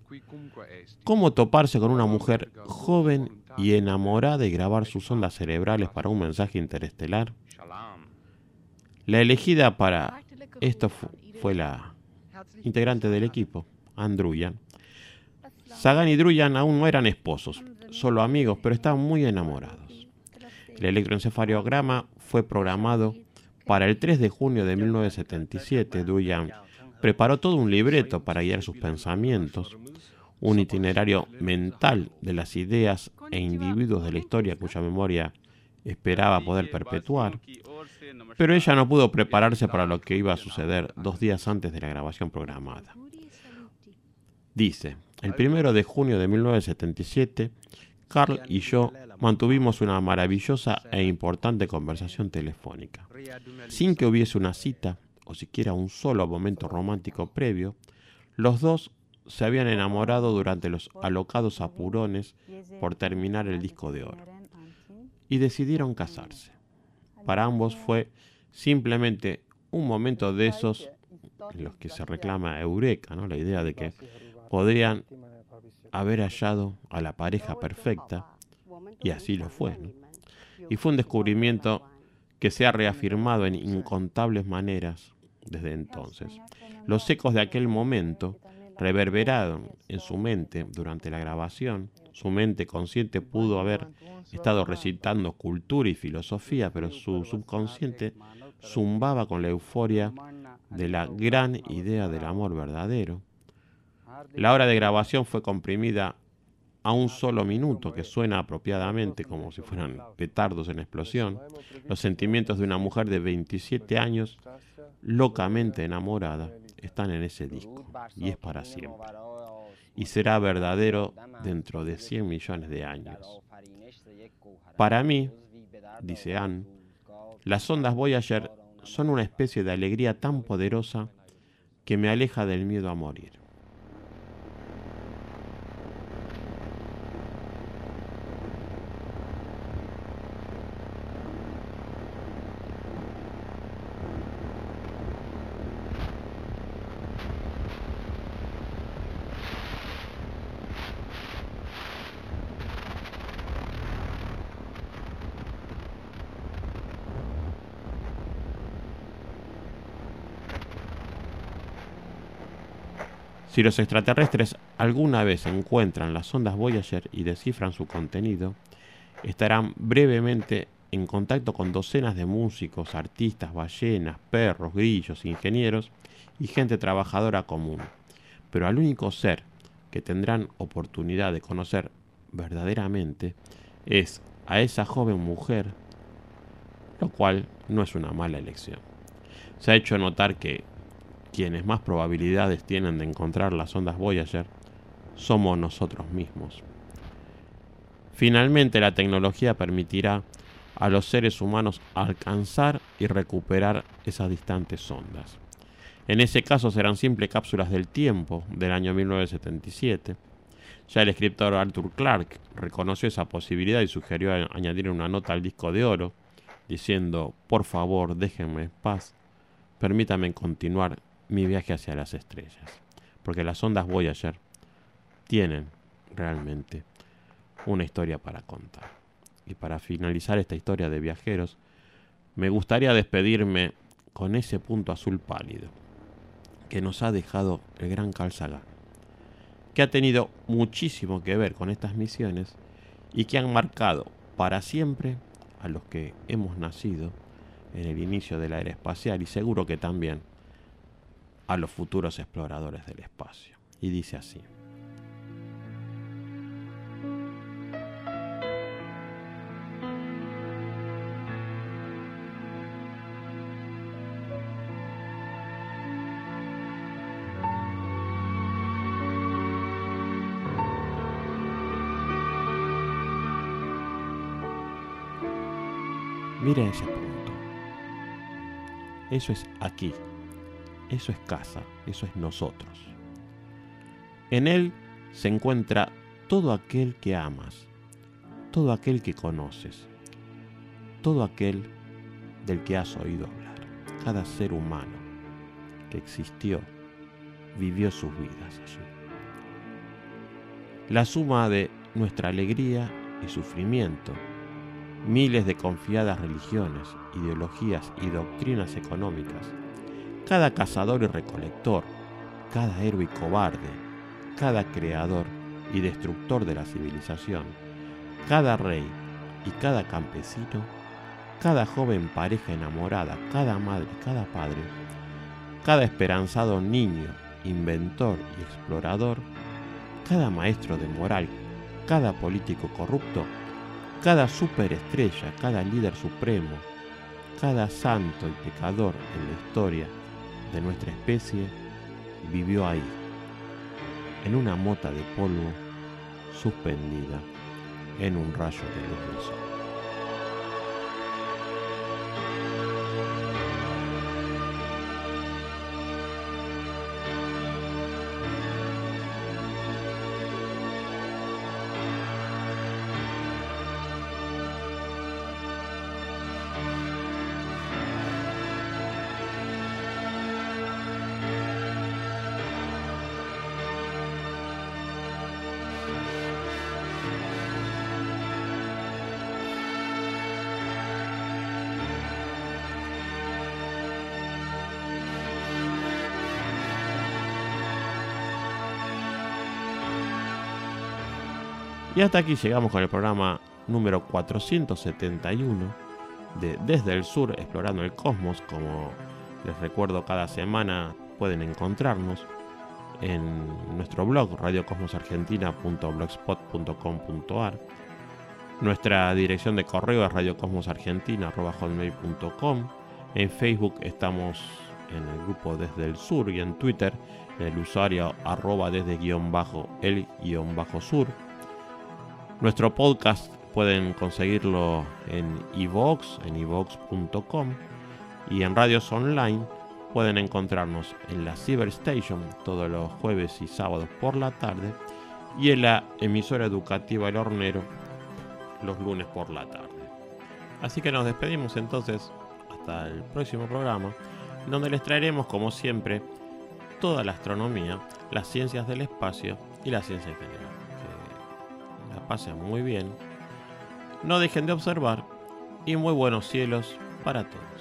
¿Cómo toparse con una mujer joven y enamorada y grabar sus ondas cerebrales para un mensaje interestelar? La elegida para esto fu fue la integrante del equipo, Ann Druyan. Sagan y Druyan aún no eran esposos, solo amigos, pero estaban muy enamorados. El electroencefalograma fue programado para el tres de junio de mil novecientos setenta y siete. Druyan preparó todo un libreto para guiar sus pensamientos, un itinerario mental de las ideas e individuos de la historia cuya memoria esperaba poder perpetuar, pero ella no pudo prepararse para lo que iba a suceder dos días antes de la grabación programada. Dice: el primero de junio de mil novecientos setenta y siete, Carl y yo mantuvimos una maravillosa e importante conversación telefónica. Sin que hubiese una cita, o siquiera un solo momento romántico previo, los dos se habían enamorado durante los alocados apurones por terminar el disco de oro, y decidieron casarse. Para ambos fue simplemente un momento de esos en los que se reclama eureka, ¿no? La idea de que podrían haber hallado a la pareja perfecta, y así lo fue, ¿no? Y fue un descubrimiento que se ha reafirmado en incontables maneras desde entonces. Los ecos de aquel momento reverberaron en su mente durante la grabación. Su mente consciente pudo haber estado recitando cultura y filosofía, pero su subconsciente zumbaba con la euforia de la gran idea del amor verdadero. La hora de grabación fue comprimida a un solo minuto, que suena apropiadamente como si fueran petardos en explosión. Los sentimientos de una mujer de veintisiete años, locamente enamorada, están en ese disco, y es para siempre. Y será verdadero dentro de cien millones de años. Para mí, dice Ann, las ondas Voyager son una especie de alegría tan poderosa que me aleja del miedo a morir. Si los extraterrestres alguna vez encuentran las ondas Voyager y descifran su contenido, estarán brevemente en contacto con docenas de músicos, artistas, ballenas, perros, grillos, ingenieros y gente trabajadora común. Pero al único ser que tendrán oportunidad de conocer verdaderamente es a esa joven mujer, lo cual no es una mala elección. Se ha hecho notar que quienes más probabilidades tienen de encontrar las ondas Voyager somos nosotros mismos. Finalmente, la tecnología permitirá a los seres humanos alcanzar y recuperar esas distantes ondas. En ese caso serán simples cápsulas del tiempo del año mil novecientos setenta y siete. Ya el escritor Arthur Clarke reconoció esa posibilidad y sugirió añadir una nota al disco de oro, diciendo: por favor, déjenme en paz, permítanme continuar mi viaje hacia las estrellas, porque las ondas Voyager tienen realmente una historia para contar. Y para finalizar esta historia de viajeros, me gustaría despedirme con ese punto azul pálido que nos ha dejado el gran Carl Sagan, que ha tenido muchísimo que ver con estas misiones y que han marcado para siempre a los que hemos nacido en el inicio de la era espacial y seguro que también a los futuros exploradores del espacio. Y dice así: mira ese punto. Eso es aquí. Eso es casa. Eso es nosotros. En él se encuentra todo aquel que amas, todo aquel que conoces, todo aquel del que has oído hablar. Cada ser humano que existió vivió sus vidas allí. La suma de nuestra alegría y sufrimiento, miles de confiadas religiones, ideologías y doctrinas económicas, cada cazador y recolector, cada héroe y cobarde, cada creador y destructor de la civilización, cada rey y cada campesino, cada joven pareja enamorada, cada madre y cada padre, cada esperanzado niño, inventor y explorador, cada maestro de moral, cada político corrupto, cada superestrella, cada líder supremo, cada santo y pecador en la historia de nuestra especie vivió ahí, en una mota de polvo suspendida en un rayo de luz del sol. Y hasta aquí llegamos con el programa número cuatrocientos setenta y uno de Desde el Sur Explorando el Cosmos. Como les recuerdo, cada semana pueden encontrarnos en nuestro blog radio cosmos argentina punto blogspot punto com punto a r. Nuestra dirección de correo es radio cosmos argentina arroba hotmail punto com. En Facebook estamos en el grupo Desde el Sur y en Twitter en el usuario arroba desde guión bajo el guión bajo sur. Nuestro podcast pueden conseguirlo en iVoox, en iVoox punto com, y en radios online pueden encontrarnos en la Cyber Station todos los jueves y sábados por la tarde y en la emisora educativa El Hornero los lunes por la tarde. Así que nos despedimos entonces hasta el próximo programa, donde les traeremos, como siempre, toda la astronomía, las ciencias del espacio y la ciencia en general. La pasen muy bien, no dejen de observar y muy buenos cielos para todos.